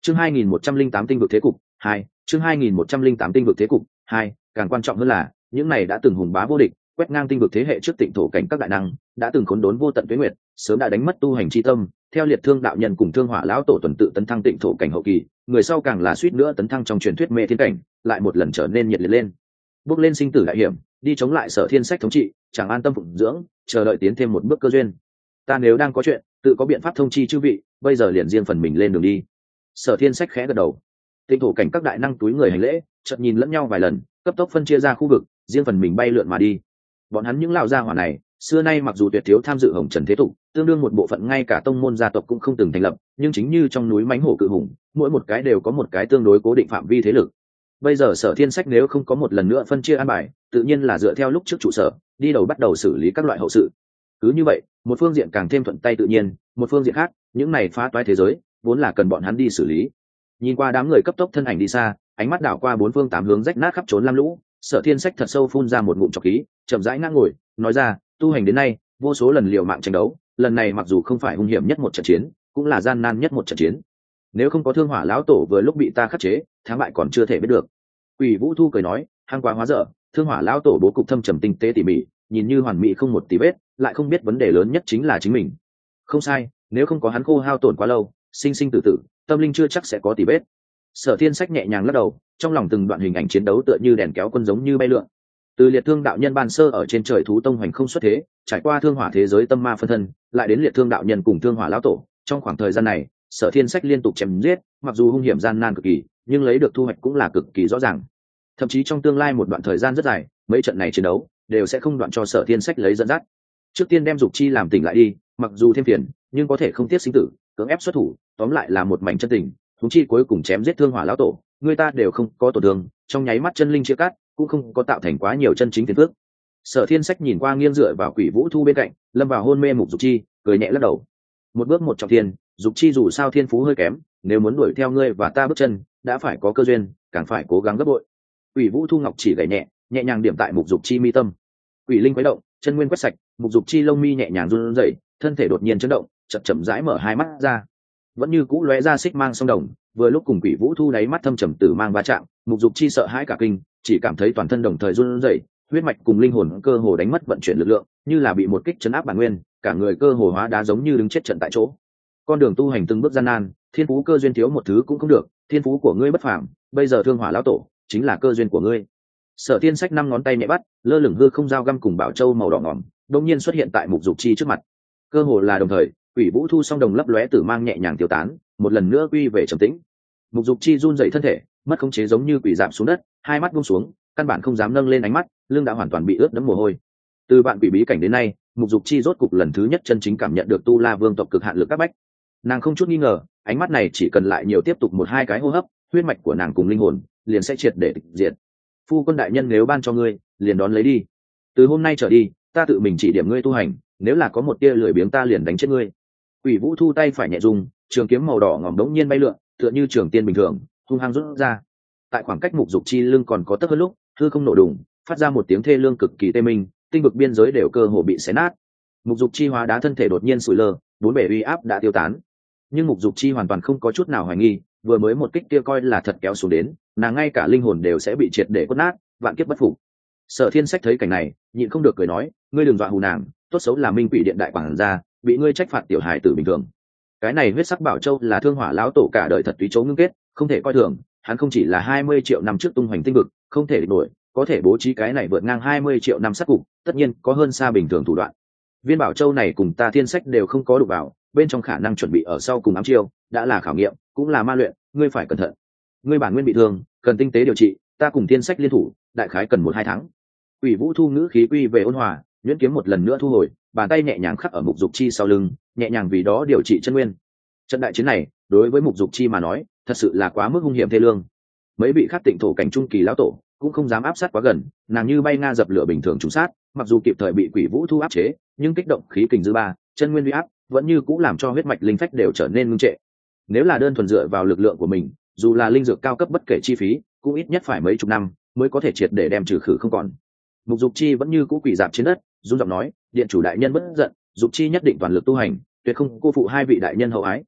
Chương 2108 tinh vực thế cục 2, chương 2108 tinh vực thế cục 2, càng quan trọng hơn là, những này đã từng hùng bá vô địch, quét ngang tinh vực thế hệ trước Tịnh thổ cảnh các đại năng, đã từng khốn đốn vô tận tuế nguyệt, sớm đã đánh mất tu hành chi tâm, theo Liệt Thương đạo nhân cùng Thương Hỏa lão tổ tuần tự tấn thăng Tịnh thổ cảnh hậu kỳ, người sau càng là suýt nữa tấn thăng trong truyền thuyết mê thiên cảnh, lại một lần trở nên nhiệt liệt lên. Bước lên sinh tử đại hiểm, đi chống lại Sở Thiên Sách thống trị, chẳng an tâm phụng dưỡng, chờ đợi tiến thêm một bước cơ duyên. Ta nếu đang có chuyện, tự có biện pháp thông chi chư vị, bây giờ liền riêng phần mình lên đường đi. Sở Thiên Sách khẽ gật đầu. Tịnh thổ cảnh các đại năng túi người hành lễ, chợt nhìn lẫn nhau vài lần, cấp tốc phân chia ra khu vực, riêng phần mình bay lượn mà đi. Bọn hắn những lão gia hỏa này, xưa nay mặc dù tuyệt thiếu tham dự hồng trần thế tục, tương đương một bộ phận ngay cả tông môn gia tộc cũng không từng thành lập, nhưng chính như trong núi mãnh hổ cự hùng, mỗi một cái đều có một cái tương đối cố định phạm vi thế lực. Bây giờ Sở Thiên Sách nếu không có một lần nữa phân chia an bài, tự nhiên là dựa theo lúc trước trụ sở, đi đầu bắt đầu xử lý các loại hậu sự. Cứ như vậy, một phương diện càng thêm thuận tay tự nhiên, một phương diện khác, những này phá toái thế giới, vốn là cần bọn hắn đi xử lý. Nhìn qua đám người cấp tốc thân ảnh đi xa, ánh mắt đảo qua bốn phương tám hướng rách nát khắp trốn lam lũ, Sở Thiên Sách thật sâu phun ra một ngụm trọc khí, chậm rãi ngã ngồi, nói ra, tu hành đến nay, vô số lần liều mạng tranh đấu, lần này mặc dù không phải hung hiểm nhất một trận chiến, cũng là gian nan nhất một trận chiến. Nếu không có Thương Hỏa lão tổ vừa lúc bị ta khắc chế, thắng bại còn chưa thể biết được. Quỷ Vũ Thu cười nói, hăng quá hóa dở, Thương Hỏa lão tổ bố cục thâm trầm tinh tế tỉ mỉ, nhìn như hoàn mỹ không một tí vết, lại không biết vấn đề lớn nhất chính là chính mình. Không sai, nếu không có hắn khô hao tổn quá lâu, sinh sinh tử tử, tâm linh chưa chắc sẽ có tỉ vết. Sở Thiên Sách nhẹ nhàng lắc đầu, trong lòng từng đoạn hình ảnh chiến đấu tựa như đèn kéo quân giống như bay lượn. Từ Liệt Thương đạo nhân ban sơ ở trên trời thú tông hoành không xuất thế, trải qua Thương Hỏa thế giới tâm ma phân thân, lại đến Liệt Thương đạo nhân cùng Thương Hỏa lão tổ, trong khoảng thời gian này, Sở Thiên Sách liên tục chém giết, mặc dù hung hiểm gian nan cực kỳ, nhưng lấy được thu hoạch cũng là cực kỳ rõ ràng. Thậm chí trong tương lai một đoạn thời gian rất dài, mấy trận này chiến đấu đều sẽ không đoạn cho Sở Thiên Sách lấy dẫn dắt. Trước tiên đem Dục Chi làm tỉnh lại đi, mặc dù thêm phiền, nhưng có thể không tiếc sinh tử, cưỡng ép xuất thủ, tóm lại là một mảnh chân tình. Huống chi cuối cùng chém giết Thương Hỏa lão tổ, người ta đều không có tổn thương, trong nháy mắt chân linh chia cắt, cũng không có tạo thành quá nhiều chân chính phiền phức. Sở Thiên Sách nhìn qua nghiêng dựa vào Quỷ Vũ Thu bên cạnh, lâm vào hôn mê Mục Dục Chi, cười nhẹ lắc đầu. Một bước một trọng thiên, Dục Chi dù sao thiên phú hơi kém, nếu muốn đuổi theo ngươi và ta bước chân, đã phải có cơ duyên, càng phải cố gắng gấp bội. Quỷ Vũ Thu ngọc chỉ gảy nhẹ, nhẹ nhàng điểm tại Mục Dục Chi mi tâm. Quỷ linh quấy động, chân nguyên quét sạch, Mục Dục Chi lông mi nhẹ nhàng run rẩy, thân thể đột nhiên chấn động, chậm rãi mở hai mắt ra. Vẫn như cũ lóe ra xích mang song đồng, vừa lúc cùng Quỷ Vũ Thu đáy mắt thâm trầm tử mang va chạm, Mục Dục Chi sợ hãi cả kinh, chỉ cảm thấy toàn thân đồng thời run rẩy, huyết mạch cùng linh hồn cơ hồ đánh mất vận chuyển lực lượng, như là bị một kích chấn áp bản nguyên, cả người cơ hồ hóa đá giống như đứng chết trận tại chỗ. Con đường tu hành từng bước gian nan, thiên phú cơ duyên thiếu một thứ cũng không được, thiên phú của ngươi bất phàm, bây giờ Thương Hỏa lão tổ chính là cơ duyên của ngươi. Sở Thiên Sách năm ngón tay nhẹ bắt, lơ lửng hư không dao găm cùng bảo châu màu đỏ ngòm, đột nhiên xuất hiện tại Mục Dục Chi trước mặt. Cơ hồ là đồng thời, Quỷ Vũ Thu song đồng lấp lóe tử mang nhẹ nhàng tiêu tán, một lần nữa quy về trầm tĩnh. Mục Dục Chi run rẩy thân thể, mất khống chế giống như quỷ giảm xuống đất, hai mắt buông xuống, căn bản không dám nâng lên ánh mắt, lưng đã hoàn toàn bị ướt đẫm mồ hôi. Từ bạn quỷ bí cảnh đến nay, Mục Dục Chi rốt cục lần thứ nhất chân chính cảm nhận được tu la vương tộc cực hạn lực các bách. Nàng không chút nghi ngờ, ánh mắt này chỉ cần lại nhiều tiếp tục một hai cái hô hấp, huyết mạch của nàng cùng linh hồn liền sẽ triệt để tịch diệt. Phu quân đại nhân nếu ban cho ngươi, liền đón lấy đi. Từ hôm nay trở đi, ta tự mình chỉ điểm ngươi tu hành, nếu là có một tia lười biếng ta liền đánh chết ngươi. Quỷ Vũ Thu tay phải nhẹ dùng, trường kiếm màu đỏ ngòm đống nhiên bay lượn, tựa như trường tiên bình thường, hung hăng rút ra. Tại khoảng cách Mục Dục Chi lưng còn có tấc hơn lúc, hư không nổ đùng, phát ra một tiếng thê lương cực kỳ tê minh, tinh vực biên giới đều cơ hồ bị xé nát. Mục Dục Chi hóa đá thân thể đột nhiên sủi lơ, bốn bề uy áp đã tiêu tán. Nhưng Mục Dục Chi hoàn toàn không có chút nào hoài nghi, vừa mới một kích kia coi là thật kéo xuống đến, nàng ngay cả linh hồn đều sẽ bị triệt để cốt nát, vạn kiếp bất phục. Sở Thiên Sách thấy cảnh này, nhịn không được cười nói, ngươi đừng dọa hù nàng, tốt xấu là Minh Quỷ Điện đại quản gia, bị ngươi trách phạt tiểu hài tử bình thường. Cái này huyết sắc bảo châu là Thương Hỏa lão tổ cả đời thật túy chỗ ngưng kết, không thể coi thường, hắn không chỉ là 20 triệu năm trước tung hoành tinh vực, không thể địch nổi, có thể bố trí cái này vượt ngang 20 triệu năm sát cục, tất nhiên có hơn xa bình thường thủ đoạn. Viên bảo châu này cùng ta Thiên Sách đều không có đụng vào, bên trong khả năng chuẩn bị ở sau cùng ám chiêu, đã là khảo nghiệm, cũng là ma luyện, ngươi phải cẩn thận. Ngươi bản nguyên bị thương, cần tinh tế điều trị, ta cùng Thiên Sách liên thủ, đại khái cần 1-2 tháng. Quỷ Vũ Thu ngữ khí quy về ôn hòa, nhuyễn kiếm một lần nữa thu hồi, bàn tay nhẹ nhàng khắc ở Mục Dục Chi sau lưng, nhẹ nhàng vì đó điều trị chân nguyên. Trận đại chiến này, đối với Mục Dục Chi mà nói, thật sự là quá mức hung hiểm thê lương. Mấy vị khác Tịnh thổ cảnh trung kỳ lão tổ cũng không dám áp sát quá gần, nàng như bay nga dập lửa bình thường trùng sát, mặc dù kịp thời bị Quỷ Vũ Thu áp chế, nhưng kích động khí kình dư ba, chân nguyên uy áp, vẫn như cũng làm cho huyết mạch linh phách đều trở nên ngưng trệ. Nếu là đơn thuần dựa vào lực lượng của mình, dù là linh dược cao cấp bất kể chi phí, cũng ít nhất phải mấy chục năm mới có thể triệt để đem trừ khử không còn. Mục Dục Chi vẫn như cũ quỷ dạp trên đất, run giọng nói, điện chủ đại nhân bất giận, Dục Chi nhất định toàn lực tu hành, tuyệt không cô phụ hai vị đại nhân hậu ái.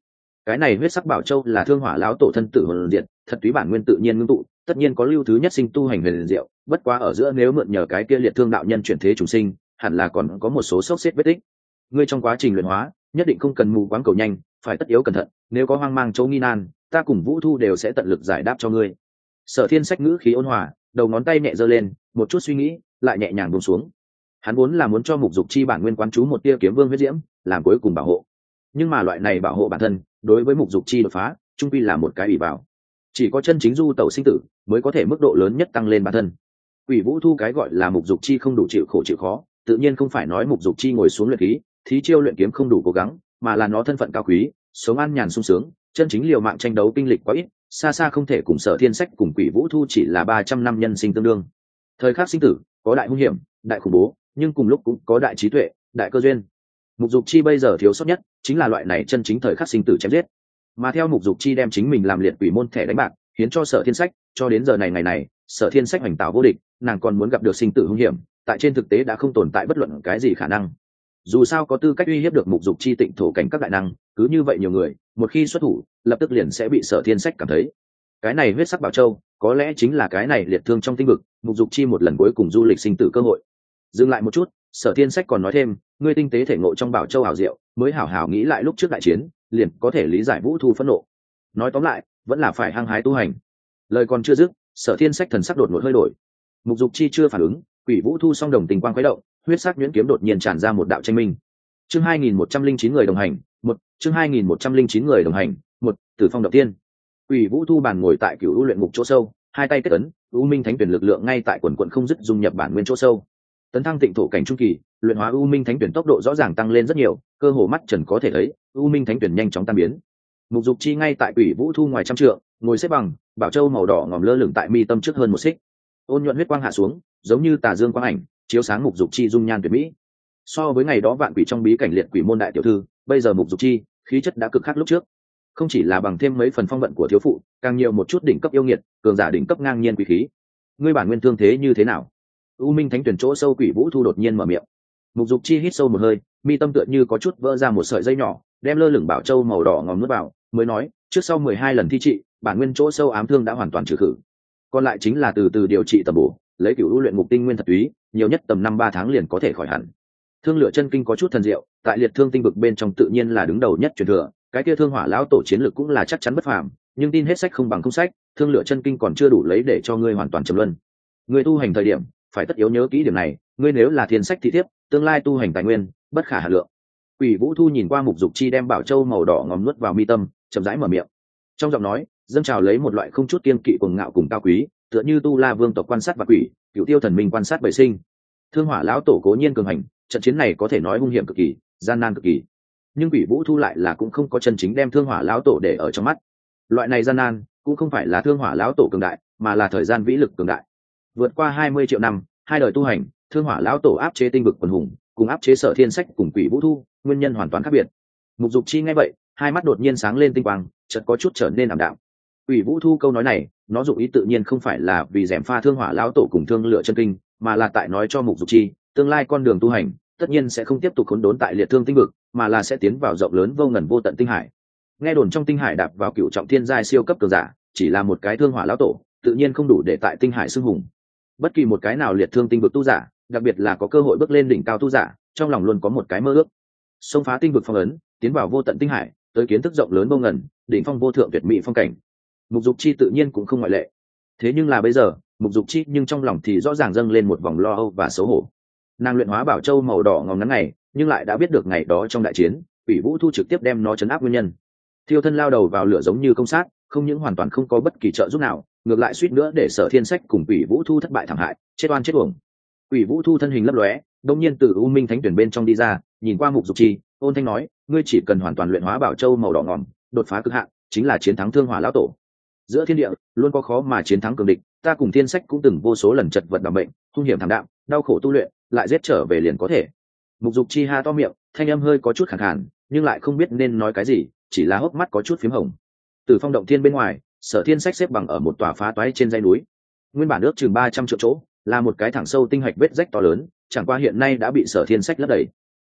Cái này huyết sắc bảo châu là thương hỏa lão tổ thân tử hồn diệt, thật túy bản nguyên tự nhiên ngưng tụ, tất nhiên có lưu thứ nhất sinh tu hành huyền diệu, bất quá ở giữa nếu mượn nhờ cái kia liệt thương đạo nhân chuyển thế chủ sinh, hẳn là còn có một số sốc xếp vết tích. Ngươi trong quá trình luyện hóa, nhất định không cần mù quáng cầu nhanh, phải tất yếu cẩn thận, nếu có hoang mang chỗ nghi nan, ta cùng Vũ Thu đều sẽ tận lực giải đáp cho ngươi. Sở Thiên Sách ngữ khí ôn hòa, đầu ngón tay nhẹ giơ lên, một chút suy nghĩ, lại nhẹ nhàng buông xuống. Hắn vốn là muốn cho Mục Dục Chi bản nguyên quán chú một tia kiếm vương huyết diễm, làm cuối cùng bảo hộ. Nhưng mà loại này bảo hộ bản thân, đối với Mục Dục Chi đột phá, trung quy là một cái ủy vào. Chỉ có chân chính du tẩu sinh tử, mới có thể mức độ lớn nhất tăng lên bản thân. Quỷ Vũ Thu cái gọi là Mục Dục Chi không đủ chịu khổ chịu khó, tự nhiên không phải nói Mục Dục Chi ngồi xuống luyện khí, thí chiêu luyện kiếm không đủ cố gắng, mà là nó thân phận cao quý, sống an nhàn sung sướng, chân chính liều mạng tranh đấu kinh lịch quá ít, xa xa không thể cùng Sở Thiên Sách cùng Quỷ Vũ Thu chỉ là 300 năm nhân sinh tương đương. Thời khắc sinh tử, có đại hung hiểm, đại khủng bố, nhưng cùng lúc cũng có đại trí tuệ, đại cơ duyên. Mục Dục Chi bây giờ thiếu sót nhất, chính là loại này chân chính thời khắc sinh tử chém giết. Mà theo Mục Dục Chi đem chính mình làm liệt quỷ môn thẻ đánh bạc, hiến cho Sở Thiên Sách, cho đến giờ này ngày này, Sở Thiên Sách hoành tạo vô địch, nàng còn muốn gặp được sinh tử hung hiểm, tại trên thực tế đã không tồn tại bất luận cái gì khả năng. Dù sao có tư cách uy hiếp được Mục Dục Chi tịnh thổ cảnh các đại năng, cứ như vậy nhiều người, một khi xuất thủ, lập tức liền sẽ bị Sở Thiên Sách cảm thấy. Cái này huyết sắc bảo châu, có lẽ chính là cái này liệt thương trong tinh vực, Mục Dục Chi một lần cuối cùng du lịch sinh tử cơ hội. Dừng lại một chút, Sở Thiên Sách còn nói thêm, ngươi tinh tế thể ngộ trong bảo châu hảo diệu, mới hảo hảo nghĩ lại lúc trước đại chiến, liền có thể lý giải Vũ Thu phẫn nộ. Nói tóm lại, vẫn là phải hăng hái tu hành. Lời còn chưa dứt, Sở Thiên Sách thần sắc đột ngột hơi đổi. Mục Dục Chi chưa phản ứng, Quỷ Vũ Thu song đồng tình quang khuấy động, huyết sắc nhuyễn kiếm đột nhiên tràn ra một đạo tranh minh. Chương 2109 người đồng hành, chương 2109 người đồng hành, Tử Phong động tiên. Quỷ Vũ Thu bàn ngồi tại Cửu U luyện ngục chỗ sâu, hai tay kết ấn, U Minh Thánh Tuyển lực lượng ngay tại quần quần không dứt dung nhập bản nguyên chỗ sâu. Tấn thăng tịnh thổ cảnh trung kỳ, luyện hóa U Minh Thánh Tuyển tốc độ rõ ràng tăng lên rất nhiều, cơ hồ mắt trần có thể thấy, U Minh Thánh Tuyển nhanh chóng tan biến. Mục Dục Chi ngay tại Quỷ Vũ Thu ngoài trăm trượng, ngồi xếp bằng, bảo châu màu đỏ ngòm lơ lửng tại mi tâm trước hơn một xích. Ôn nhuận huyết quang hạ xuống, giống như tà dương quang ảnh, chiếu sáng Mục Dục Chi dung nhan tuyệt mỹ. So với ngày đó vạn quỷ trong bí cảnh liệt quỷ môn đại tiểu thư, bây giờ Mục Dục Chi, khí chất đã cực khác lúc trước. Không chỉ là bằng thêm mấy phần phong vận của thiếu phụ, càng nhiều một chút đỉnh cấp yêu nghiệt, cường giả đỉnh cấp ngang nhiên quý khí. Ngươi bản nguyên thương thế như thế nào? U Minh Thánh Tuyển chỗ sâu Quỷ Vũ Thu đột nhiên mở miệng. Mục Dục Chi hít sâu một hơi, mi tâm tựa như có chút vỡ ra một sợi dây nhỏ, đem lơ lửng bảo châu màu đỏ ngòm nuốt vào, mới nói, trước sau 12 lần thi trị, bản nguyên chỗ sâu ám thương đã hoàn toàn trừ khử. Còn lại chính là từ từ điều trị tầm bổ, lấy Cửu U luyện ngục tinh nguyên thật túy, nhiều nhất tầm 5-3 tháng liền có thể khỏi hẳn. Thương Lửa Chân Kinh có chút thần diệu, tại liệt thương tinh vực bên trong tự nhiên là đứng đầu nhất truyền thừa, cái kia Thương Hỏa lão tổ chiến lược cũng là chắc chắn bất phàm, nhưng tin hết sách không bằng không sách, Thương Lửa Chân Kinh còn chưa đủ lấy để cho ngươi hoàn toàn trầm luân. Ngươi tu hành thời điểm, phải tất yếu nhớ kỹ điểm này, ngươi nếu là thiên sách thị thiếp, tương lai tu hành tài nguyên bất khả hà lượng. Quỷ Vũ Thu nhìn qua Mục Dục Chi đem bảo châu màu đỏ ngòm nuốt vào mi tâm, chậm rãi mở miệng. Trong giọng nói, dâng trào lấy một loại không chút kiêng kỵ cuồng ngạo cùng cao quý, tựa như tu la vương tộc quan sát và quỷ, Cửu Tiêu thần minh quan sát bầy sinh. Thương Hỏa lão tổ cố nhiên cường hành, trận chiến này có thể nói hung hiểm cực kỳ, gian nan cực kỳ. Nhưng Quỷ Vũ Thu lại là cũng không có chân chính đem Thương Hỏa lão tổ để ở trong mắt. Loại này gian nan, cũng không phải là Thương Hỏa lão tổ cường đại, mà là thời gian vĩ lực cường đại. Vượt qua 20 triệu năm, hai đời tu hành, Thương Hỏa lão tổ áp chế tinh vực quần hùng, cùng áp chế Sở Thiên Sách cùng Quỷ Vũ Thu, nguyên nhân hoàn toàn khác biệt. Mục Dục Chi nghe vậy, hai mắt đột nhiên sáng lên tinh quang, chợt có chút trở nên ảm đạm. Quỷ Vũ Thu câu nói này, nó dụng ý tự nhiên không phải là vì gièm pha Thương Hỏa lão tổ cùng Thương Lửa Chân Kinh, mà là tại nói cho Mục Dục Chi, tương lai con đường tu hành, tất nhiên sẽ không tiếp tục khốn đốn tại liệt thương tinh vực, mà là sẽ tiến vào rộng lớn vô ngần vô tận tinh hải. Nghe đồn trong tinh hải đạp vào cựu trọng thiên giai siêu cấp cường giả, chỉ là một cái Thương Hỏa lão tổ, tự nhiên không đủ để tại tinh hải xưng hùng. Bất kỳ một cái nào liệt thương tinh vực tu giả, đặc biệt là có cơ hội bước lên đỉnh cao tu giả, trong lòng luôn có một cái mơ ước, xông phá tinh vực phong ấn, tiến vào vô tận tinh hải, tới kiến thức rộng lớn vô ngần, đỉnh phong vô thượng tuyệt mỹ phong cảnh. Mục Dục Chi tự nhiên cũng không ngoại lệ. Thế nhưng là bây giờ, Mục Dục Chi nhưng trong lòng thì rõ ràng dâng lên một vòng lo âu và xấu hổ. Nàng luyện hóa bảo châu màu đỏ ngòm ngắn ngày, nhưng lại đã biết được ngày đó trong đại chiến, Quỷ Vũ Thu trực tiếp đem nó trấn áp nguyên nhân. Thiêu thân lao đầu vào lửa giống như công sát, không những hoàn toàn không có bất kỳ trợ giúp nào, ngược lại suýt nữa để Sở Thiên Sách cùng Quỷ Vũ Thu thất bại thảm hại, chết oan chết uổng. Quỷ Vũ Thu thân hình lấp lóe, đột nhiên từ U Minh Thánh Tuyển bên trong đi ra, nhìn qua Mục Dục Chi, ôn thanh nói, ngươi chỉ cần hoàn toàn luyện hóa bảo châu màu đỏ ngòm, đột phá cực hạn, chính là chiến thắng Thương Hỏa lão tổ. Giữa thiên địa luôn có khó mà chiến thắng cường địch, ta cùng Thiên Sách cũng từng vô số lần chật vật đảm bệnh, hung hiểm thảm đạm, đau khổ tu luyện, lại giết trở về liền có thể. Mục Dục Chi ha to miệng, thanh âm hơi có chút khàn khàn, nhưng lại không biết nên nói cái gì, chỉ là hốc mắt có chút phím hồng. Từ Phong động thiên bên ngoài, Sở Thiên Sách xếp bằng ở một tòa phá toái trên dãy núi. Nguyên bản ước chừng 300 triệu chỗ, là một cái thẳng sâu tinh hạch vết rách to lớn, chẳng qua hiện nay đã bị Sở Thiên Sách lấp đầy.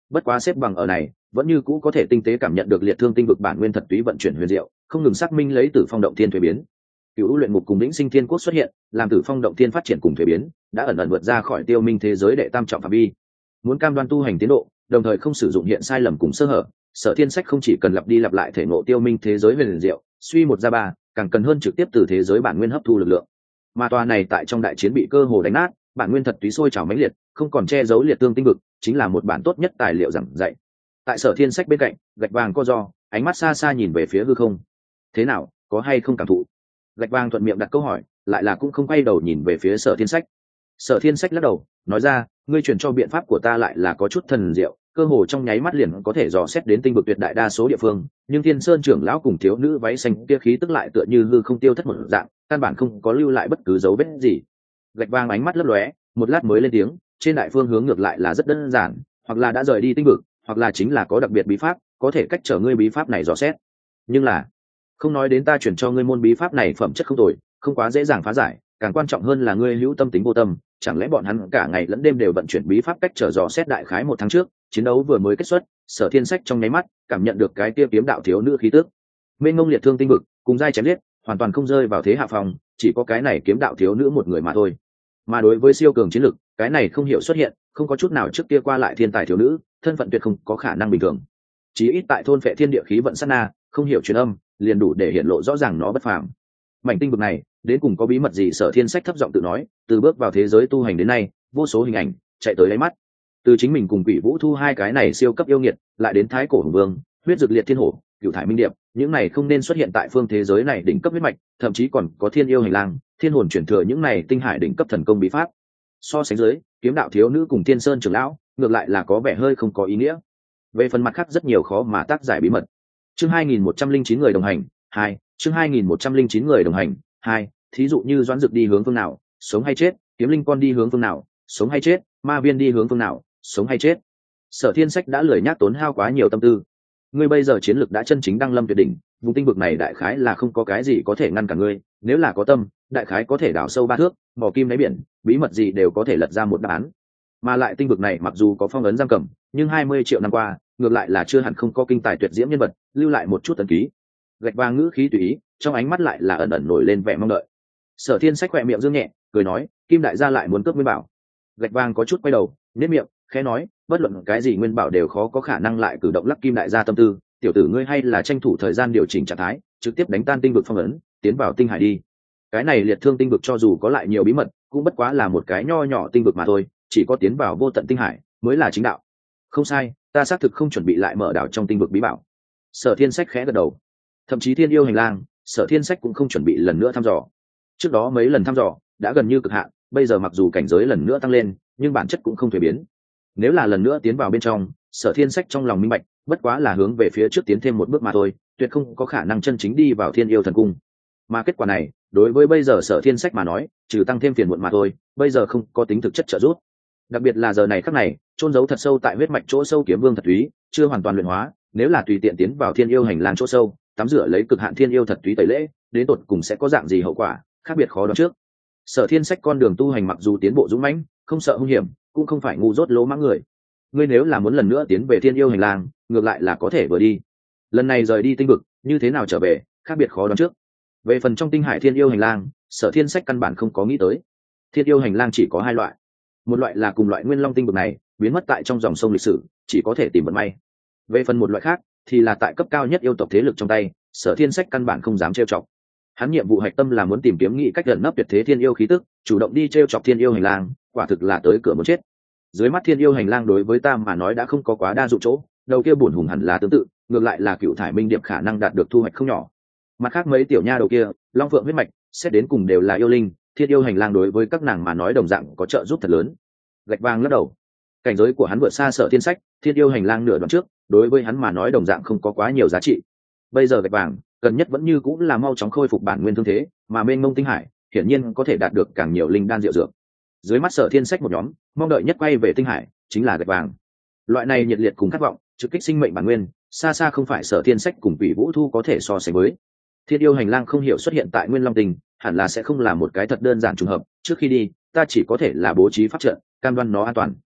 bất quá xếp bằng ở này vẫn như cũ có thể tinh tế cảm nhận được liệt thương tinh vực bản nguyên thật túy vận chuyển huyền diệu, không ngừng xác minh lấy Tử Phong động thiên thuế biến. Cựu luyện ngục cùng lĩnh sinh thiên quốc xuất hiện, làm Tử Phong động thiên phát triển cùng thuế biến đã ẩn ẩn vượt ra khỏi tiêu minh thế giới đệ tam trọng phạm vi. Muốn cam đoan tu hành tiến độ, đồng thời không sử dụng hiện sai lầm cùng sơ hở, Sở Thiên Sách không chỉ cần lặp đi lặp lại thể ngộ tiêu minh thế giới huyền diệu, suy một ra ba, càng cần hơn trực tiếp từ thế giới bản nguyên hấp thu lực lượng. Mà tòa này tại trong đại chiến bị cơ hồ đánh nát, bản nguyên thật túy sôi trào mãnh liệt, không còn che giấu liệt tương tinh vực, chính là một bản tốt nhất tài liệu giảng dạy. Tại Sở Thiên Sách bên cạnh, gạch vàng co do, ánh mắt xa xa nhìn về phía hư không. Thế nào, có hay không cảm thụ? Gạch vàng thuận miệng đặt câu hỏi, lại là cũng không quay đầu nhìn về phía Sở Thiên Sách. Sở Thiên Sách lắc đầu, nói ra, ngươi truyền cho biện pháp của ta lại là có chút thần diệu, cơ hồ trong nháy mắt liền có thể dò xét đến tinh vực tuyệt đại đa số địa phương, nhưng Thiên Sơn trưởng lão cùng thiếu nữ váy xanh kia khí tức lại tựa như hư không tiêu thất một dạng, căn bản không có lưu lại bất cứ dấu vết gì. Gạch vàng ánh mắt lấp lóe, một lát mới lên tiếng, trên đại phương hướng ngược lại là rất đơn giản, hoặc là đã rời đi tinh vực, hoặc là chính là có đặc biệt bí pháp, có thể cách trở ngươi bí pháp này dò xét. Nhưng là, không nói đến ta chuyển cho ngươi môn bí pháp này phẩm chất không tồi, không quá dễ dàng phá giải, càng quan trọng hơn là ngươi hữu tâm tính vô tâm, chẳng lẽ bọn hắn cả ngày lẫn đêm đều vận chuyển bí pháp cách trở dò xét đại khái một tháng trước, chiến đấu vừa mới kết thúc, Sở Thiên Sách trong nháy mắt cảm nhận được cái kia kiếm đạo thiếu nữ khí tức. Mênh mông liệt thương tinh vực, cùng giai chém liệt, hoàn toàn không rơi vào thế hạ phòng, chỉ có cái này kiếm đạo thiếu nữ một người mà thôi. Mà đối với siêu cường chiến lực, cái này không hiểu xuất hiện, không có chút nào trước kia qua lại thiên tài thiếu nữ, thân phận tuyệt không có khả năng bình thường. Chỉ ít tại thôn phệ thiên địa khí vận sát na, không hiểu truyền âm, liền đủ để hiện lộ rõ ràng nó bất phàm. Mảnh tinh vực này, đến cùng có bí mật gì? Sở Thiên Sách thấp giọng tự nói, từ bước vào thế giới tu hành đến nay, vô số hình ảnh chạy tới lấy mắt. Từ chính mình cùng Quỷ Vũ Thu hai cái này siêu cấp yêu nghiệt, lại đến Thái Cổ Hùng Vương, huyết dực liệt thiên hổ, Cửu thải minh điệp, những này không nên xuất hiện tại phương thế giới này đỉnh cấp huyết mạch, thậm chí còn có thiên yêu hành lang, thiên hồn chuyển thừa những này tinh hải đỉnh cấp thần công bí pháp. So sánh dưới, kiếm đạo thiếu nữ cùng Thiên Sơn trưởng lão, ngược lại là có vẻ hơi không có ý nghĩa. Về phần mặt khác rất nhiều khó mà tác giải bí mật. Chương 2109 người đồng hành 2, chương 2109 người đồng hành 2, thí dụ như Doãn Dực đi hướng phương nào, sống hay chết, Kiếm Linh con đi hướng phương nào, sống hay chết, Ma Viên đi hướng phương nào, sống hay chết. Sở Thiên Sách đã lười nhác tốn hao quá nhiều tâm tư. Ngươi bây giờ chiến lực đã chân chính đăng lâm tuyệt đỉnh, vùng tinh vực này đại khái là không có cái gì có thể ngăn cản ngươi, nếu là có tâm, đại khái có thể đào sâu 3 thước, mò kim đáy biển, bí mật gì đều có thể lật ra một đáp án. Mà lại tinh vực này mặc dù có phong ấn giam cầm, nhưng 20 triệu năm qua, ngược lại là chưa hẳn không có kinh tài tuyệt diễm nhân vật, lưu lại một chút ấn ký. Gạch vàng ngữ khí tùy ý, trong ánh mắt lại là ẩn ẩn nổi lên vẻ mong đợi. Sở Thiên Sách khẽ miệng dương nhẹ, cười nói, Kim đại gia lại muốn cướp nguyên bảo. Gạch vàng có chút quay đầu, nhếch miệng, khẽ nói, bất luận cái gì nguyên bảo đều khó có khả năng lại cử động lắc Kim đại gia tâm tư, tiểu tử ngươi hay là tranh thủ thời gian điều chỉnh trạng thái, trực tiếp đánh tan tinh vực phong ấn, tiến vào tinh hải đi. Cái này liệt thương tinh vực cho dù có lại nhiều bí mật, cũng bất quá là một cái nho nhỏ tinh vực mà thôi, chỉ có tiến vào vô tận tinh hải mới là chính đạo. Không sai, ta xác thực không chuẩn bị lại mở đảo trong tinh vực bí bảo. Sở Thiên Sách khẽ gật đầu. Thậm chí thiên yêu hành lang, Sở Thiên Sách cũng không chuẩn bị lần nữa thăm dò. Trước đó mấy lần thăm dò đã gần như cực hạn, bây giờ mặc dù cảnh giới lần nữa tăng lên, nhưng bản chất cũng không thay biến. Nếu là lần nữa tiến vào bên trong, Sở Thiên Sách trong lòng minh bạch, bất quá là hướng về phía trước tiến thêm một bước mà thôi, tuyệt không có khả năng chân chính đi vào Thiên Yêu Thần Cung. Mà kết quả này, đối với bây giờ Sở Thiên Sách mà nói, trừ tăng thêm phiền muộn mà thôi, bây giờ không có tính thực chất trợ giúp. Đặc biệt là giờ này khắc này, chôn giấu thật sâu tại huyết mạch chỗ sâu kiếm vương thật túy, chưa hoàn toàn luyện hóa, nếu là tùy tiện tiến vào Thiên Yêu hành lang chỗ sâu, tắm rửa lấy cực hạn Thiên Yêu thật túy tẩy lễ, đến tột cùng sẽ có dạng gì hậu quả, khác biệt khó đoán trước. Sở Thiên Sách con đường tu hành mặc dù tiến bộ dũng mãnh, không sợ hung hiểm, cũng không phải ngu dốt lỗ mãng người. Ngươi nếu là muốn lần nữa tiến về Thiên Yêu hành lang, ngược lại là có thể vừa đi. Lần này rời đi tinh vực, như thế nào trở về, khác biệt khó đoán trước. Về phần trong tinh hải Thiên Yêu hành lang, Sở Thiên Sách căn bản không có nghĩ tới. Thiên Yêu hành lang chỉ có 2 loại. Một loại là cùng loại Nguyên Long tinh vực này, biến mất tại trong dòng sông lịch sử, chỉ có thể tìm vận may. Về phần một loại khác, thì là tại cấp cao nhất yêu tộc thế lực trong tay, Sở Thiên Sách căn bản không dám trêu chọc. Hắn nhiệm vụ hạch tâm là muốn tìm kiếm nghị cách gần nấp tuyệt thế thiên yêu khí tức, chủ động đi trêu chọc Thiên Yêu hành lang, quả thực là tới cửa muốn chết. Dưới mắt Thiên Yêu hành lang đối với ta mà nói đã không có quá đa dụng chỗ, đầu kia bổn hùng hẳn là tương tự, ngược lại là Cựu thải minh điệp khả năng đạt được thu hoạch không nhỏ. Mặt khác mấy tiểu nha đầu kia, Long Phượng huyết mạch, xét đến cùng đều là yêu linh, Thiên Yêu hành lang đối với các nàng mà nói đồng dạng có trợ giúp thật lớn. Gạch vàng lắc đầu, cảnh giới của hắn vượt xa Sở Thiên Sách, Thiên Yêu hành lang nửa đoạn trước, đối với hắn mà nói đồng dạng không có quá nhiều giá trị. Bây giờ Gạch vàng cần nhất vẫn như cũng là mau chóng khôi phục bản nguyên thương thế, mà mênh mông tinh hải hiển nhiên có thể đạt được càng nhiều linh đan diệu dược. Dưới mắt Sở Thiên Sách một nhóm mong đợi nhất quay về tinh hải chính là Gạch vàng. Loại này nhiệt liệt cùng khát vọng trực kích sinh mệnh bản nguyên, xa xa không phải Sở Thiên Sách cùng Quỷ Vũ Thu có thể so sánh với. Thiên Yêu hành lang không hiểu xuất hiện tại Nguyên Long Tinh, hẳn là sẽ không là một cái thật đơn giản trùng hợp, trước khi đi ta chỉ có thể là bố trí pháp trận, cam đoan nó an toàn.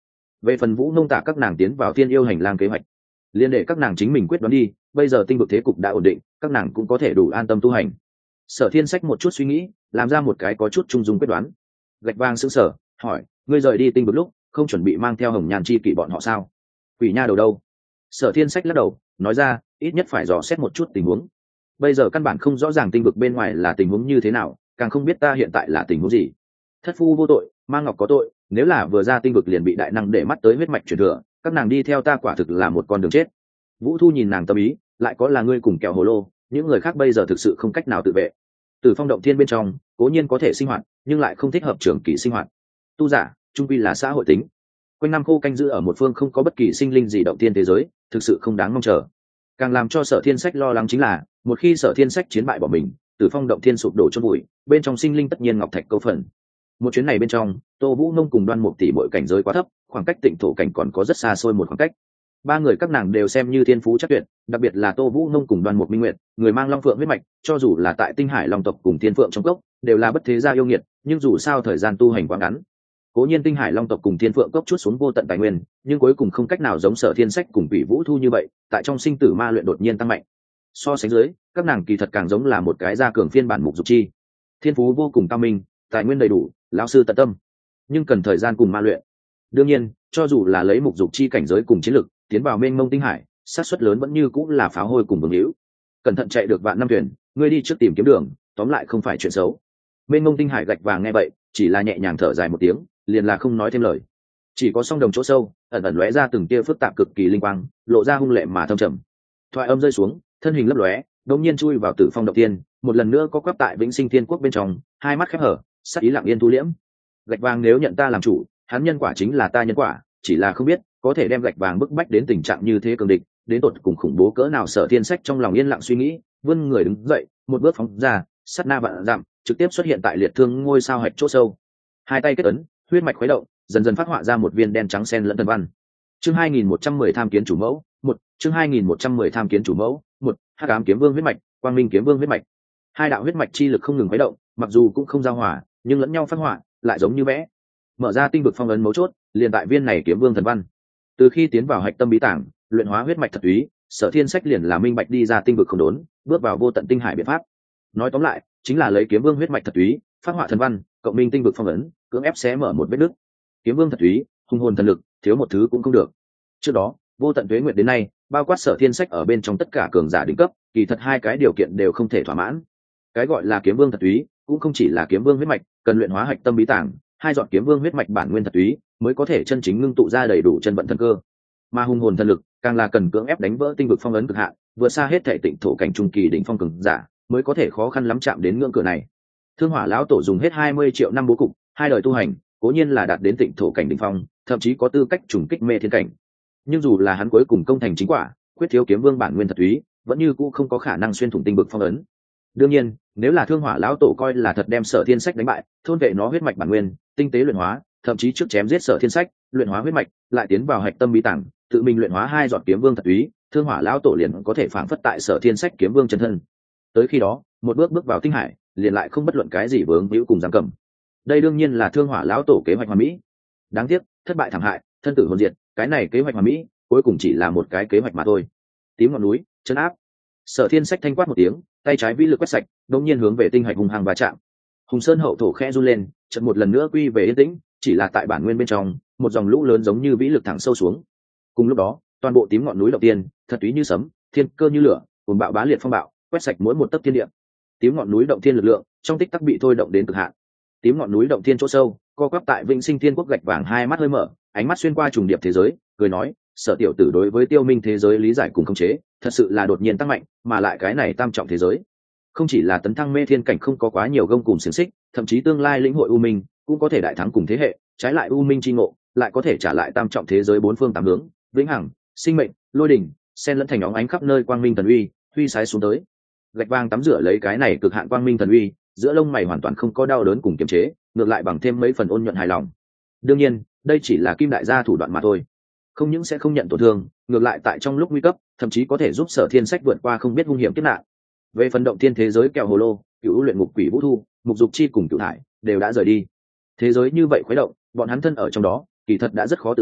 Về phần Vũ Nông Tả các nàng tiến vào Thiên Yêu hành lang kế hoạch, liên để các nàng chính mình quyết đoán đi, bây giờ tinh vực thế cục đã ổn định, các nàng cũng có thể đủ an tâm tu hành. Sở Thiên Sách một chút suy nghĩ, làm ra một cái có chút trung dung quyết đoán. Gạch Vàng sững sờ, hỏi, ngươi rời đi tinh vực lúc, không chuẩn bị mang theo Hồng Nhan chi kỵ bọn họ sao? Quỷ nha đầu đâu? Sở Thiên Sách lắc đầu, nói ra, ít nhất phải dò xét một chút tình huống. Bây giờ căn bản không rõ ràng tinh vực bên ngoài là tình huống như thế nào, càng không biết ta hiện tại là tình huống gì. Thất phu vô tội, Mang Ngọc có tội, nếu là vừa ra tinh vực liền bị đại năng để mắt tới huyết mạch truyền thừa, các nàng đi theo ta quả thực là một con đường chết. Vũ Thu nhìn nàng tâm ý, lại có là ngươi cùng kẹo hồ lô, những người khác bây giờ thực sự không cách nào tự vệ. Từ Phong động thiên bên trong, cố nhiên có thể sinh hoạt, nhưng lại không thích hợp trường kỳ sinh hoạt. Tu giả, trung quy là xã hội tính. Quanh năm khô canh giữ ở một phương không có bất kỳ sinh linh gì động thiên thế giới, thực sự không đáng mong chờ. Càng làm cho Sở Thiên Sách lo lắng chính là, một khi Sở Thiên Sách chiến bại bỏ mình, Từ Phong động thiên sụp đổ chôn bụi, bên trong sinh linh tất nhiên ngọc thạch câu phần. Một chuyến này bên trong, Tô Vũ Nông cùng Đoan Mục Tỷ mỗi cảnh giới quá thấp, khoảng cách tịnh thổ cảnh còn có rất xa xôi một khoảng cách. Ba người các nàng đều xem như thiên phú chắc tuyệt, đặc biệt là Tô Vũ Nông cùng Đoan Mục Minh Nguyệt, người mang Long Phượng huyết mạch, cho dù là tại Tinh Hải Long tộc cùng Thiên Phượng trong cốc, đều là bất thế gia yêu nghiệt, nhưng dù sao thời gian tu hành quá ngắn. Cố nhiên Tinh Hải Long tộc cùng Thiên Phượng cốc chút xuống vô tận tài nguyên, nhưng cuối cùng không cách nào giống Sở Thiên Sách cùng Quỷ Vũ Thu như vậy, tại trong sinh tử ma luyện đột nhiên tăng mạnh. So sánh dưới, các nàng kỳ thật càng giống là một cái gia cường phiên bản Mục Dục Chi. Thiên phú vô cùng cao minh, tài nguyên đầy đủ, lão sư tận tâm, nhưng cần thời gian cùng ma luyện. Đương nhiên, cho dù là lấy Mục Dục Chi cảnh giới cùng chiến lực tiến vào mênh mông tinh hải, xác suất lớn vẫn như cũng là pháo hôi cùng vương hữu. Cẩn thận chạy được vạn năm thuyền, ngươi đi trước tìm kiếm đường, tóm lại không phải chuyện xấu. Mênh mông tinh hải Gạch Vàng nghe vậy, chỉ là nhẹ nhàng thở dài một tiếng, liền là không nói thêm lời. Chỉ có song đồng chỗ sâu, ẩn ẩn lóe ra từng tia phức tạp cực kỳ linh quang, lộ ra hung lệ mà thâm trầm. Thoại âm rơi xuống, thân hình lấp lóe, đột nhiên chui vào Tử Phong động tiên, một lần nữa có quắp tại Vĩnh Sinh Thiên Quốc bên trong, hai mắt khép hở, sắc ý lặng yên thu liễm. Gạch Vàng nếu nhận ta làm chủ, hắn nhân quả chính là ta nhân quả, chỉ là không biết có thể đem Gạch Vàng bức bách đến tình trạng như thế cường địch, đến tột cùng khủng bố cỡ nào. Sở Thiên Sách trong lòng yên lặng suy nghĩ, vươn người đứng dậy, một bước phóng ra, sát na vạn dặm, trực tiếp xuất hiện tại liệt thương ngôi sao hạch chỗ sâu. Hai tay kết ấn, huyết mạch khuấy động, dần dần phát họa ra một viên đen trắng xen lẫn thần văn. Chương 2110 tham kiến chủ mẫu, một chương 2110 tham kiến chủ mẫu, một Hắc Ám Kiếm Vương huyết mạch, Quang Minh Kiếm Vương huyết mạch. Hai đạo huyết mạch chi lực không ngừng khuấy động, mặc dù cũng không giao hòa, nhưng lẫn nhau phát họa, lại giống như vẽ. Mở ra tinh vực phong ấn mấu chốt, liền tại viên này kiếm vương thần văn. Từ khi tiến vào hạch tâm bí tảng, luyện hóa huyết mạch thật túy, Sở Thiên Sách liền là minh bạch đi ra tinh vực không đốn, bước vào vô tận tinh hải biện pháp. Nói tóm lại, chính là lấy kiếm vương huyết mạch thật túy, phát họa thần văn, cộng minh tinh vực phong ấn, cưỡng ép xé mở một vết nứt. Kiếm vương thật túy, hung hồn thần lực, thiếu một thứ cũng không được. Trước đó, vô tận tuế nguyệt đến nay, bao quát Sở Thiên Sách ở bên trong tất cả cường giả đỉnh cấp, kỳ thật hai cái điều kiện đều không thể thỏa mãn. Cái gọi là kiếm vương thật túy, cũng không chỉ là kiếm vương huyết mạch, cần luyện hóa hạch tâm bí tảng, hai giọt kiếm vương huyết mạch bản nguyên thật túy mới có thể chân chính ngưng tụ ra đầy đủ chân vận thần cơ. Mà hung hồn thần lực càng là cần cưỡng ép đánh vỡ tinh vực phong ấn cực hạn, vượt xa hết thể tịnh thổ cảnh trung kỳ đỉnh phong cường giả mới có thể khó khăn lắm chạm đến ngưỡng cửa này. Thương Hỏa lão tổ dùng hết 20 triệu năm bố cục, hai đời tu hành, cố nhiên là đạt đến tịnh thổ cảnh đỉnh phong, thậm chí có tư cách trùng kích mê thiên cảnh. Nhưng dù là hắn cuối cùng công thành chính quả, quyết thiếu kiếm vương bản nguyên thật túy, vẫn như cũ không có khả năng xuyên thủng tinh vực phong ấn. Đương nhiên, nếu là Thương Hỏa lão tổ coi là thật đem Sở Thiên Sách đánh bại, thôn vệ nó huyết mạch bản nguyên, tinh tế luyện hóa, thậm chí trước chém giết Sở Thiên Sách, luyện hóa huyết mạch, lại tiến vào hạch tâm bí tảng, tự mình luyện hóa hai giọt kiếm vương thật túy, Thương Hỏa lão tổ liền có thể phảng phất tại Sở Thiên Sách kiếm vương chân thân. Tới khi đó, một bước bước vào tinh hải, liền lại không bất luận cái gì vướng víu cùng giam cầm. Đây đương nhiên là Thương Hỏa lão tổ kế hoạch hoàn mỹ. Đáng tiếc, thất bại thảm hại, thân tử hồn diệt, cái này kế hoạch hoàn mỹ, cuối cùng chỉ là một cái kế hoạch mà thôi. Tím ngọn núi, chân áp. Sở Thiên Sách thanh quát một tiếng, tay trái vĩ lực quét sạch, đột nhiên hướng về tinh hạch hung hăng va chạm. Hùng Sơn hậu thổ khẽ run lên, chợt một lần nữa quy về yên tĩnh, chỉ là tại bản nguyên bên trong, một dòng lũ lớn giống như vĩ lực thẳng sâu xuống. Cùng lúc đó, toàn bộ tím ngọn núi động tiên, thật túy như sấm, thiên cơ như lửa, cuồng bạo bá liệt phong bạo, quét sạch mỗi một tấc thiên địa. Tím ngọn núi động thiên lực lượng, trong tích tắc bị thôi động đến cực hạn. Tím ngọn núi động thiên chỗ sâu, co quắp tại Vĩnh Sinh Thiên Quốc Gạch Vàng hai mắt hơi mở, ánh mắt xuyên qua trùng điệp thế giới, cười nói, Sở tiểu tử đối với tiêu minh thế giới lý giải cùng khống chế, thật sự là đột nhiên tăng mạnh, mà lại cái này tam trọng thế giới, không chỉ là tấn thăng mê thiên cảnh không có quá nhiều gông cùng xiềng xích, thậm chí tương lai lĩnh hội u minh cũng có thể đại thắng cùng thế hệ, trái lại u minh chi ngộ lại có thể trả lại tam trọng thế giới bốn phương tám hướng, vĩnh hằng, sinh mệnh, lôi đỉnh, xen lẫn thành óng ánh khắp nơi quang minh thần uy, huy sái xuống tới. Gạch Vàng tắm rửa lấy cái này cực hạn quang minh thần uy, giữa lông mày hoàn toàn không có đau đớn cùng kiềm chế, ngược lại bằng thêm mấy phần ôn nhuận hài lòng. Đương nhiên, đây chỉ là kim đại gia thủ đoạn mà thôi, không những sẽ không nhận tổn thương, ngược lại tại trong lúc nguy cấp thậm chí có thể giúp Sở Thiên Sách vượt qua không biết hung hiểm kiếp nạn. Về phần động thiên thế giới kẹo hồ lô, cựu luyện ngục quỷ Vũ Thu, Mục Dục Chi cùng Cửu Thải đều đã rời đi. Thế giới như vậy khuấy động, bọn hắn thân ở trong đó, kỳ thật đã rất khó tự vệ,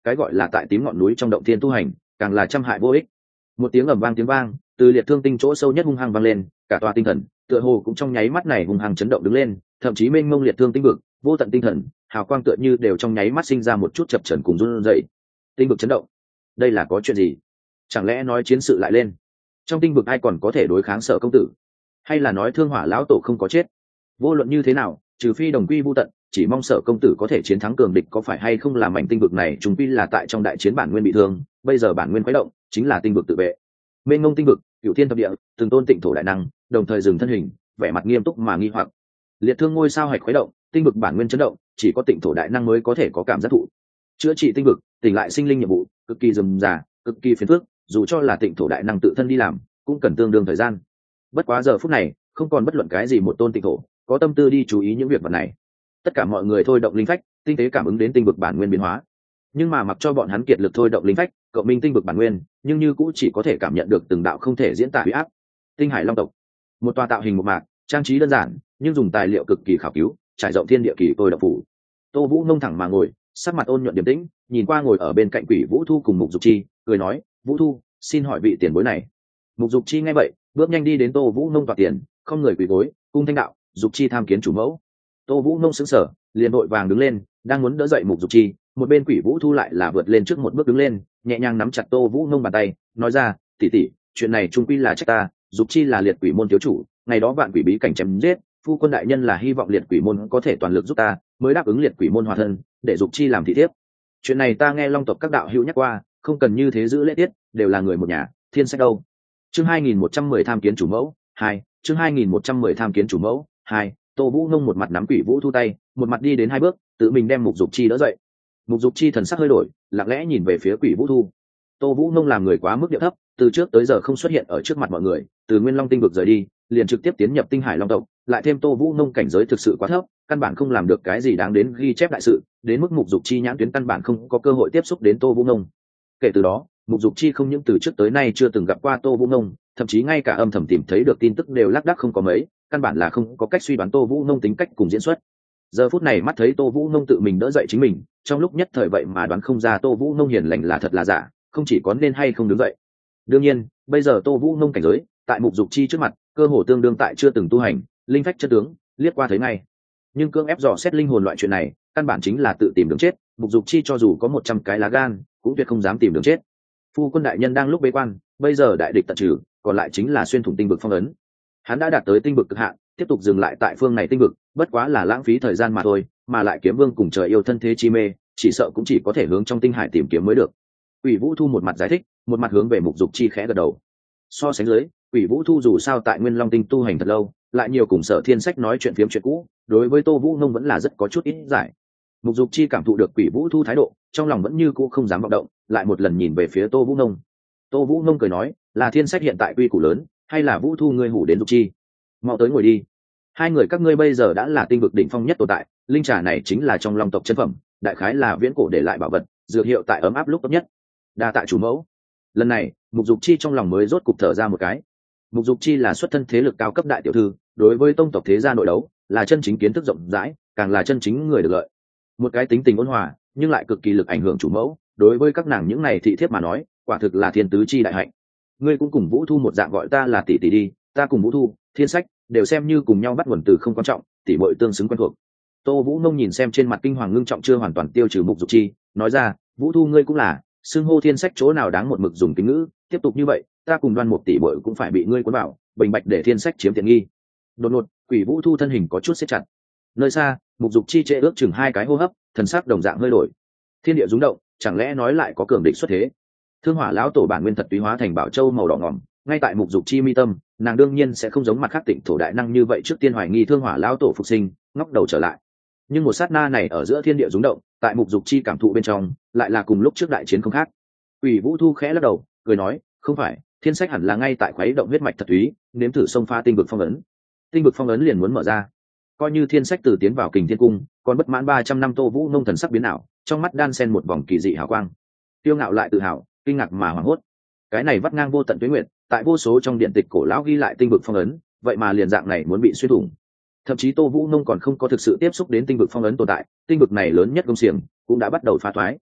cái gọi là tại tím ngọn núi trong động thiên tu hành càng là trăm hại vô ích. Một tiếng ầm vang tiếng vang từ liệt thương tinh chỗ sâu nhất hung hăng vang lên, cả tòa tinh thần tựa hồ cũng trong nháy mắt này hung hăng chấn động đứng lên, thậm chí mênh mông liệt thương tinh vực vô tận tinh thần hào quang tựa như đều trong nháy mắt sinh ra một chút chập chờn cùng run rẩy. Tinh vực chấn động, đây là có chuyện gì? Chẳng lẽ nói chiến sự lại lên? Trong tinh vực ai còn có thể đối kháng Sở công tử? Hay là nói Thương Hỏa lão tổ không có chết? Vô luận như thế nào, trừ phi đồng quy vu tận, chỉ mong Sở công tử có thể chiến thắng cường địch, có phải hay không làm mảnh tinh vực này chúng quy là tại trong đại chiến bản nguyên bị thương, bây giờ bản nguyên quấy động chính là tinh vực tự vệ. Mênh mông tinh vực, cửu thiên thập địa, từng tôn tịnh thổ đại năng đồng thời dừng thân hình, vẻ mặt nghiêm túc mà nghi hoặc. Liệt thương ngôi sao hạch khuấy động, tinh vực bản nguyên chấn động, chỉ có tịnh thổ đại năng mới có thể có cảm giác thụ. Chữa trị tinh vực, tỉnh lại sinh linh nhiệm vụ cực kỳ rườm rà, cực kỳ phiền phức, dù cho là tịnh thổ đại năng tự thân đi làm cũng cần tương đương thời gian. Bất quá giờ phút này không còn bất luận cái gì một tôn tịnh thổ có tâm tư đi chú ý những việc vật này. Tất cả mọi người thôi động linh phách, tinh tế cảm ứng đến tinh vực bản nguyên biến hóa. Nhưng mà mặc cho bọn hắn kiệt lực thôi động linh phách cộng minh tinh vực bản nguyên, nhưng như cũng chỉ có thể cảm nhận được từng đạo không thể diễn tả uy áp. Tinh hải long tộc, một tòa tạo hình một mạc, trang trí đơn giản nhưng dùng tài liệu cực kỳ khảo cứu, trải rộng thiên địa kỳ tôi độc phủ. Tô Vũ ngông thẳng mà ngồi, sắc mặt ôn nhuận điềm tĩnh, nhìn qua ngồi ở bên cạnh Quỷ Vũ Thu cùng Mục Dục Chi, cười nói: Vũ Thu, xin hỏi vị tiền bối này. Mục Dục Chi nghe vậy bước nhanh đi đến Tô Vũ ngông tọa tiền, không người quỳ gối, cung thanh đạo: Dục Chi tham kiến chủ mẫu. Tô Vũ ngông sững sờ, liền vội vàng đứng lên, đang muốn đỡ dậy Mục Dục Chi, một bên Quỷ Vũ Thu lại là vượt lên trước một bước đứng lên, nhẹ nhàng nắm chặt Tô Vũ ngông bàn tay, nói ra: tỷ tỷ, chuyện này trung quy là trách ta, Dục Chi là liệt quỷ môn thiếu chủ, ngày đó vạn quỷ bí cảnh chém giết, phu quân đại nhân là hy vọng liệt quỷ môn có thể toàn lực giúp ta, mới đáp ứng liệt quỷ môn hòa thân, để Dục Chi làm thị thiếp. Chuyện này ta nghe Long tộc các đạo hữu nhắc qua, không cần như thế giữ lễ tiết, đều là người một nhà. Thiên sách đâu? Chương 2110 tham kiến chủ mẫu 2, chương 2110 tham kiến chủ mẫu 2. Tô Vũ Nông một mặt nắm Quỷ Vũ Thu tay, một mặt đi đến hai bước, tự mình đem Mục Dục Chi đỡ dậy. Mục Dục Chi thần sắc hơi đổi, lặng lẽ nhìn về phía Quỷ Vũ Thu. Tô Vũ Nông làm người quá mức điệu thấp, từ trước tới giờ không xuất hiện ở trước mặt mọi người, từ Nguyên Long tinh vực rời đi, liền trực tiếp tiến nhập Tinh Hải Long tộc, lại thêm Tô Vũ Nông cảnh giới thực sự quá thấp, căn bản không làm được cái gì đáng đến ghi chép đại sự, đến mức Mục Dục Chi nhãn tuyến căn bản không có cơ hội tiếp xúc đến Tô Vũ Nông. Kể từ đó, Mục Dục Chi không những từ trước tới nay chưa từng gặp qua Tô Vũ Nông, thậm chí ngay cả âm thầm tìm thấy được tin tức đều lác đác không có mấy, căn bản là không có cách suy đoán Tô Vũ Nông tính cách cùng diễn xuất. Giờ phút này mắt thấy Tô Vũ Nông tự mình đỡ dậy chính mình, trong lúc nhất thời vậy mà đoán không ra Tô Vũ Nông hiền lành là thật là giả, không chỉ có nên hay không đứng dậy. Đương nhiên, bây giờ Tô Vũ Nông cảnh giới, tại Mục Dục Chi trước mặt, cơ hồ tương đương tại chưa từng tu hành, linh phách chất tướng, liếc qua thấy ngay. Nhưng cưỡng ép dò xét linh hồn loại chuyện này, căn bản chính là tự tìm đường chết, Mục Dục Chi cho dù có 100 cái lá gan, cũng tuyệt không dám tìm đường chết. Phu quân đại nhân đang lúc bế quan, bây giờ đại địch tận trừ, còn lại chính là xuyên thủng tinh vực phong ấn. Hắn đã đạt tới tinh vực cực hạn, tiếp tục dừng lại tại phương này tinh vực, bất quá là lãng phí thời gian mà thôi, mà lại Kiếm Vương cùng trời yêu thân thế chi mê, chỉ sợ cũng chỉ có thể hướng trong tinh hải tìm kiếm mới được. Quỷ Vũ Thu một mặt giải thích, một mặt hướng về Mục Dục Chi khẽ gật đầu. So sánh dưới, Quỷ Vũ Thu dù sao tại Nguyên Long tinh tu hành thật lâu, lại nhiều cùng Sở Thiên Sách nói chuyện phiếm chuyện cũ, đối với Tô Vũ Nông vẫn là rất có chút ít giải. Mục Dục Chi cảm thụ được Quỷ Vũ Thu thái độ, trong lòng vẫn như cũ không dám vọng động, lại một lần nhìn về phía Tô Vũ Nông. Tô Vũ Nông cười nói: "Là Thiên Sách hiện tại quy củ lớn, hay là Vũ Thu ngươi hủ đến Dục Chi? Mau tới ngồi đi. Hai người các ngươi bây giờ đã là tinh vực đỉnh phong nhất tồn tại, linh trà này chính là trong Long tộc chân phẩm, đại khái là viễn cổ để lại bảo vật, dược hiệu tại ấm áp lúc tốt nhất. Đa tạ chủ mẫu." Lần này, Mục Dục Chi trong lòng mới rốt cục thở ra một cái. Mục Dục Chi là xuất thân thế lực cao cấp đại tiểu thư, đối với tông tộc thế gia nội đấu, là chân chính kiến thức rộng rãi, càng là chân chính người được lợi. Một cái tính tình ôn hòa, nhưng lại cực kỳ lực ảnh hưởng chủ mẫu, đối với các nàng những này thị thiếp mà nói, quả thực là thiên tứ chi đại hạnh. Ngươi cũng cùng Vũ Thu một dạng gọi ta là tỷ tỷ đi, ta cùng Vũ Thu, Thiên Sách đều xem như cùng nhau bắt nguồn từ không quan trọng, tỷ muội tương xứng quen thuộc. Tô Vũ Nông nhìn xem trên mặt kinh hoàng ngưng trọng chưa hoàn toàn tiêu trừ Mục Dục Chi, nói ra: "Vũ Thu ngươi cũng là, xưng hô Thiên Sách chỗ nào đáng một mực dùng kính ngữ, tiếp tục như vậy, ta cùng Đoan một tỷ muội cũng phải bị ngươi cuốn vào, bình bạch để Thiên Sách chiếm tiện nghi." Đột ngột, Quỷ Vũ Thu thân hình có chút siết chặt. Nơi xa, Mục Dục Chi trệ ước chừng 2 cái hô hấp, thần sắc đồng dạng hơi đổi. Thiên địa rung động, chẳng lẽ nói lại có cường địch xuất thế? Thương Hỏa lão tổ bản nguyên thật túy hóa thành bảo châu màu đỏ ngòm, ngay tại Mục Dục Chi mi tâm, nàng đương nhiên sẽ không giống mặt khác Tịnh thổ đại năng như vậy trước tiên hoài nghi Thương Hỏa lão tổ phục sinh, ngóc đầu trở lại. Nhưng một sát na này ở giữa thiên địa rung động, tại Mục Dục Chi cảm thụ bên trong, lại là cùng lúc trước đại chiến không khác. Quỷ Vũ Thu khẽ lắc đầu, cười nói: "Không phải, Thiên Sách hẳn là ngay tại khuấy động huyết mạch thật túy, nếm thử xông pha tinh vực phong ấn. Tinh vực phong ấn liền muốn mở ra." Coi như Thiên Sách từ tiến vào Kình Thiên cung, còn bất mãn 300 năm Tô Vũ Nông thần sắc biến ảo, trong mắt đan xen một vòng kỳ dị hào quang. Tiêu ngạo lại tự hào, kinh ngạc mà hoảng hốt. Cái này vắt ngang vô tận tuế nguyệt, tại vô số trong điện tịch cổ lão ghi lại tinh vực phong ấn, vậy mà liền dạng này muốn bị xuyên thủng. Thậm chí Tô Vũ Nông còn không có thực sự tiếp xúc đến tinh vực phong ấn tồn tại, tinh vực này lớn nhất công xiềng cũng đã bắt đầu phá thoái.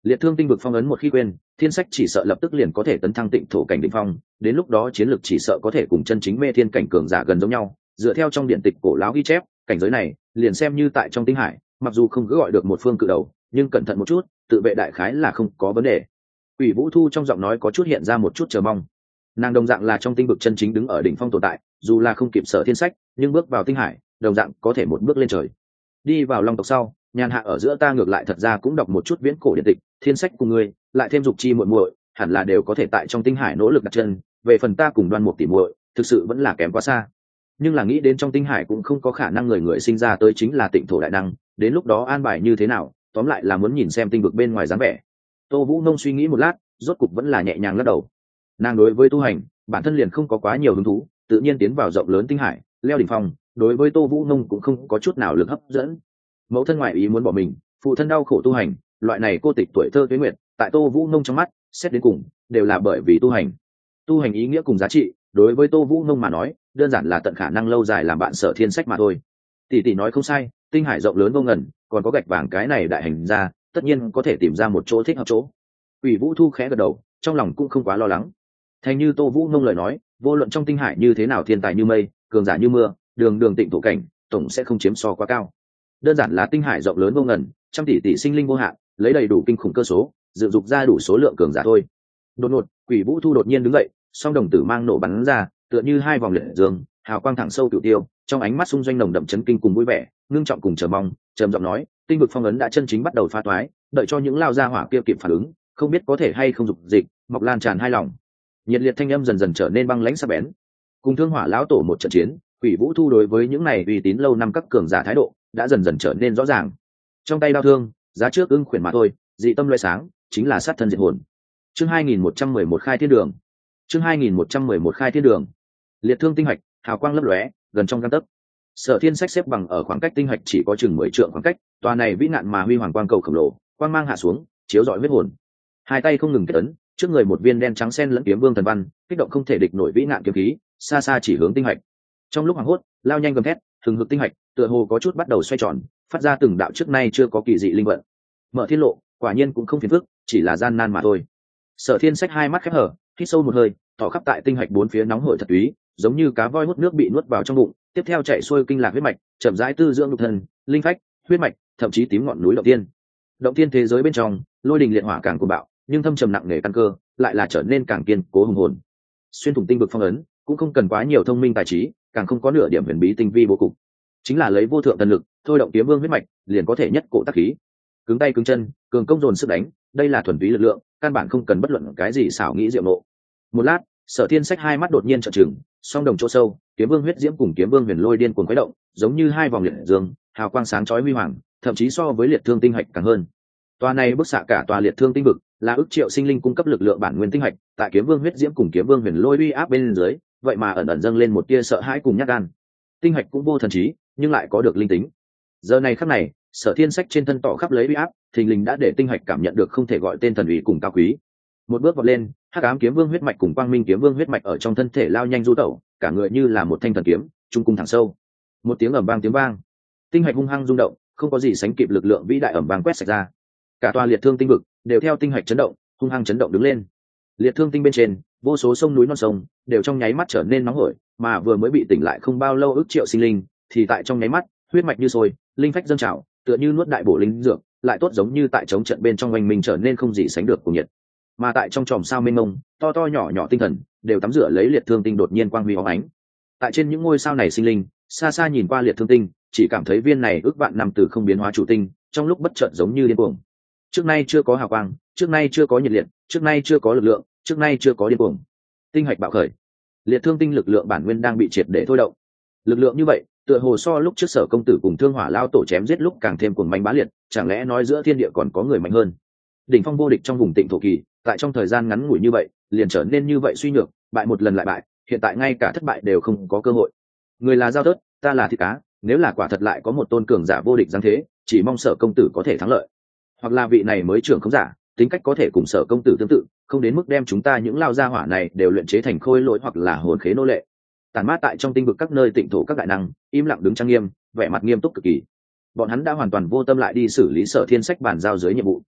Liệt thương tinh vực phong ấn một khi quên, thiên sách chỉ sợ lập tức liền có thể tấn thăng tịnh thổ cảnh đỉnh phong, đến lúc đó chiến lược chỉ sợ có thể cùng chân chính mê thiên cảnh cường giả gần giống nhau. Dựa theo trong điện tịch cổ lão ghi chép, cảnh giới này liền xem như tại trong tinh hải, mặc dù không cứ gọi được một phương cự đầu, nhưng cẩn thận một chút, tự vệ đại khái là không có vấn đề. Quỷ Vũ Thu trong giọng nói có chút hiện ra một chút chờ mong. Nàng đồng dạng là trong tinh vực chân chính đứng ở đỉnh phong tồn tại, dù là không kịp Sở Thiên Sách, nhưng bước vào tinh hải, đồng dạng có thể một bước lên trời. Đi vào Long tộc sau, nhàn hạ ở giữa ta ngược lại thật ra cũng đọc một chút viễn cổ điện tịch, Thiên Sách cùng ngươi, lại thêm dục chi muội muội, hẳn là đều có thể tại trong tinh hải nỗ lực đặt chân. Về phần ta cùng Đoan Mục tỷ muội, thực sự vẫn là kém quá xa. Nhưng là nghĩ đến trong tinh hải cũng không có khả năng người người sinh ra tới chính là tịnh thổ đại năng, đến lúc đó an bài như thế nào, tóm lại là muốn nhìn xem tinh vực bên ngoài dáng vẻ. Tô Vũ Nông suy nghĩ một lát, rốt cục vẫn là nhẹ nhàng lắc đầu. Nàng đối với tu hành, bản thân liền không có quá nhiều hứng thú, tự nhiên tiến vào rộng lớn tinh hải, leo đỉnh phong, đối với Tô Vũ Nông cũng không có chút nào lực hấp dẫn. Mẫu thân ngoại ý muốn bỏ mình, phụ thân đau khổ tu hành, loại này cô tịch tuổi thơ tuế nguyệt, tại Tô Vũ Nông trong mắt, xét đến cùng, đều là bởi vì tu hành. Tu hành ý nghĩa cùng giá trị, đối với Tô Vũ Nông mà nói, đơn giản là tận khả năng lâu dài làm bạn Sở Thiên Sách mà thôi. Tỷ tỷ nói không sai, tinh hải rộng lớn vô ngần, còn có gạch vàng cái này đại hành ra, tất nhiên có thể tìm ra một chỗ thích hợp chỗ. Quỷ Vũ Thu khẽ gật đầu, trong lòng cũng không quá lo lắng. Thành như Tô Vũ Nông lời nói, vô luận trong tinh hải như thế nào thiên tài như mây, cường giả như mưa, đường đường tịnh thổ cảnh, tổng sẽ không chiếm so quá cao. Đơn giản là tinh hải rộng lớn vô ngần, trăm tỷ tỷ sinh linh vô hạn, lấy đầy đủ kinh khủng cơ số, dự dục ra đủ số lượng cường giả thôi. Đột ngột, Quỷ Vũ Thu đột nhiên đứng dậy, song đồng tử mang nổ bắn ra, tựa như hai vòng liệt dương, hào quang thẳng sâu cửu tiêu, trong ánh mắt xung doanh nồng đậm chấn kinh cùng vui vẻ, ngưng trọng cùng chờ mong, trầm giọng nói, tinh vực phong ấn đã chân chính bắt đầu phá toái, đợi cho những lao gia hỏa kia kịp phản ứng, không biết có thể hay không dục dịch, mọc lan tràn hai lòng. Nhiệt liệt thanh âm dần dần trở nên băng lãnh sắc bén. Cùng Thương Hỏa lão tổ một trận chiến, Quỷ Vũ Thu đối với những này uy tín lâu năm các cường giả thái độ đã dần dần trở nên rõ ràng. Trong tay đao thương, giá trước ưng khuyển mà thôi, dị tâm loại sáng, chính là sát thân diệt hồn. Chương 2111 khai thiên đường. Chương 2111 khai thiên đường. Liệt thương tinh hạch, hào quang lấp lóe, gần trong gang tấc. Sở Thiên Sách xếp bằng ở khoảng cách tinh hạch chỉ có chừng 10 trượng khoảng cách, tòa này vĩ nạn mà huy hoàng quang cầu khổng lồ, quang mang hạ xuống, chiếu rọi huyết hồn. Hai tay không ngừng kết ấn, trước người một viên đen trắng xen lẫn kiếm vương thần văn, kích động không thể địch nổi vĩ nạn kiếm khí, xa xa chỉ hướng tinh hạch. Trong lúc hoảng hốt, lao nhanh gầm thét, hừng hực tinh hạch, tựa hồ có chút bắt đầu xoay tròn, phát ra từng đạo trước nay chưa có kỳ dị linh vận. Mở thiên lộ, quả nhiên cũng không phiền phức, chỉ là gian nan mà thôi. Sở Thiên Sách hai mắt khép hở, hít sâu một hơi, tỏ khắp tại tinh hạch bốn phía nóng hổi thật túy, giống như cá voi hút nước bị nuốt vào trong bụng, tiếp theo chạy xuôi kinh lạc huyết mạch, chậm rãi tư dưỡng nhục thân, linh phách, huyết mạch, thậm chí tím ngọn núi động tiên. Động tiên thế giới bên trong, lôi đình liệt hỏa càng cuồng bạo, nhưng thâm trầm nặng nề căn cơ, lại là trở nên càng kiên cố hùng hồn. Xuyên thủng tinh vực phong ấn, cũng không cần quá nhiều thông minh tài trí, càng không có nửa điểm huyền bí tinh vi bố cục, chính là lấy vô thượng thần lực, thôi động kiếm vương huyết mạch, liền có thể nhất cổ tác khí. Cứng tay cứng chân, cường công dồn sức đánh, đây là thuần túy lực lượng, căn bản không cần bất luận cái gì xảo nghĩ diệu nộ. Một lát, Sở Thiên Sách hai mắt đột nhiên trợn trừng, song đồng chỗ sâu, kiếm vương huyết diễm cùng kiếm vương huyền lôi điên cuồng khuấy động, giống như hai vòng liệt dương, hào quang sáng chói huy hoàng, thậm chí so với liệt thương tinh hạch càng hơn. Tòa này bức xạ cả tòa liệt thương tinh vực, là ức triệu sinh linh cung cấp lực lượng bản nguyên tinh hạch, tại kiếm vương huyết diễm cùng kiếm vương huyền lôi uy áp bên dưới, vậy mà ẩn ẩn dâng lên một tia sợ hãi cùng nhát gan. Tinh hạch cũng vô thần trí, nhưng lại có được linh tính. Giờ này khắc này, Sở Thiên Sách trên thân tỏ khắp lấy uy áp, thình lình đã để tinh hạch cảm nhận được không thể gọi tên thần uy cùng cao quý. Một bước vọt lên, hắc ám kiếm vương huyết mạch cùng quang minh kiếm vương huyết mạch ở trong thân thể lao nhanh du tẩu, cả người như là một thanh thần kiếm, trung cung thẳng sâu. Một tiếng ầm vang tiếng vang, tinh hạch hung hăng rung động, không có gì sánh kịp lực lượng vĩ đại ầm vang quét sạch ra. Cả tòa liệt thương tinh vực đều theo tinh hạch chấn động, hung hăng chấn động đứng lên. Liệt thương tinh bên trên, vô số sông núi non sông đều trong nháy mắt trở nên nóng hổi, mà vừa mới bị tỉnh lại không bao lâu ức triệu sinh linh, thì tại trong nháy mắt, huyết mạch như sôi, linh phách dâng trào, tựa như nuốt đại bổ linh dược, lại tốt giống như tại chống trận bên trong oanh minh trở nên không gì sánh được cùng nhiệt. Mà tại trong chòm sao mênh mông, to to nhỏ nhỏ tinh thần đều tắm rửa lấy liệt thương tinh đột nhiên quang huy óng ánh. Tại trên những ngôi sao này sinh linh, xa xa nhìn qua liệt thương tinh, chỉ cảm thấy viên này ước vạn năm từ không biến hóa chủ tinh, trong lúc bất chợt giống như điên cuồng. Trước nay chưa có hào quang, trước nay chưa có nhiệt liệt, trước nay chưa có lực lượng, trước nay chưa có điên cuồng. Tinh hạch bạo khởi, liệt thương tinh lực lượng bản nguyên đang bị triệt để thôi động. Lực lượng như vậy, tựa hồ so lúc trước Sở công tử cùng Thương Hỏa lao tổ chém giết lúc càng thêm cuồng manh bá liệt, chẳng lẽ nói giữa thiên địa còn có người mạnh hơn? Đỉnh phong vô địch trong vùng Tịnh thổ kỳ, tại trong thời gian ngắn ngủi như vậy, liền trở nên như vậy suy nhược, bại một lần lại bại, hiện tại ngay cả thất bại đều không có cơ hội. Người là dao tớt, ta là thịt cá, nếu là quả thật lại có một tôn cường giả vô địch giáng thế, chỉ mong Sở công tử có thể thắng lợi. Hoặc là vị này mới trưởng không giả, tính cách có thể cùng Sở công tử tương tự, không đến mức đem chúng ta những lao gia hỏa này đều luyện chế thành khôi lỗi hoặc là hồn khế nô lệ. Tàn mát tại trong tinh vực các nơi Tịnh thổ các đại năng, im lặng đứng trang nghiêm, vẻ mặt nghiêm túc cực kỳ. Bọn hắn đã hoàn toàn vô tâm lại đi xử lý Sở Thiên Sách bản giao dưới nhiệm vụ.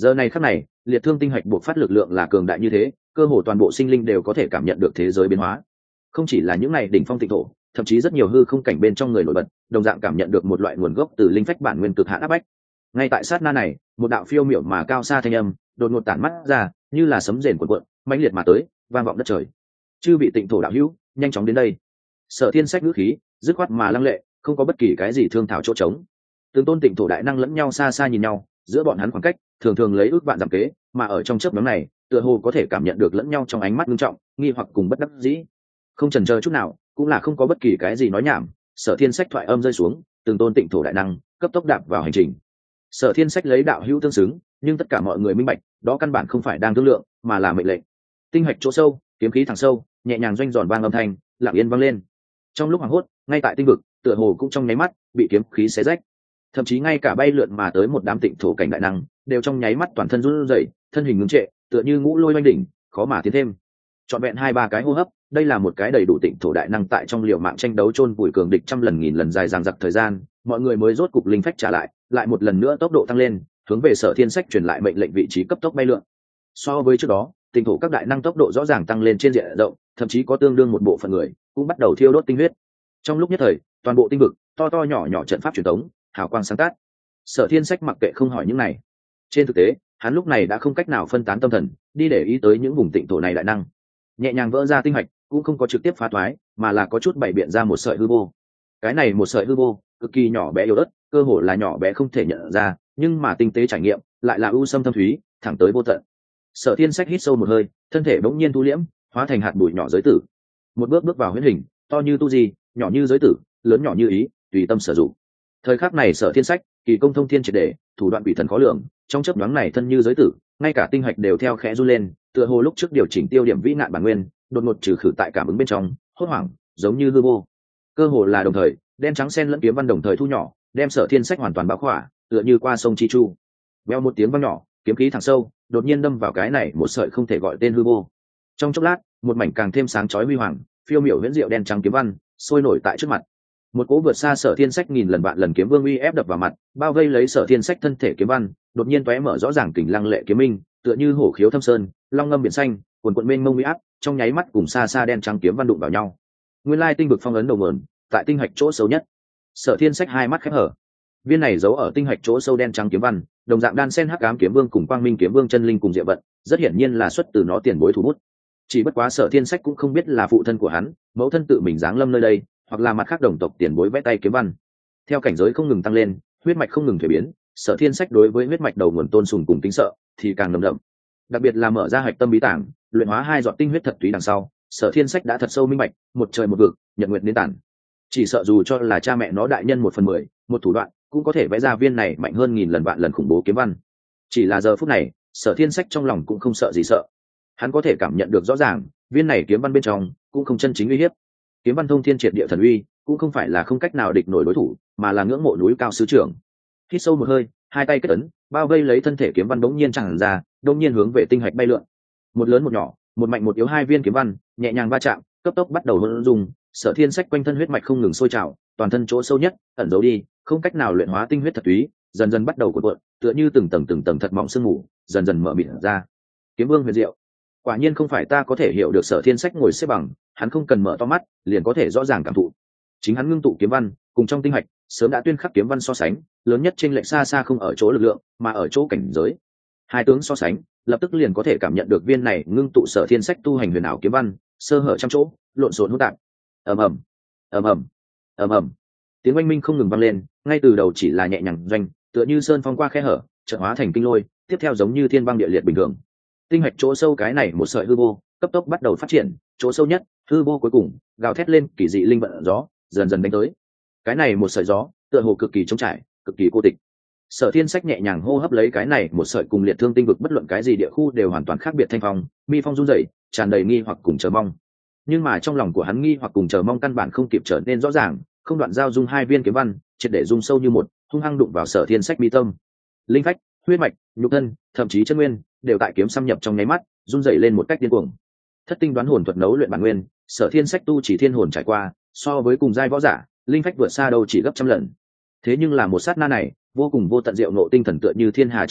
Giờ này khắc này, liệt thương tinh hạch buộc phát lực lượng là cường đại như thế, cơ hồ toàn bộ sinh linh đều có thể cảm nhận được thế giới biến hóa. Không chỉ là những này đỉnh phong tịnh thổ, thậm chí rất nhiều hư không cảnh bên trong người nổi bật, đồng dạng cảm nhận được một loại nguồn gốc từ linh phách bản nguyên cực hạn áp bách. Ngay tại sát na này, một đạo phiêu miểu mà cao xa thanh âm đột ngột tản mắt ra, như là sấm rền cuộn cuộn, mãnh liệt mà tới, vang vọng đất trời. Chư vị tịnh thổ đạo hữu, nhanh chóng đến đây. Sở Thiên Sách ngữ khí dứt khoát mà lăng lệ, không có bất kỳ cái gì thương thảo chỗ trống. Từng tôn tịnh thổ đại năng lẫn nhau xa xa nhìn nhau, giữa bọn hắn khoảng cách thường thường lấy ước vạn dặm kế, mà ở trong chớp nhoáng này, tựa hồ có thể cảm nhận được lẫn nhau trong ánh mắt nghiêm trọng, nghi hoặc cùng bất đắc dĩ. Không chần chờ chút nào, cũng là không có bất kỳ cái gì nói nhảm, Sở Thiên Sách thoại âm rơi xuống, từng tôn tịnh thổ đại năng cấp tốc đạp vào hành trình. Sở Thiên Sách lấy đạo hữu tương xứng, nhưng tất cả mọi người minh bạch, đó căn bản không phải đang thương lượng, mà là mệnh lệnh. Tinh hạch chỗ sâu, kiếm khí thẳng sâu, nhẹ nhàng doanh giòn vang âm thanh, lặng yên vang lên. Trong lúc hoảng hốt, ngay tại tinh vực, tựa hồ cũng trong nháy mắt bị kiếm khí xé rách. Thậm chí ngay cả bay lượn mà tới một đám tịnh thổ cảnh đại năng, đều trong nháy mắt toàn thân run rẩy, thân hình ngưng trệ, tựa như ngũ lôi oanh đỉnh, khó mà tiến thêm. Trọn vẹn 2-3 cái hô hấp, đây là một cái đầy đủ tịnh thổ đại năng tại trong liều mạng tranh đấu chôn vùi cường địch trăm lần nghìn lần dài dằng dặc thời gian, mọi người mới rốt cục linh phách trả lại một lần nữa tốc độ tăng lên, hướng về Sở Thiên Sách truyền lại mệnh lệnh vị trí cấp tốc bay lượn. So với trước đó, tịnh thổ các đại năng tốc độ rõ ràng tăng lên trên diện rộng, thậm chí có tương đương một bộ phận người cũng bắt đầu thiêu đốt tinh huyết. Trong lúc nhất thời, toàn bộ tinh vực to to nhỏ nhỏ trận pháp truyền thống, hào quang sáng tát. Sở Thiên Sách mặc kệ không hỏi những này. Trên thực tế, hắn lúc này đã không cách nào phân tán tâm thần, đi để ý tới những vùng tịnh thổ này đại năng. Nhẹ nhàng vỡ ra tinh hạch, cũng không có trực tiếp phá toái, mà là có chút bày biện ra một sợi hư vô. Cái này một sợi hư vô, cực kỳ nhỏ bé yếu ớt, cơ hồ là nhỏ bé không thể nhận ra, nhưng mà tinh tế trải nghiệm, lại là ưu sâm thâm thúy, thẳng tới vô tận. Sở Thiên Sách hít sâu một hơi, thân thể bỗng nhiên thu liễm, hóa thành hạt bụi nhỏ giới tử. Một bước bước vào huyễn hình, to như tu di, nhỏ như giới tử, lớn nhỏ như ý, tùy tâm sử dụng. Thời khắc này Sở Thiên Sách, kỳ công thông thiên triệt để, thủ đoạn quỷ thần khó lường, trong chớp nhoáng này thân như giới tử, ngay cả tinh hạch đều theo khẽ run lên, tựa hồ lúc trước điều chỉnh tiêu điểm vĩ nạn bản nguyên, đột ngột trừ khử tại cảm ứng bên trong, hốt hoảng, giống như hư vô. Cơ hồ là đồng thời, đen trắng xen lẫn kiếm văn đồng thời thu nhỏ, đem Sở Thiên Sách hoàn toàn bao khỏa, tựa như qua sông chi chu. Veo một tiếng vang nhỏ, kiếm khí thẳng sâu, đột nhiên đâm vào cái này một sợi không thể gọi tên hư vô. Trong chốc lát, một mảnh càng thêm sáng chói huy hoàng, phiêu miểu huyễn diệu đen trắng kiếm văn, sôi nổi tại trước mặt. Một cỗ vượt xa Sở Thiên Sách nghìn lần vạn lần kiếm vương uy ép đập vào mặt, bao vây lấy Sở Thiên Sách thân thể kiếm văn, đột nhiên tóe mở rõ ràng kình lăng lệ kiếm minh, tựa như hổ khiếu thâm sơn, long ngâm biển xanh, cuồn cuộn mênh mông uy áp, trong nháy mắt cùng xa xa đen trắng kiếm văn đụng vào nhau. Nguyên lai tinh vực phong ấn đầu nguồn, tại tinh hạch chỗ sâu nhất. Sở Thiên Sách hai mắt khép hở. Viên này giấu ở tinh hạch chỗ sâu đen trắng kiếm văn, đồng dạng đan sen hắc ám kiếm vương cùng quang minh kiếm vương chân linh cùng diệu vận, rất hiển nhiên là xuất từ nó tiền bối thủ bút. Chỉ bất quá Sở Thiên Sách cũng không biết là phụ thân của hắn, mẫu thân tự mình giáng lâm nơi đây, hoặc là mặt khác đồng tộc tiền bối vẽ tay kiếm văn. Theo cảnh giới không ngừng tăng lên, huyết mạch không ngừng thay biến, Sở Thiên Sách đối với huyết mạch đầu nguồn tôn sùng cùng kính sợ thì càng nồng đậm. Đặc biệt là mở ra hạch tâm bí tảng, luyện hóa 2 giọt tinh huyết thật túy đằng sau, Sở Thiên Sách đã thật sâu minh bạch, một trời một vực, nhật nguyệt niên tản. Chỉ sợ dù cho là cha mẹ nó đại nhân 1/10, một thủ đoạn cũng có thể vẽ ra viên này mạnh hơn nghìn lần vạn lần khủng bố kiếm văn. Chỉ là giờ phút này, Sở Thiên Sách trong lòng cũng không sợ gì sợ. Hắn có thể cảm nhận được rõ ràng, viên này kiếm văn bên trong cũng không chân chính uy hiếp. Kiếm văn thông thiên triệt địa thần uy, cũng không phải là không cách nào địch nổi đối thủ, mà là ngưỡng mộ núi cao sứ trưởng. Hít sâu một hơi, hai tay kết ấn, bao vây lấy thân thể kiếm văn bỗng nhiên tràn ra, đột nhiên hướng về tinh hạch bay lượn. Một lớn một nhỏ, một mạnh một yếu hai viên kiếm văn, nhẹ nhàng va chạm, cấp tốc bắt đầu hỗn dung. Sở Thiên Sách quanh thân huyết mạch không ngừng sôi trào, toàn thân chỗ sâu nhất ẩn giấu đi, không cách nào luyện hóa tinh huyết thật túy, dần dần bắt đầu cuộn cuộn, tựa như từng tầng thật mỏng sương mù, dần dần mở mịt ra. Kiếm vương huyền diệu, quả nhiên không phải ta có thể hiểu được. Sở Thiên Sách ngồi xếp bằng, hắn không cần mở to mắt, liền có thể rõ ràng cảm thụ. Chính hắn ngưng tụ kiếm văn, cùng trong tinh hạch, sớm đã tuyên khắc kiếm văn so sánh, lớn nhất chênh lệch xa xa không ở chỗ lực lượng, mà ở chỗ cảnh giới. Hai tướng so sánh, lập tức liền có thể cảm nhận được viên này ngưng tụ Sở Thiên Sách tu hành huyền ảo kiếm văn, sơ hở trăm chỗ, lộn xộn hỗn tạp. Ầm ầm, ầm ầm, ầm ầm. Tiếng oanh minh không ngừng vang lên, ngay từ đầu chỉ là nhẹ nhàng doanh, tựa như sơn phong qua khe hở, chợt hóa thành kinh lôi, tiếp theo giống như thiên băng địa liệt bình thường. Tinh hạch chỗ sâu cái này một sợi hư vô, cấp tốc bắt đầu phát triển, chỗ sâu nhất, hư vô cuối cùng, gào thét lên, kỳ dị linh vận gió, dần dần đánh tới. Cái này một sợi gió, tựa hồ cực kỳ trống trải, cực kỳ cô tịch. Sở Thiên Sách nhẹ nhàng hô hấp lấy cái này một sợi cùng liệt thương tinh vực bất luận cái gì địa khu đều hoàn toàn khác biệt thanh phong, mi phong run rẩy, tràn đầy nghi hoặc cùng chờ mong. Nhưng mà trong lòng của hắn nghi hoặc cùng chờ mong căn bản không kịp trở nên rõ ràng, không đoạn giao dung hai viên kiếm văn, triệt để dung sâu như một, hung hăng đụng vào Sở Thiên Sách mi tâm. Linh phách, huyết mạch, nhục thân, thậm chí chân nguyên, đều tại kiếm xâm nhập trong nháy mắt, run rẩy lên một cách điên cuồng. Thất tinh đoán hồn thuật nấu luyện bản nguyên, Sở Thiên Sách tu chỉ thiên hồn trải qua, so với cùng giai võ giả, linh phách vượt xa đâu chỉ gấp trăm lần. Thế nhưng là một sát na này, vô cùng vô tận diệu nộ tinh thần tựa như thiên hà chảy ngược,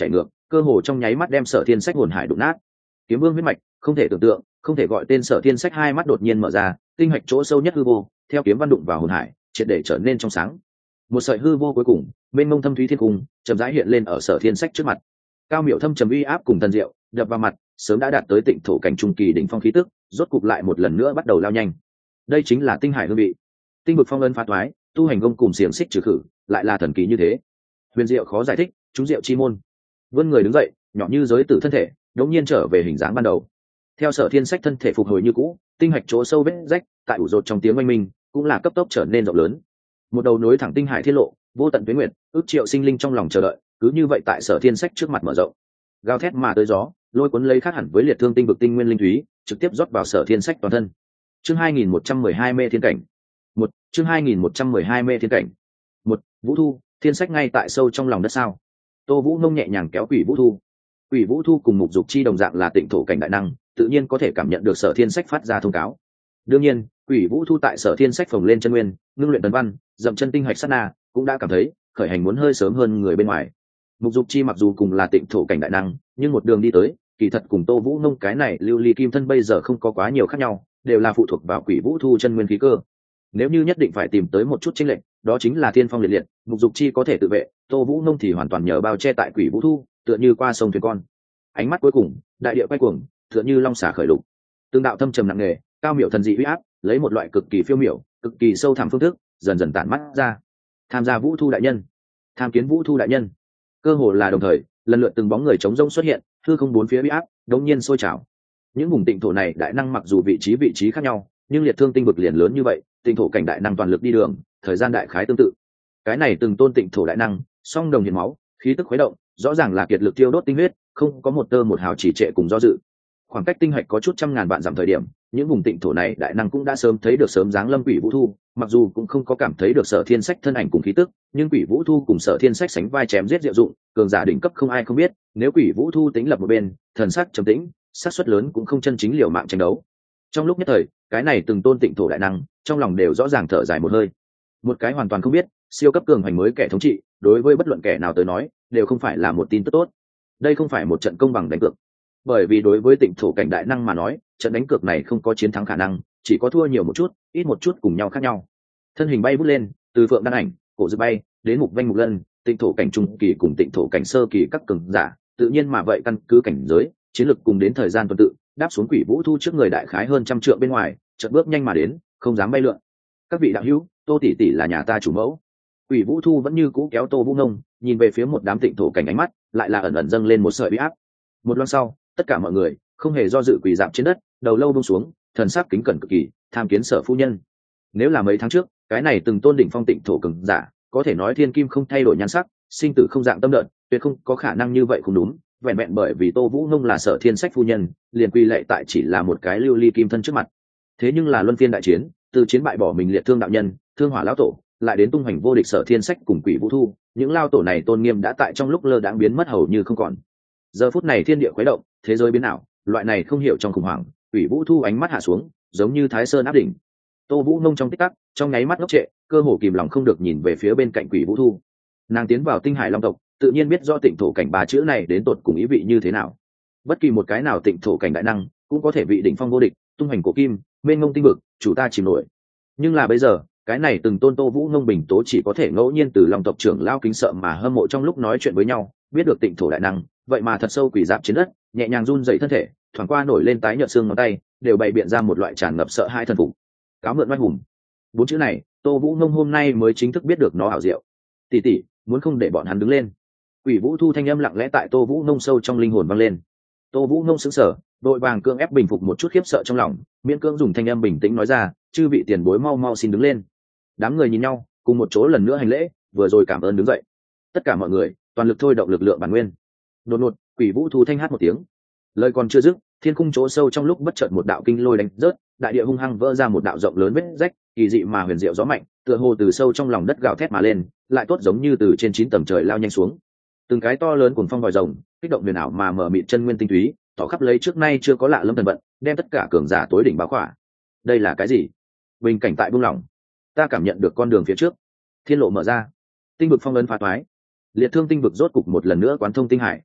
cơ hồ trong nháy mắt đem Sở Thiên Sách hồn hải đụng nát. Kiếm Vương huyết mạch, không thể tưởng tượng, không thể gọi tên. Sở Thiên Sách hai mắt đột nhiên mở ra, tinh hạch chỗ sâu nhất hư vô, theo kiếm văn đụng vào hồn hải, triệt để trở nên trong sáng. Một sợi hư vô cuối cùng, mênh mông thâm thúy thiên cung, chậm rãi hiện lên ở Sở Thiên Sách trước mặt. Cao miểu thâm trầm uy áp cùng thần diệu, đập vào mặt, sớm đã đạt tới tịnh thổ cảnh trung kỳ đỉnh phong khí tức, rốt cục lại một lần nữa bắt đầu lao nhanh. Đây chính là tinh hải hương vị. Tinh vực phong ấn phá toái, tu hành công cùng xiềng xích trừ khử, lại là thần kỳ như thế. Huyền diệu khó giải thích, chúng diệu chi môn. Vươn người đứng dậy, nhỏ như giới tử thân thể, đống nhiên trở về hình dáng ban đầu. Theo Sở Thiên Sách thân thể phục hồi như cũ, tinh hạch chỗ sâu vết rách, tại ủ rột trong tiếng oanh minh, cũng là cấp tốc trở nên rộng lớn. Một đầu nối thẳng tinh hải thiên lộ, vô tận tuyến nguyệt, ước triệu sinh linh trong lòng chờ đợi, cứ như vậy tại Sở Thiên Sách trước mặt mở rộng. Gào thét mà tới gió, lôi cuốn lấy khác hẳn với liệt thương tinh vực tinh nguyên linh thúy, trực tiếp rót vào Sở Thiên Sách toàn thân. Chương 2112 mê thiên cảnh. Chương 2112 mê thiên cảnh. Vũ Thu, Thiên Sách ngay tại sâu trong lòng đất sao? Tô Vũ Nông nhẹ nhàng kéo Quỷ Vũ Thu. Quỷ Vũ Thu cùng Mục Dục Chi đồng dạng là tịnh thổ cảnh đại năng, tự nhiên có thể cảm nhận được Sở Thiên Sách phát ra thông cáo. Đương nhiên, Quỷ Vũ Thu tại Sở Thiên Sách phồng lên chân nguyên, ngưng luyện tấn văn, dậm chân tinh hạch sát na, cũng đã cảm thấy khởi hành muốn hơi sớm hơn người bên ngoài. Mục Dục Chi mặc dù cùng là tịnh thổ cảnh đại năng, nhưng một đường đi tới, kỳ thật cùng Tô Vũ Nông cái này lưu ly kim thân bây giờ không có quá nhiều khác nhau, đều là phụ thuộc vào Quỷ Vũ Thu chân nguyên khí cơ. Nếu như nhất định phải tìm tới một chút chênh lệch, đó chính là thiên phong liệt liệt, Mục Dục Chi có thể tự vệ, Tô Vũ Nông thì hoàn toàn nhờ bao che tại Quỷ Vũ Thu, tựa như qua sông thuyền con. Ánh mắt cuối cùng, đại địa quay cuồng, tựa như long xả khởi lục. Tương đạo thâm trầm nặng nề, cao miểu thần dị uy áp, lấy một loại cực kỳ phiêu miểu, cực kỳ sâu thẳm phương thức, dần dần tản mắt ra. Tham gia Vũ Thu đại nhân, tham kiến Vũ Thu đại nhân. Cơ hồ là đồng thời, lần lượt từng bóng người trống rỗng xuất hiện, hư không bốn phía uy áp, đống nhiên sôi trào. Những vùng tịnh thổ này đại năng mặc dù vị trí khác nhau, nhưng liệt thương tinh vực liền lớn như vậy, tịnh thổ cảnh đại năng toàn lực đi đường, thời gian đại khái tương tự. Cái này từng tôn tịnh thổ đại năng, song đồng hiển máu, khí tức khuấy động, rõ ràng là kiệt lực tiêu đốt tinh huyết, không có một tơ một hào chỉ trệ cùng do dự. Khoảng cách tinh hạch có chút trăm ngàn vạn dặm thời điểm, những vùng tịnh thổ này đại năng cũng đã sớm thấy được sớm dáng lâm Quỷ Vũ Thu, mặc dù cũng không có cảm thấy được Sở Thiên Sách thân ảnh cùng khí tức, nhưng Quỷ Vũ Thu cùng Sở Thiên Sách sánh vai chém giết diệu dụng, cường giả đỉnh cấp không ai không biết, nếu Quỷ Vũ Thu tính lập một bên, thần sắc trầm tĩnh, xác suất lớn cũng không chân chính liều mạng tranh đấu. Trong lúc nhất thời, cái này từng tôn tịnh thổ đại năng, trong lòng đều rõ ràng thở dài một hơi. Một cái hoàn toàn không biết, siêu cấp cường hành mới kẻ thống trị, đối với bất luận kẻ nào tới nói, đều không phải là một tin tức tốt. Đây không phải một trận công bằng đánh cược, bởi vì đối với tịnh thổ cảnh đại năng mà nói, trận đánh cược này không có chiến thắng khả năng, chỉ có thua nhiều một chút, ít một chút cùng nhau khác nhau. Thân hình bay vút lên, từ phượng đan ảnh, cổ dư bay đến mục vanh mục lân, tịnh thổ cảnh trung kỳ cùng tịnh thổ cảnh sơ kỳ các cường giả, tự nhiên mà vậy căn cứ cảnh giới, chiến lực cùng đến thời gian tuần tự, đáp xuống Quỷ Vũ Thu trước người đại khái hơn trăm trượng bên ngoài, chợt bước nhanh mà đến, không dám bay lượn. Các vị đạo hữu, Tô tỷ tỷ là nhà ta chủ mẫu. Quỷ Vũ Thu vẫn như cũ kéo Tô Vũ Nông, nhìn về phía một đám tịnh thổ cảnh, ánh mắt lại là ẩn ẩn dâng lên một sợi uy áp. Một loang sau, tất cả mọi người không hề do dự quỳ dạp trên đất, đầu lâu buông xuống, thần sắc kính cẩn cực kỳ, tham kiến Sở phu nhân. Nếu là mấy tháng trước, cái này từng tôn đỉnh phong tịnh thổ cường giả, có thể nói thiên kim không thay đổi nhan sắc, sinh tử không dạng tâm đợt, tuyệt không có khả năng như vậy không đúng. Vẹn vẹn bởi vì Tô Vũ Nông là Sở Thiên Sách phu nhân, liền quy lệ tại chỉ là một cái lưu ly kim thân trước mặt. Thế nhưng là luân phiên đại chiến, từ chiến bại bỏ mình liệt thương đạo nhân, thương hỏa lão tổ, lại đến tung hoành vô địch Sở Thiên Sách cùng Quỷ Vũ Thu, những lao tổ này tôn nghiêm đã tại trong lúc lơ đãng biến mất hầu như không còn. Giờ phút này thiên địa khuấy động, thế giới biến ảo, loại này không hiểu trong khủng hoảng, Quỷ Vũ Thu ánh mắt hạ xuống, giống như Thái Sơn áp đỉnh. Tô Vũ Nông trong tích tắc, trong nháy mắt ngốc trệ, cơ hồ kìm lòng không được nhìn về phía bên cạnh Quỷ Vũ Thu. Nàng tiến vào tinh hải long tộc, tự nhiên biết do tịnh thổ cảnh ba chữ này đến tột cùng ý vị như thế nào. Bất kỳ một cái nào tịnh thổ cảnh đại năng cũng có thể vị đỉnh phong vô địch, tung hành cổ kim, mênh mông tinh vực, chủ ta chìm nổi. Nhưng là bây giờ, cái này từng tôn Tô Vũ Nông bình tố chỉ có thể ngẫu nhiên từ long tộc trưởng lao kính sợ mà hâm mộ trong lúc nói chuyện với nhau, biết được tịnh thổ đại năng, vậy mà thật sâu quỷ dạp trên đất, nhẹ nhàng run dậy thân thể, thoáng qua nổi lên tái nhợt xương ngón tay, đều bày biện ra một loại tràn ngập sợ hãi thần phục. Cáo mượn oai hùng. Bốn chữ này, Tô Vũ Nông hôm nay mới chính thức biết được nó ảo diệu. Tỷ tỷ, muốn không để bọn hắn đứng lên. Quỷ Vũ Thu thanh âm lặng lẽ tại Tô Vũ Nông sâu trong linh hồn vang lên. Tô Vũ Nông sững sờ, đội vàng cương ép bình phục một chút khiếp sợ trong lòng, miễn cưỡng dùng thanh âm bình tĩnh nói ra, chư vị tiền bối mau mau xin đứng lên. Đám người nhìn nhau, cùng một chỗ lần nữa hành lễ, vừa rồi cảm ơn đứng dậy. Tất cả mọi người toàn lực thôi động lực lượng bản nguyên. Đột ngột, Quỷ Vũ Thu thanh hát một tiếng. Lời còn chưa dứt, thiên khung chỗ sâu trong lúc bất chợt một đạo kinh lôi đánh rớt, đại địa hung hăng vỡ ra một đạo rộng lớn vết rách, kỳ dị mà huyền diệu gió mạnh, tựa hồ từ sâu trong lòng đất gào thét mà lên, lại tốt giống như từ trên 9 tầng trời lao nhanh xuống. Từng cái to lớn cuồng phong vòi rồng, kích động huyền ảo mà mở mịt chân nguyên tinh túy, tỏ khắp lấy trước nay chưa có lạ lâm thần vận, đem tất cả cường giả tối đỉnh bao khỏa. Đây là cái gì? Bình cảnh tại buông lỏng. Ta cảm nhận được con đường phía trước. Thiên lộ mở ra, tinh vực phong ấn phá toái, liệt thương tinh vực rốt cục một lần nữa quán thông tinh hải.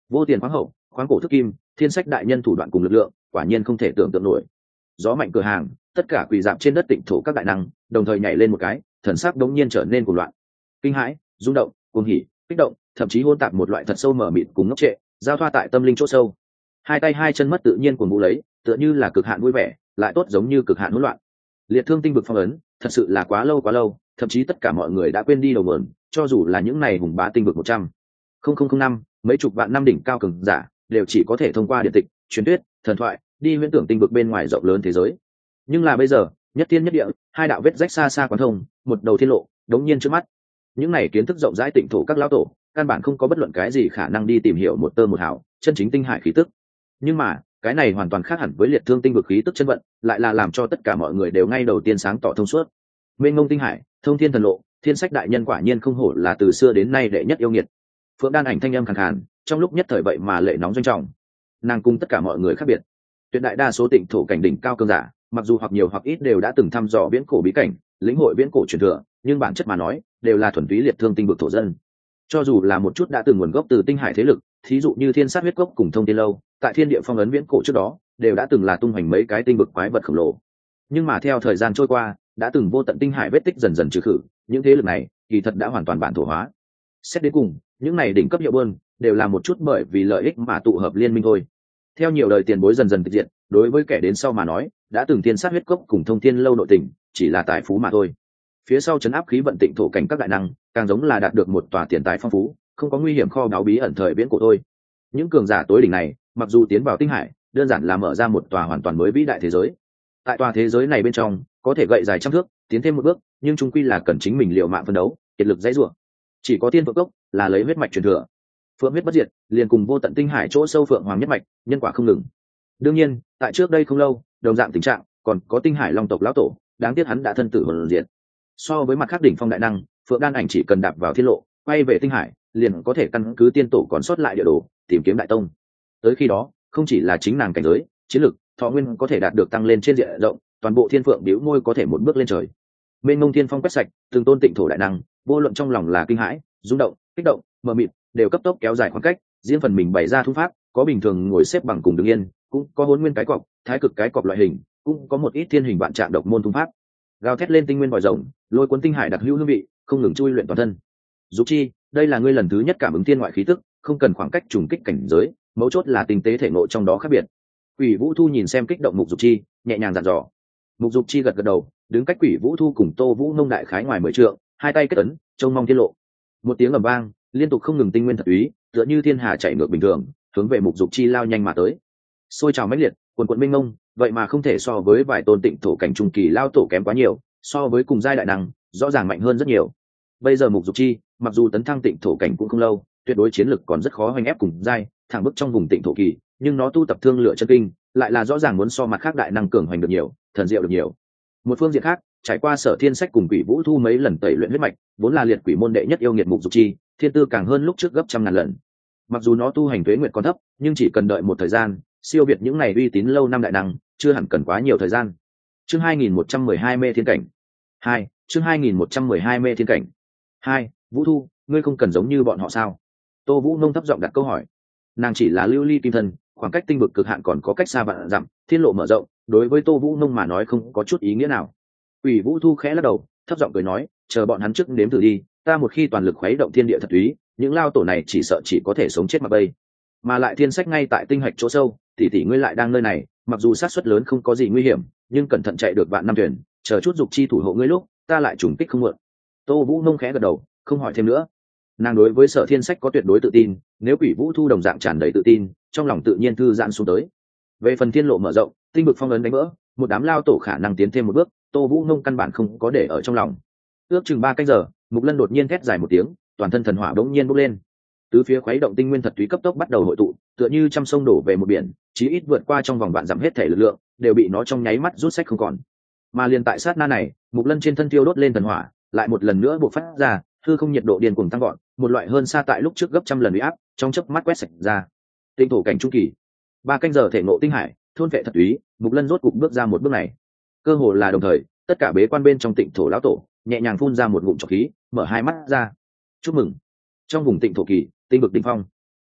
vô tiền khoáng hậu, khoáng cổ thức kim, thiên sách đại nhân thủ đoạn cùng lực lượng quả nhiên không thể tưởng tượng nổi. Gió mạnh cửa hàng, tất cả quỳ dạp trên đất tịnh thổ các đại năng đồng thời nhảy lên một cái, thần sắc đống nhiên trở nên cuồng loạn, kinh hãi, rung động, cuồng hỉ, kích động, thậm chí hỗn tạp một loại thật sâu mở mịt cùng ngốc trệ giao thoa tại tâm linh chỗ sâu. Hai tay hai chân mất tự nhiên cuồng vũ lấy, tựa như là cực hạn vui vẻ, lại tốt giống như cực hạn hỗn loạn. Liệt thương tinh vực phong ấn thật sự là quá lâu, thậm chí tất cả mọi người đã quên đi đầu nguồn, cho dù là những này hùng bá tinh vực 100,000 năm mấy chục vạn năm đỉnh cao cường giả đều chỉ có thể thông qua điện tịch, truyền thuyết, thần thoại đi huyễn tưởng tinh vực bên ngoài rộng lớn thế giới. Nhưng là bây giờ, nhất thiên nhất địa, hai đạo vết rách xa xa quán thông, một đầu thiên lộ đống nhiên trước mắt. Những này kiến thức rộng rãi tịnh thổ các lão tổ căn bản không có bất luận cái gì khả năng đi tìm hiểu một tơ một hào chân chính tinh hải khí tức. Nhưng mà cái này hoàn toàn khác hẳn với liệt thương tinh vực khí tức chân vận, lại là làm cho tất cả mọi người đều ngay đầu tiên sáng tỏ thông suốt. Mênh mông tinh hải, thông thiên thần lộ, thiên sách đại nhân quả nhiên không hổ là từ xưa đến nay đệ nhất yêu nghiệt. Phượng Đan Ảnh thanh âm khàn khàn, trong lúc nhất thời vậy mà lệ nóng doanh trọng. Nàng cùng tất cả mọi người khác biệt, tuyệt đại đa số tịnh thổ cảnh đỉnh cao cường giả, mặc dù hoặc nhiều hoặc ít đều đã từng thăm dò viễn cổ bí cảnh, lĩnh hội viễn cổ truyền thừa, nhưng bản chất mà nói, đều là thuần túy liệt thương tinh vực thổ dân. Cho dù là một chút đã từng nguồn gốc từ tinh hải thế lực, thí dụ như Thiên Sát huyết cốc cùng Thông Thiên lâu, tại thiên địa phong ấn viễn cổ trước đó, đều đã từng là tung hoành mấy cái tinh vực quái vật khổng lồ. Nhưng mà theo thời gian trôi qua, đã từng vô tận tinh hải vết tích dần dần trừ khử, những thế lực này kỳ thật đã hoàn toàn bản thổ hóa. Xét đến cùng, những này đỉnh cấp hiệu buôn đều là một chút bởi vì lợi ích mà tụ hợp liên minh thôi. Theo nhiều đời tiền bối dần dần thực diện, đối với kẻ đến sau mà nói, đã từng Thiên Sát huyết cốc cùng Thông Thiên lâu nội tình, chỉ là tài phú mà thôi. Phía sau trấn áp khí vận tịnh thổ cảnh các đại năng, càng giống là đạt được một tòa tiền tài phong phú, không có nguy hiểm kho báu bí ẩn thời viễn cổ thôi. Những cường giả tối đỉnh này, mặc dù tiến vào tinh hải, đơn giản là mở ra một tòa hoàn toàn mới vĩ đại thế giới. Tại tòa thế giới này bên trong, có thể gậy dài trăm thước, tiến thêm một bước, nhưng chung quy là cần chính mình liều mạng phân đấu, kiệt lực dãy rủa. Chỉ có tiên phượng cốc là lấy huyết mạch truyền thừa, phượng huyết bất diệt, liền cùng vô tận tinh hải chỗ sâu phượng hoàng nhất mạch, nhân quả không ngừng. Đương nhiên, tại trước đây không lâu, đồng dạng tình trạng, còn có tinh hải long tộc lão tổ, đáng tiếc hắn đã thân tử hồn diệt. So với mặt khác đỉnh phong đại năng, Phượng Đan Ảnh chỉ cần đạp vào thiên lộ, quay về tinh hải, liền có thể căn cứ tiên tổ còn sót lại địa đồ, tìm kiếm đại tông. Tới khi đó, không chỉ là chính nàng cảnh giới, chiến lực, thọ nguyên có thể đạt được tăng lên trên diện rộng, toàn bộ thiên phượng biểu môi có thể một bước lên trời. Mênh mông thiên phong quét sạch, từng tôn tịnh thổ đại năng, vô luận trong lòng là kinh hãi, rung động, kích động, mờ mịt, đều cấp tốc kéo dài khoảng cách, riêng phần mình bày ra thu pháp, có bình thường ngồi xếp bằng cùng đứng yên, cũng có hỗn nguyên cái cọc, thái cực cái cọc loại hình, cũng có một ít thiên hình vạn trạng độc môn thu pháp. Gào thét lên tinh nguyên vòi rồng, lôi cuốn tinh hải đặc hữu hương vị, không ngừng chui luyện toàn thân. Dục chi, đây là ngươi lần thứ nhất cảm ứng thiên ngoại khí tức, không cần khoảng cách trùng kích cảnh giới, mấu chốt là tinh tế thể nội trong đó khác biệt. Quỷ Vũ Thu nhìn xem kích động Mục Dục Chi, nhẹ nhàng dặn dò. Mục Dục Chi gật gật đầu, đứng cách Quỷ Vũ Thu cùng Tô Vũ Nông đại khái ngoài 10 trượng, hai tay kết ấn, trông mong thiên lộ. Một tiếng ầm vang, liên tục không ngừng tinh nguyên thật úy, tựa như thiên hà chảy ngược bình thường, hướng về Mục Dục Chi lao nhanh mà tới. Sôi trào mãnh liệt, cuồn cuộn mênh mông, vậy mà không thể so với vài tôn tịnh thổ cảnh trung kỳ lao tổ kém quá nhiều, so với cùng giai đại năng, rõ ràng mạnh hơn rất nhiều. Bây giờ Mục Dục Chi, mặc dù tấn thăng tịnh thổ cảnh cũng không lâu, tuyệt đối chiến lực còn rất khó hoành ép cùng giai, thẳng bước trong vùng tịnh thổ kỳ, nhưng nó tu tập thương lựa chân kinh, lại là rõ ràng muốn so mặt khác đại năng cường hoành được nhiều, thần diệu được nhiều. Một phương diện khác, trải qua Sở Thiên Sách cùng Quỷ Vũ Thu mấy lần tẩy luyện huyết mạch, vốn là liệt quỷ môn đệ nhất yêu nghiệt Mục Dục Chi, thiên tư càng hơn lúc trước gấp trăm ngàn lần. Mặc dù nó tu hành tuế nguyệt còn thấp, nhưng chỉ cần đợi một thời gian, siêu việt những này uy tín lâu năm đại năng, chưa hẳn cần quá nhiều thời gian. Chương 2112 mê thiên cảnh 2, chương 2112 mê thiên cảnh 2, Vũ Thu, ngươi không cần giống như bọn họ sao? Tô Vũ Nông thấp giọng đặt câu hỏi. Nàng chỉ là lưu ly kim thân, khoảng cách tinh vực cực hạn còn có cách xa vạn dặm, thiên lộ mở rộng, đối với Tô Vũ Nông mà nói không có chút ý nghĩa nào. Quỷ Vũ Thu khẽ lắc đầu, thấp giọng cười nói, chờ bọn hắn trước nếm thử đi, ta một khi toàn lực khuấy động thiên địa thật úy, những lao tổ này chỉ sợ chỉ có thể sống chết mà bay. Mà lại thiên sách ngay tại tinh hạch chỗ sâu, tỷ ngươi lại đang nơi này, mặc dù xác suất lớn không có gì nguy hiểm, nhưng cẩn thận chạy được vạn năm thuyền, chờ chút Dục Chi thủ hộ ngươi lúc, ta lại trùng kích không muộn. Tô Vũ Nông khẽ gật đầu, không hỏi thêm nữa. Nàng đối với Sở Thiên Sách có tuyệt đối tự tin, nếu Quỷ Vũ Thu đồng dạng tràn đầy tự tin, trong lòng tự nhiên thư giãn xuống tới. Về phần thiên lộ mở rộng, tinh vực phong ấn đánh vỡ, một đám lao tổ khả năng tiến thêm một bước, Tô Vũ Nông căn bản không có để ở trong lòng. Ước chừng 3 canh giờ, Mục Lân đột nhiên thét dài một tiếng, toàn thân thần hỏa bỗng nhiên bốc lên. Tứ phía khuấy động tinh nguyên thật túy cấp tốc bắt đầu hội tụ, tựa như trăm sông đổ về một biển, chí ít vượt qua trong vòng vạn dặm hết thể lực lượng, đều bị nó trong nháy mắt rút sạch không còn. Mà liền tại sát na này, Mục Lân trên thân thiêu đốt lên thần hỏa, lại một lần nữa bộc phát ra, hư không nhiệt độ điên cuồng tăng vọt, một loại hơn xa tại lúc trước gấp trăm lần uy áp, trong chớp mắt quét sạch ra. Tinh thổ cảnh trung kỳ, 3 canh giờ thể ngộ tinh hải, thôn vệ thật túy, Mục Lân rốt cục bước ra một bước này. Cơ hồ là đồng thời, tất cả bế quan bên trong tịnh thổ lão tổ nhẹ nhàng phun ra một ngụm trọc khí, mở hai mắt ra. Chúc mừng! Trong vùng tịnh thổ kỳ, tinh vực đỉnh phong,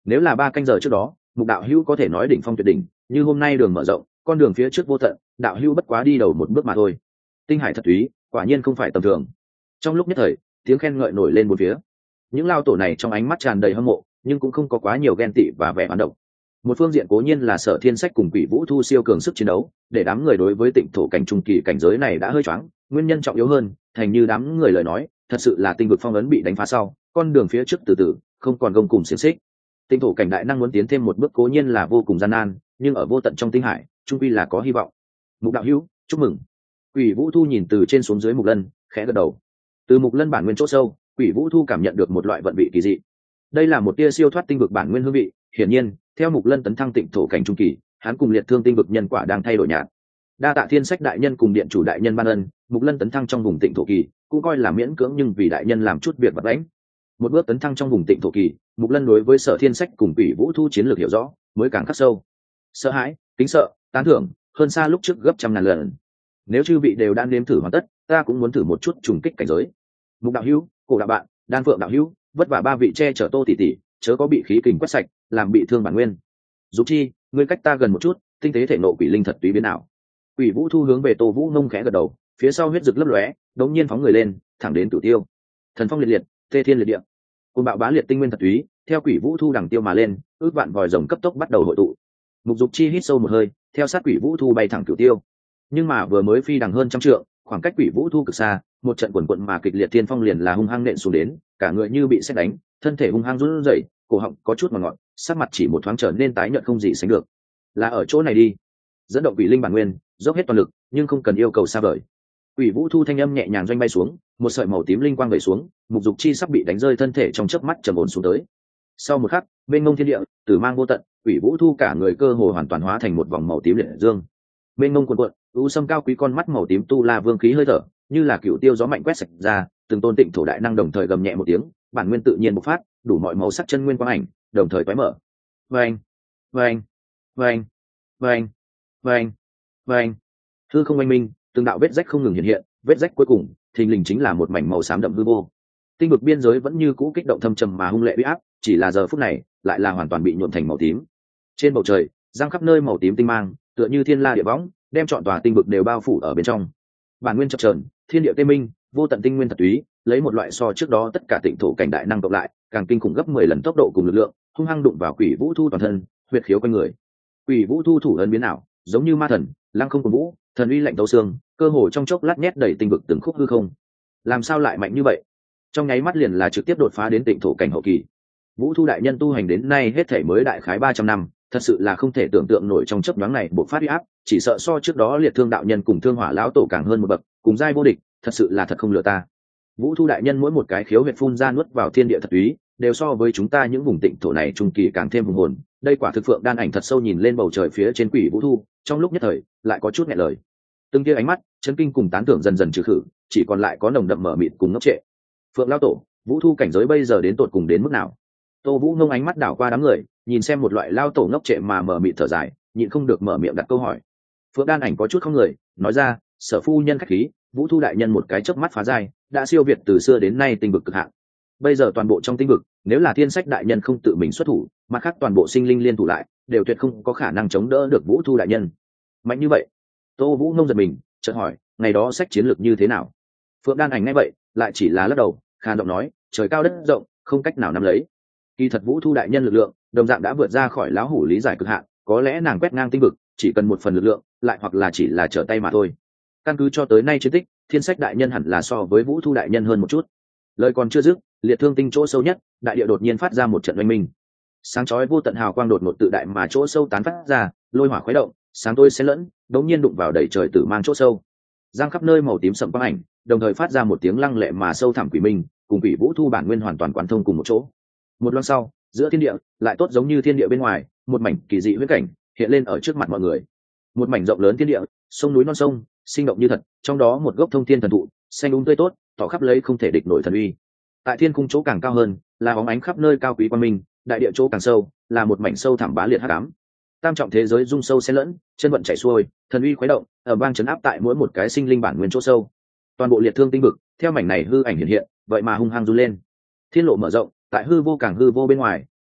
Nếu là 3 canh giờ trước đó, Mục đạo hữu có thể nói đỉnh phong tuyệt đỉnh, như hôm nay đường mở rộng, con đường phía trước vô tận, đạo hữu bất quá đi đầu một bước mà thôi. Tinh hải thật túy, quả nhiên không phải tầm thường. Trong lúc nhất thời, tiếng khen ngợi nổi lên bốn phía. Những lao tổ này trong ánh mắt tràn đầy hâm mộ, nhưng cũng không có quá nhiều ghen tị và vẻ hoán độc. Một phương diện cố nhiên là Sở Thiên Sách cùng Quỷ Vũ Thu siêu cường sức chiến đấu, để đám người đối với Tịnh thổ cảnh trung kỳ cảnh giới này đã hơi choáng. Nguyên nhân trọng yếu hơn, thành như đám người lời nói, thật sự là tinh vực phong ấn bị đánh phá sau, con đường phía trước từ từ không còn gông cùng xiềng xích. Tịnh thổ cảnh đại năng muốn tiến thêm một bước cố nhiên là vô cùng gian nan, nhưng ở vô tận trong tinh hải, trung quy là có hy vọng. Mục đạo hữu, chúc mừng. Quỷ Vũ Thu nhìn từ trên xuống dưới Mục Lân, khẽ gật đầu. Từ Mục Lân bản nguyên chỗ sâu, Quỷ Vũ Thu cảm nhận được một loại vận vị kỳ dị. Đây là một tia siêu thoát tinh vực bản nguyên hương vị, hiển nhiên, theo Mục Lân tấn thăng Tịnh thổ cảnh trung kỳ, hắn cùng liệt thương tinh vực nhân quả đang thay đổi nhạt. Đa tạ Thiên Sách đại nhân cùng điện chủ đại nhân ban ân, Mục Lân tấn thăng trong vùng Tịnh thổ kỳ, cũng coi là miễn cưỡng nhưng vì đại nhân làm chút việc vật lãnh. Một bước tấn thăng trong vùng Tịnh thổ kỳ, Mục Lân đối với Sở Thiên Sách cùng Quỷ Vũ Thu chiến lược hiểu rõ, mới càng khắc sâu. Sợ hãi, kính sợ, tán thưởng, hơn xa lúc trước gấp trăm ngàn lần. Nếu chư vị đều đang nếm thử hoàn tất, ta cũng muốn thử một chút trùng kích cảnh giới. Mục đạo hữu, Cổ đạo bạn, Đan Phượng đạo hữu, vất vả ba vị che chở Tô tỷ tỷ, chớ có bị khí kình quét sạch, làm bị thương bản nguyên. Dục Chi, ngươi cách ta gần một chút, tinh tế thể nộ quỷ linh thật tùy biến ảo. Quỷ Vũ Thu hướng về Tô Vũ Ngông khẽ gật đầu, phía sau huyết rực lấp lóe, đống nhiên phóng người lên, thẳng đến Cửu Tiêu. Thần phong liệt liệt, tê thiên liệt địa. Côn bạo bá liệt tinh nguyên thật túy, theo Quỷ Vũ Thu đằng tiêu mà lên, ước vạn vòi rồng cấp tốc bắt đầu hội tụ. Mục Dục Chi hít sâu một hơi, theo sát Quỷ Vũ Thu bay thẳng Cửu Tiêu. Nhưng mà vừa mới phi đằng hơn trăm trượng, khoảng cách Quỷ Vũ Thu cực xa, một trận quần quận mà kịch liệt thiên phong liền là hung hăng nện xuống đến, cả người như bị sét đánh, thân thể hung hăng run rẩy, cổ họng có chút ngọt ngọt, sắc mặt chỉ một thoáng trở nên tái nhợt không gì sánh được. Là ở chỗ này đi. Dẫn động quỷ linh bản nguyên, dốc hết toàn lực, nhưng không cần yêu cầu xa vời. Quỷ Vũ Thu thanh âm nhẹ nhàng doanh bay xuống, một sợi màu tím linh quang vẩy xuống, Mục Dục Chi sắp bị đánh rơi thân thể trong chớp mắt trầm ổn xuống tới. Sau một khắc, bên ngông thiên địa, tử mang vô tận, Quỷ Vũ Thu cả người cơ hồ hoàn toàn hóa thành một vòng màu tím liệt dương. Bên ngông cuồn cuộn, u sâm cao quý con mắt màu tím tu la vương khí hơi thở, như là cựu tiêu gió mạnh quét sạch ra, từng tôn Tịnh thổ đại năng đồng thời gầm nhẹ một tiếng, bản nguyên tự nhiên bộc phát, đủ mọi màu sắc chân nguyên quang ảnh, đồng thời toé mở. Vâng, vâng, vâng, vâng, vâng, vâng. Hư không oanh minh, từng đạo vết rách không ngừng hiện hiện, vết rách cuối cùng, thình lình chính là một mảnh màu xám đậm hư vô. Tinh vực biên giới vẫn như cũ kích động thâm trầm mà hung lệ uy áp, chỉ là giờ phút này, lại là hoàn toàn bị nhuộm thành màu tím. Trên bầu trời, giăng khắp nơi màu tím tinh mang, tựa như thiên la địa võng, đem trọn tòa tinh vực đều bao phủ ở bên trong. Bản nguyên chập chờn, thiên địa tê minh, vô tận tinh nguyên thật túy, lấy một loại so trước đó tất cả Tịnh thổ cảnh đại năng cộng lại, càng kinh khủng gấp 10 lần tốc độ cùng lực lượng, hung hăng đụng vào Quỷ Vũ Thu toàn thân, huyệt khiếu quanh người. Quỷ Vũ Thu thủ ấn biến ảo, giống như ma thần, lăng không cuồng vũ, thần uy lạnh tấu xương, cơ hồ trong chốc lát nhét đầy tinh vực từng khúc hư không. Làm sao lại mạnh như vậy? Trong nháy mắt liền là trực tiếp đột phá đến Tịnh thổ cảnh hậu kỳ. Vũ Thu đại nhân tu hành đến nay hết thể mới đại khái 300 năm, thật sự là không thể tưởng tượng nổi trong chớp nhoáng này bộc phát uy áp, chỉ sợ so trước đó Liệt Thương đạo nhân cùng Thương Hỏa lão tổ càng hơn một bậc, cùng giai vô địch, thật sự là thật không lừa ta. Vũ Thu đại nhân mỗi một cái khiếu huyệt phun ra nuốt vào thiên địa thật úy, đều so với chúng ta những vùng Tịnh thổ này trung kỳ càng thêm hùng hồn. Đây quả thực phượng đan ảnh thật sâu nhìn lên bầu trời phía trên Quỷ Vũ Thu, trong lúc nhất thời lại có chút nghẹn lời. Từng kia ánh mắt, chấn kinh cùng tán thưởng dần dần trừ khử, chỉ còn lại có nồng đậm mở mịt cùng ngốc trệ. Phượng lão tổ, Vũ Thu cảnh giới bây giờ đến tột cùng đến mức nào? Tô Vũ Ngông ánh mắt đảo qua đám người, nhìn xem một loại lao tổ ngốc trệ mà mở mịt thở dài, nhịn không được mở miệng đặt câu hỏi. Phượng đan ảnh có chút không người, nói ra, Sở phu nhân khách khí, Vũ Thu đại nhân một cái chớp mắt phá giai, đã siêu việt từ xưa đến nay tinh vực cực hạn. Bây giờ toàn bộ trong tinh vực, nếu là Thiên Sách đại nhân không tự mình xuất thủ, mà khác toàn bộ sinh linh liên thủ lại, đều tuyệt không có khả năng chống đỡ được Vũ Thu đại nhân. Mạnh như vậy? Tô Vũ Ngông giật mình, chợt hỏi, ngày đó sách chiến lược như thế nào? Phượng đan ảnh nghe vậy, lại chỉ là lắc đầu, khàn giọng nói, trời cao đất rộng, không cách nào nắm lấy. Kỳ thật Vũ Thu đại nhân lực lượng, đồng dạng đã vượt ra khỏi lão hủ lý giải cực hạn, có lẽ nàng quét ngang tinh vực, chỉ cần một phần lực lượng, lại hoặc là chỉ là trở tay mà thôi. Căn cứ cho tới nay chiến tích, Thiên Sách đại nhân hẳn là so với Vũ Thu đại nhân hơn một chút. Lời còn chưa dứt, Liệt Thương tinh chỗ sâu nhất, đại địa đột nhiên phát ra một trận oanh minh. Sáng chói vô tận hào quang đột ngột tự đại mà chỗ sâu tán phát ra, lôi hỏa khuấy động, sáng tối xen lẫn, đống nhiên đụng vào đầy trời tử mang chỗ sâu. Giang khắp nơi màu tím sậm quang ảnh, đồng thời phát ra một tiếng lăng lệ mà sâu thẳm quỷ minh, cùng Quỷ Vũ Thu bản nguyên hoàn toàn quán thông cùng một chỗ. Một loan sau, giữa thiên địa lại tốt giống như thiên địa bên ngoài, một mảnh kỳ dị huyễn cảnh hiện lên ở trước mặt mọi người. Một mảnh rộng lớn thiên địa, sông núi non sông, sinh động như thật, trong đó một gốc thông thiên thần thụ, xanh tươi tốt, tỏ khắp lấy không thể địch nổi thần uy. Tại thiên cung chỗ càng cao hơn, là bóng ánh khắp nơi cao quý quang minh, đại địa chỗ càng sâu, là một mảnh sâu thẳm bá liệt hắc ám. Tam trọng thế giới rung sâu xen lẫn, chân vận chảy xuôi, thần uy khuấy động, ở bang chấn áp tại mỗi một cái sinh linh bản nguyên chỗ sâu. Toàn bộ Liệt Thương tinh vực, theo mảnh này hư ảnh hiện hiện, vậy mà hung hăng run lên. Thiên lộ mở rộng, tại hư vô càng hư vô bên ngoài,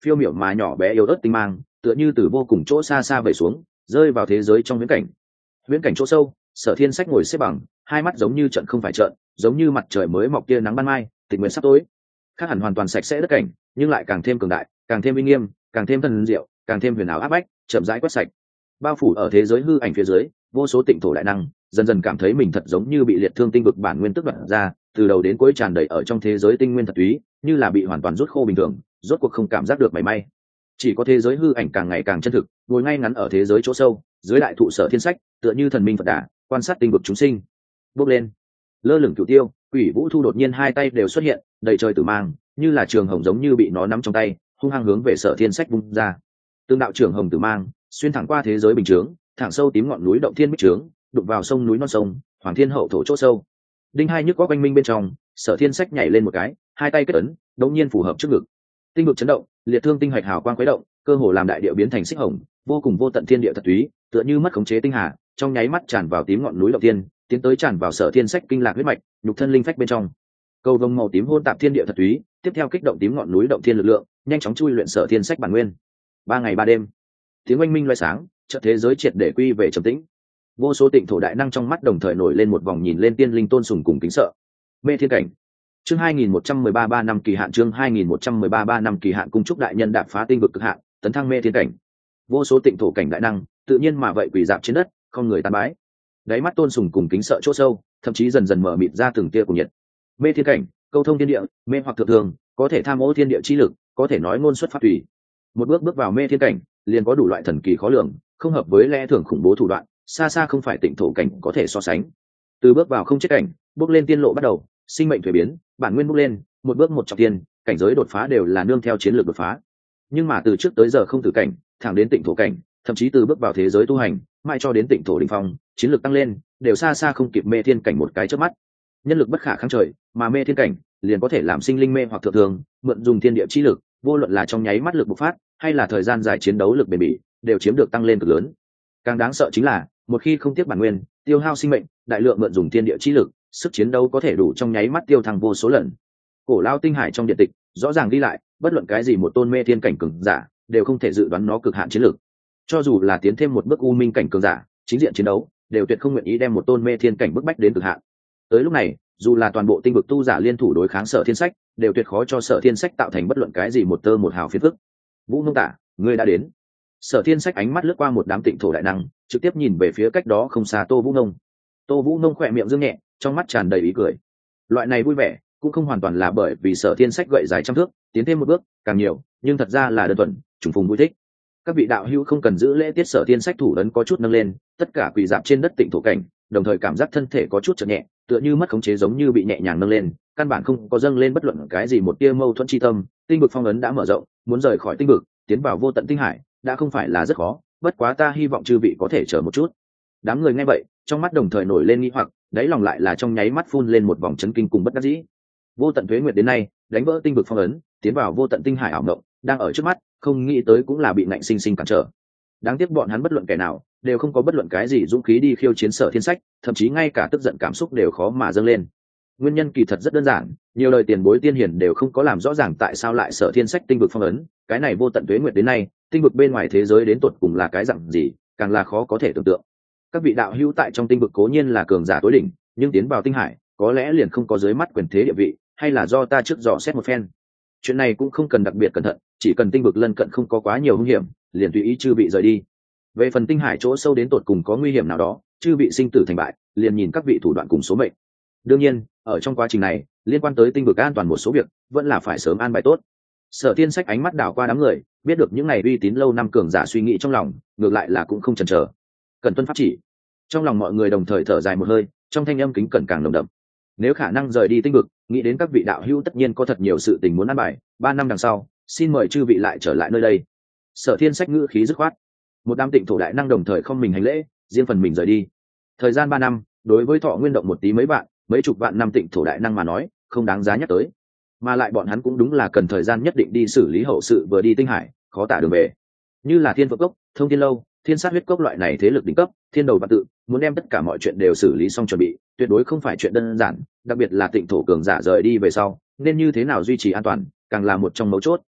phiêu miểu mà nhỏ bé yếu ớt tinh mang tựa như từ vô cùng chỗ xa xa về xuống, rơi vào thế giới trong viễn cảnh chỗ sâu. Sở Thiên Sách ngồi xếp bằng, hai mắt giống như trận không phải trận, giống như mặt trời mới mọc tia nắng ban mai, tịch nguyện sắp tối. Khác hẳn hoàn toàn sạch sẽ đất cảnh, nhưng lại càng thêm cường đại, càng thêm uy nghiêm, càng thêm thần diệu, càng thêm huyền ảo áp bách, chậm rãi quét sạch. Bao phủ ở thế giới hư ảnh phía dưới, vô số tịnh thổ đại năng dần dần cảm thấy mình thật giống như bị liệt thương tinh vực bản nguyên tức đoạt ra, từ đầu đến cuối tràn đầy ở trong thế giới tinh nguyên thật túy, như là bị hoàn toàn rút khô bình thường, rốt cuộc không cảm giác được mảy may. Chỉ có thế giới hư ảnh càng ngày càng chân thực, ngồi ngay ngắn ở thế giới chỗ sâu, dưới đại thụ Sở Thiên Sách, tựa như thần minh Phật đà, quan sát tinh vực chúng sinh. Bước lên, lơ lửng cửu tiêu, Quỷ Vũ Thu đột nhiên hai tay đều xuất hiện, đầy trời tử mang, như là trường hồng giống như bị nó nắm trong tay, hung hăng hướng về Sở Thiên Sách vung ra. Tương đạo trường hồng tử mang, xuyên thẳng qua thế giới bình chướng, thẳng sâu tím ngọn núi động thiên bích trướng, đụng vào sông núi non sông, Hoàng Thiên hậu thổ chỗ sâu. Đinh hai nhức có quanh minh bên trong, Sở Thiên Sách nhảy lên một cái, hai tay kết ấn, đột nhiên phù hợp trước ngực. Tinh vực chấn động, liệt thương tinh hạch hào quang khuấy động, cơ hồ làm đại địa biến thành xích hồng, vô cùng vô tận thiên địa thật túy, tựa như mất khống chế tinh hà, trong nháy mắt tràn vào tím ngọn núi động thiên, tiến tới tràn vào Sở Thiên Sách kinh lạc huyết mạch, nhục thân linh phách bên trong. Cầu vồng màu tím hôn tạp thiên địa thật túy, tiếp theo kích động tím ngọn núi động thiên lực lượng, nhanh chóng chui luyện Sở Thiên Sách bản nguyên. 3 ngày 3 đêm, tiếng oanh minh loé sáng, chợt thế giới triệt để quy về trầm tĩnh. Vô số tịnh thổ đại năng trong mắt đồng thời nổi lên một vòng nhìn lên tiên linh tôn sùng cùng kính sợ. Mê thiên cảnh. Chương 2113 3 năm kỳ hạn, chương 2113 3 năm kỳ hạn, cung chúc đại nhân đạp phá tinh vực cực hạn, tấn thăng mê thiên cảnh. Vô số tịnh thổ cảnh đại năng, tự nhiên mà vậy quỳ rạp trên đất, không người tán bái. Đáy mắt tôn sùng cùng kính sợ chỗ sâu, thậm chí dần dần mở mịt ra từng tia cùng nhiệt. Mê thiên cảnh, câu thông thiên địa, mê hoặc thượng thường, có thể tham ô thiên địa chi lực, có thể nói ngôn xuất pháp thủy. Một bước vào mê thiên cảnh, liền có đủ loại thần kỳ khó lường, không hợp với lẽ thường khủng bố thủ đoạn, xa xa không phải tịnh thổ cảnh có thể so sánh. Từ bước vào không chết cảnh, bước lên tiên lộ bắt đầu, sinh mệnh thuế biến, bản nguyên bước lên, một bước một trọng tiên, cảnh giới đột phá đều là nương theo chiến lược đột phá. Nhưng mà từ trước tới giờ không tử cảnh, thẳng đến tịnh thổ cảnh, thậm chí từ bước vào thế giới tu hành, mãi cho đến tịnh thổ đỉnh phong, chiến lược tăng lên, đều xa xa không kịp mê thiên cảnh một cái chớp mắt. Nhân lực bất khả kháng trời, mà mê thiên cảnh liền có thể làm sinh linh mê hoặc thượng thường, mượn dùng thiên địa chi lực, vô luận là trong nháy mắt lực bộc phát, hay là thời gian dài chiến đấu lực bền bỉ, đều chiếm được tăng lên cực lớn. Càng đáng sợ chính là, một khi không tiếc bản nguyên, tiêu hao sinh mệnh, đại lượng mượn dùng thiên địa chi lực, sức chiến đấu có thể đủ trong nháy mắt tiêu thăng vô số lần. Cổ lao tinh hải trong điện tịch rõ ràng ghi lại, bất luận cái gì một tôn mê thiên cảnh cường giả đều không thể dự đoán nó cực hạn chiến lực. Cho dù là tiến thêm một bước u minh cảnh cường giả, chính diện chiến đấu đều tuyệt không nguyện ý đem một tôn mê thiên cảnh bức bách đến cực hạn. Tới lúc này, dù là toàn bộ tinh vực tu giả liên thủ đối kháng Sở Thiên Sách, đều tuyệt khó cho Sở Thiên Sách tạo thành bất luận cái gì một tơ một hào phiền phức. Vũ Nông Tả, ngươi đã đến. Sở Thiên Sách ánh mắt lướt qua một đám tịnh thổ đại năng, trực tiếp nhìn về phía cách đó không xa Tô Vũ Nông. Tô Vũ Nông khỏe miệng dương nhẹ, trong mắt tràn đầy ý cười. Loại này vui vẻ cũng không hoàn toàn là bởi vì Sở Thiên Sách gậy dài trăm thước, tiến thêm một bước càng nhiều, nhưng thật ra là đơn thuần trùng phùng vui thích. Các vị đạo hữu không cần giữ lễ tiết. Sở Thiên Sách thủ ấn có chút nâng lên, tất cả quỳ dạp trên đất tịnh thổ cảnh, đồng thời cảm giác thân thể có chút chợt nhẹ, tựa như mất khống chế giống như bị nhẹ nhàng nâng lên, căn bản không có dâng lên bất luận cái gì một tia mâu thuẫn chi tâm. Tinh vực phong ấn đã mở rộng, muốn rời khỏi tinh vực, tiến vào vô tận tinh hải, đã không phải là rất khó, bất quá ta hy vọng chư vị có thể chờ một chút. Đám người nghe vậy, trong mắt đồng thời nổi lên nghi hoặc, đáy lòng lại là trong nháy mắt phun lên một vòng chấn kinh cùng bất đắc dĩ. Vô tận tuế nguyệt đến nay, đánh vỡ tinh vực phong ấn, tiến vào vô tận tinh hải ảo mộng, đang ở trước mắt, không nghĩ tới cũng là bị ngạnh sinh sinh cản trở. Đáng tiếc bọn hắn bất luận kẻ nào đều không có bất luận cái gì dũng khí đi khiêu chiến Sở Thiên Sách, thậm chí ngay cả tức giận cảm xúc đều khó mà dâng lên. Nguyên nhân kỳ thật rất đơn giản, nhiều lời tiền bối tiên hiển đều không có làm rõ ràng tại sao lại Sở Thiên Sách tinh vực phong ấn, cái này vô tận tuế nguyệt đến nay, tinh vực bên ngoài thế giới đến tột cùng là cái dạng gì, càng là khó có thể tưởng tượng. Các vị đạo hữu tại trong tinh vực cố nhiên là cường giả tối đỉnh, nhưng tiến vào tinh hải, có lẽ liền không có dưới mắt quyền thế địa vị, hay là do ta trước dò xét một phen. Chuyện này cũng không cần đặc biệt cẩn thận, chỉ cần tinh vực lân cận không có quá nhiều nguy hiểm, liền tùy ý chư vị rời đi. Về phần tinh hải chỗ sâu đến tột cùng có nguy hiểm nào đó, chư vị sinh tử thành bại, liền nhìn các vị thủ đoạn cùng số mệnh. Đương nhiên, ở trong quá trình này, liên quan tới tinh vực an toàn một số việc, vẫn là phải sớm an bài tốt. Sở Thiên Sách ánh mắt đảo qua đám người, biết được những này uy tín lâu năm cường giả suy nghĩ trong lòng, ngược lại là cũng không chần chờ. Cần tuân pháp chỉ. Trong lòng mọi người đồng thời thở dài một hơi, trong thanh âm kính cẩn càng nồng đậm. Nếu khả năng rời đi tinh vực, nghĩ đến các vị đạo hữu tất nhiên có thật nhiều sự tình muốn an bài, 3 năm đằng sau, xin mời chư vị lại trở lại nơi đây. Sở Thiên Sách ngữ khí dứt khoát. Một đám tịnh thổ đại năng đồng thời không mình hành lễ, riêng phần mình rời đi. Thời gian 3 năm, đối với thọ nguyên động một tí mấy vạn, mấy chục vạn năm tịnh thổ đại năng mà nói, không đáng giá nhắc tới. Mà lại bọn hắn cũng đúng là cần thời gian nhất định đi xử lý hậu sự, vừa đi tinh hải, khó tả đường về. Như là Thiên Phượng Cốc, Thông Thiên Lâu, Thiên Sát Huyết Cốc loại này thế lực đỉnh cấp, thiên đầu và tự, muốn đem tất cả mọi chuyện đều xử lý xong chuẩn bị, tuyệt đối không phải chuyện đơn giản, đặc biệt là tịnh thổ cường giả rời đi về sau, nên như thế nào duy trì an toàn, càng là một trong mấu chốt.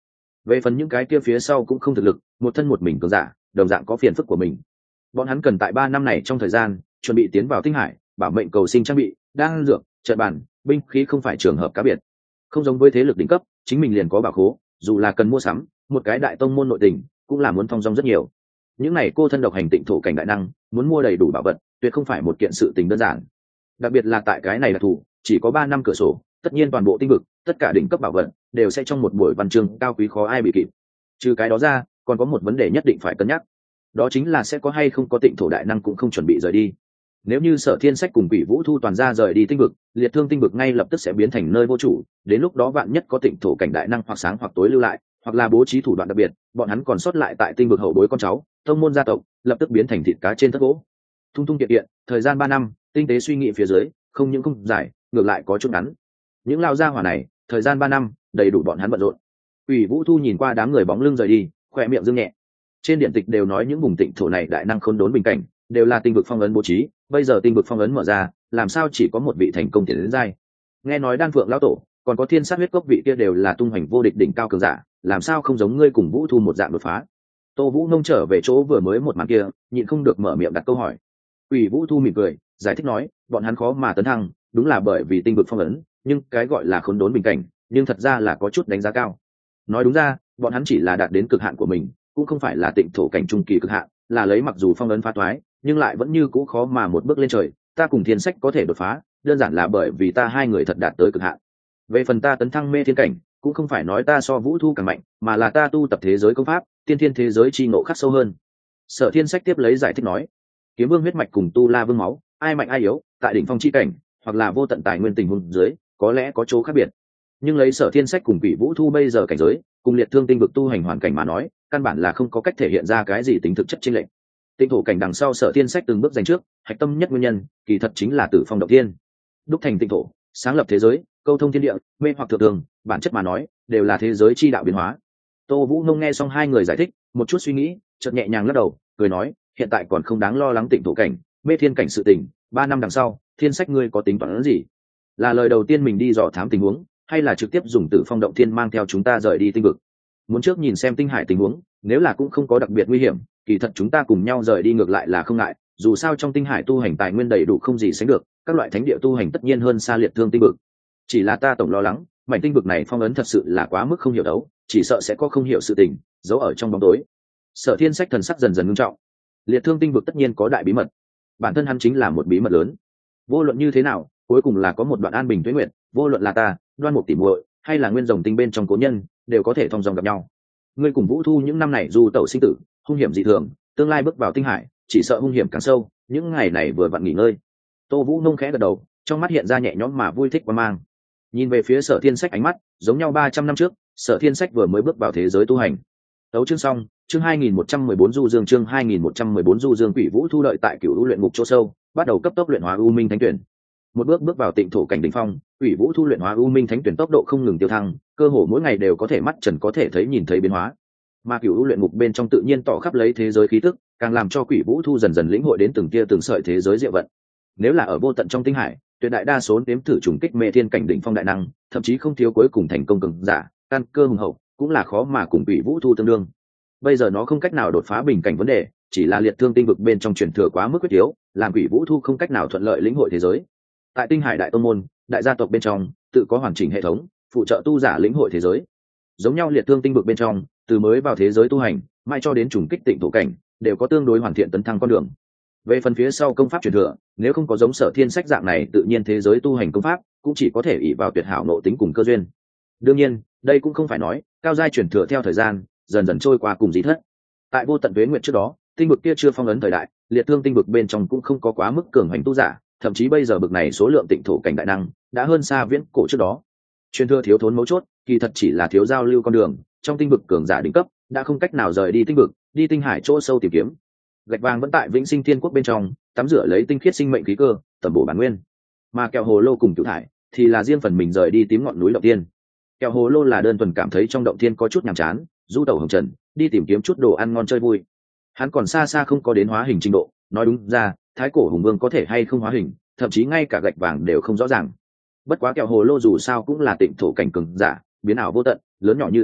Về phần những cái kia phía sau cũng không thực lực, một thân một mình cường giả, đồng dạng có phiền phức của mình. Bọn hắn cần tại 3 năm này trong thời gian chuẩn bị tiến vào tinh hải, bảo mệnh cầu sinh trang bị, đan dược, trận bàn, binh khí không phải trường hợp cá biệt. Không giống với thế lực đỉnh cấp, chính mình liền có bảo khố, dù là cần mua sắm, một cái đại tông môn nội tình cũng là muốn thong dong rất nhiều. Những này cô thân độc hành tịnh thổ cảnh đại năng, muốn mua đầy đủ bảo vật, tuyệt không phải một kiện sự tình đơn giản. Đặc biệt là tại cái này đặc thù, chỉ có 3 năm cửa sổ, tất nhiên toàn bộ tinh vực, tất cả đỉnh cấp bảo vật đều sẽ trong một buổi văn chương cao quý khó ai bị kịp. Trừ cái đó ra, còn có một vấn đề nhất định phải cân nhắc, đó chính là sẽ có hay không có tịnh thổ đại năng cũng không chuẩn bị rời đi. Nếu như Sở Thiên Sách cùng Quỷ Vũ Thu toàn ra rời đi tinh vực, liệt thương tinh vực ngay lập tức sẽ biến thành nơi vô chủ, đến lúc đó vạn nhất có tịnh thổ cảnh đại năng hoặc sáng hoặc tối lưu lại, hoặc là bố trí thủ đoạn đặc biệt, bọn hắn còn sót lại tại tinh vực hậu bối con cháu, tông môn gia tộc, lập tức biến thành thịt cá trên thớt gỗ. Thung thung tiện tiện, thời gian 3 năm, tinh tế suy nghĩ phía dưới, không những không dài, ngược lại có chút ngắn. Những lao gia hỏa này, thời gian 3 năm, đầy đủ bọn hắn bận rộn. Quỷ Vũ Thu nhìn qua đám người bóng lưng rời đi, khỏe miệng dương nhẹ. Trên điện tịch đều nói những vùng tịnh thổ này đại năng khôn đốn bình cảnh, đều là tinh vực phong ấn bố trí, bây giờ tinh vực phong ấn mở ra, làm sao chỉ có một vị thành công tiến đến giai? Nghe nói Đan Phượng lão tổ, còn có Thiên Sát huyết cốc vị kia đều là tung hoành vô địch đỉnh cao cường giả, làm sao không giống ngươi cùng Vũ Thu một dạng đột phá? Tô Vũ Nông trở về chỗ vừa mới một màn kia, nhịn không được mở miệng đặt câu hỏi. Quỷ Vũ Thu mỉm cười, giải thích nói, bọn hắn khó mà tấn thăng, đúng là bởi vì tinh vực phong ấn, nhưng cái gọi là khốn đốn bình cảnh, nhưng thật ra là có chút đánh giá cao. Nói đúng ra, bọn hắn chỉ là đạt đến cực hạn của mình, cũng không phải là tịnh thổ cảnh trung kỳ cực hạn, là lấy mặc dù phong ấn phá toái, nhưng lại vẫn như cũ khó mà một bước lên trời. Ta cùng Thiên Sách có thể đột phá, đơn giản là bởi vì ta hai người thật đạt tới cực hạn. Về phần ta tấn thăng mê thiên cảnh, cũng không phải nói ta so Vũ Thu càng mạnh, mà là ta tu tập thế giới công pháp, tiên thiên thế giới chi ngộ khắc sâu hơn. Sở Thiên Sách tiếp lấy giải thích nói, Kiếm Vương huyết mạch cùng Tu La Vương máu, ai mạnh ai yếu, tại đỉnh phong chi cảnh, hoặc là vô tận tài nguyên tình huống dưới, có lẽ có chỗ khác biệt. Nhưng lấy Sở Thiên Sách cùng Quỷ Vũ Thu bây giờ cảnh giới, cùng liệt thương tinh vực tu hành hoàn cảnh mà nói, căn bản là không có cách thể hiện ra cái gì tính thực chất chênh lệch. Tinh thổ cảnh đằng sau Sở Thiên Sách từng bước giành trước, hạch tâm nhất nguyên nhân, kỳ thật chính là Tử Phong động thiên. Đúc thành tinh thổ, sáng lập thế giới, câu thông thiên địa, mê hoặc thượng tường, bản chất mà nói, đều là thế giới chi đạo biến hóa. Tô Vũ Nông nghe xong hai người giải thích, một chút suy nghĩ, chợt nhẹ nhàng lắc đầu, cười nói, hiện tại còn không đáng lo lắng tịnh thổ cảnh, mê thiên cảnh sự tình, 3 năm đằng sau, Thiên Sách ngươi có tính toán gì? Là lời đầu tiên mình đi dò thám tình huống, hay là trực tiếp dùng Tử Phong động thiên mang theo chúng ta rời đi tinh vực? Muốn trước nhìn xem tinh hải tình huống, nếu là cũng không có đặc biệt nguy hiểm, kỳ thật chúng ta cùng nhau rời đi ngược lại là không ngại, dù sao trong tinh hải tu hành tài nguyên đầy đủ không gì sánh được, các loại thánh địa tu hành tất nhiên hơn xa liệt thương tinh vực. Chỉ là ta tổng lo lắng, mảnh tinh vực này phong ấn thật sự là quá mức không hiểu đấu, chỉ sợ sẽ có không hiểu sự tình giấu ở trong bóng tối. Sở Thiên Sách thần sắc dần dần ngưng trọng. Liệt thương tinh vực tất nhiên có đại bí mật, bản thân hắn chính là một bí mật lớn. Vô luận như thế nào, cuối cùng là có một đoạn an bình tuế nguyện, vô luận là ta, Đoan Mục tỉ muội, hay là nguyên rồng tinh bên trong cố nhân, đều có thể thông dòng gặp nhau. Ngươi cùng Vũ Thu những năm này du tẩu sinh tử, hung hiểm dị thường, tương lai bước vào tinh hải, chỉ sợ hung hiểm càng sâu. Những ngày này vừa vặn nghỉ ngơi. Tô Vũ Nông khẽ gật đầu, trong mắt hiện ra nhẹ nhõm mà vui thích và mang. Nhìn về phía Sở Thiên Sách ánh mắt giống nhau 300 năm trước, Sở Thiên Sách vừa mới bước vào thế giới tu hành. Tấu chương xong, chương 2114 du dương, chương 2114 du dương. Quỷ Vũ Thu đợi tại Cửu U luyện ngục chỗ sâu, bắt đầu cấp tốc luyện hóa U Minh Thánh Tuyển. Một bước bước vào tịnh thổ cảnh đỉnh phong, Quỷ Vũ Thu luyện hóa U Minh Thánh Tuyển tốc độ không ngừng tiêu thăng, cơ hồ mỗi ngày đều có thể mắt trần có thể thấy nhìn thấy biến hóa. Mà Cửu U luyện ngục bên trong tự nhiên tỏ khắp lấy thế giới khí tức, càng làm cho Quỷ Vũ Thu dần dần lĩnh hội đến từng tia từng sợi thế giới diệu vận. Nếu là ở vô tận trong tinh hải, tuyệt đại đa số nếm thử trùng kích mê thiên cảnh đỉnh phong đại năng, thậm chí không thiếu cuối cùng thành công cường giả, căn cơ hùng hậu, cũng là khó mà cùng Quỷ Vũ Thu tương đương. Bây giờ nó không cách nào đột phá bình cảnh vấn đề, chỉ là liệt thương tinh vực bên trong truyền thừa quá mức quyết yếu, làm Quỷ Vũ Thu không cách nào thuận lợi lĩnh hội thế giới. Tại tinh hải đại tông môn, đại gia tộc bên trong, tự có hoàn chỉnh hệ thống phụ trợ tu giả lĩnh hội thế giới. Giống nhau liệt thương tinh vực bên trong, từ mới vào thế giới tu hành, mãi cho đến trùng kích tịnh thổ cảnh, đều có tương đối hoàn thiện tấn thăng con đường. Về phần phía sau công pháp truyền thừa, nếu không có giống Sở Thiên Sách dạng này tự nhiên thế giới tu hành công pháp, cũng chỉ có thể ỷ vào tuyệt hảo nội tính cùng cơ duyên. Đương nhiên, đây cũng không phải nói cao giai truyền thừa theo thời gian dần dần trôi qua cùng dĩ thất. Tại vô tận tuế nguyệt trước đó, tinh vực kia chưa phong ấn thời đại, liệt thương tinh vực bên trong cũng không có quá mức cường hành tu giả, thậm chí bây giờ bực này số lượng tịnh thổ cảnh đại năng đã hơn xa viễn cổ trước đó. Truyền thừa thiếu thốn mấu chốt, kỳ thật chỉ là thiếu giao lưu con đường, trong tinh vực cường giả đỉnh cấp đã không cách nào rời đi tinh vực, đi tinh hải chỗ sâu tìm kiếm. Gạch vàng vẫn tại Vĩnh Sinh Thiên Quốc bên trong, tắm rửa lấy tinh khiết sinh mệnh khí cơ, tẩm bổ bản nguyên. Mà kẹo hồ lô cùng cửu thải thì là riêng phần mình rời đi tím ngọn núi động tiên. Kẹo hồ lô là đơn thuần cảm thấy trong động tiên có chút nhàm chán, du tẩu hồng trần, đi tìm kiếm chút đồ ăn ngon chơi vui. Hắn còn xa xa không có đến hóa hình trình độ, nói đúng ra, thái cổ hùng vương có thể hay không hóa hình, thậm chí ngay cả gạch vàng đều không rõ ràng. Bất quá kẹo hồ lô dù sao cũng là tịnh thổ cảnh cường giả, biến ảo vô tận, lớn nhỏ như ý,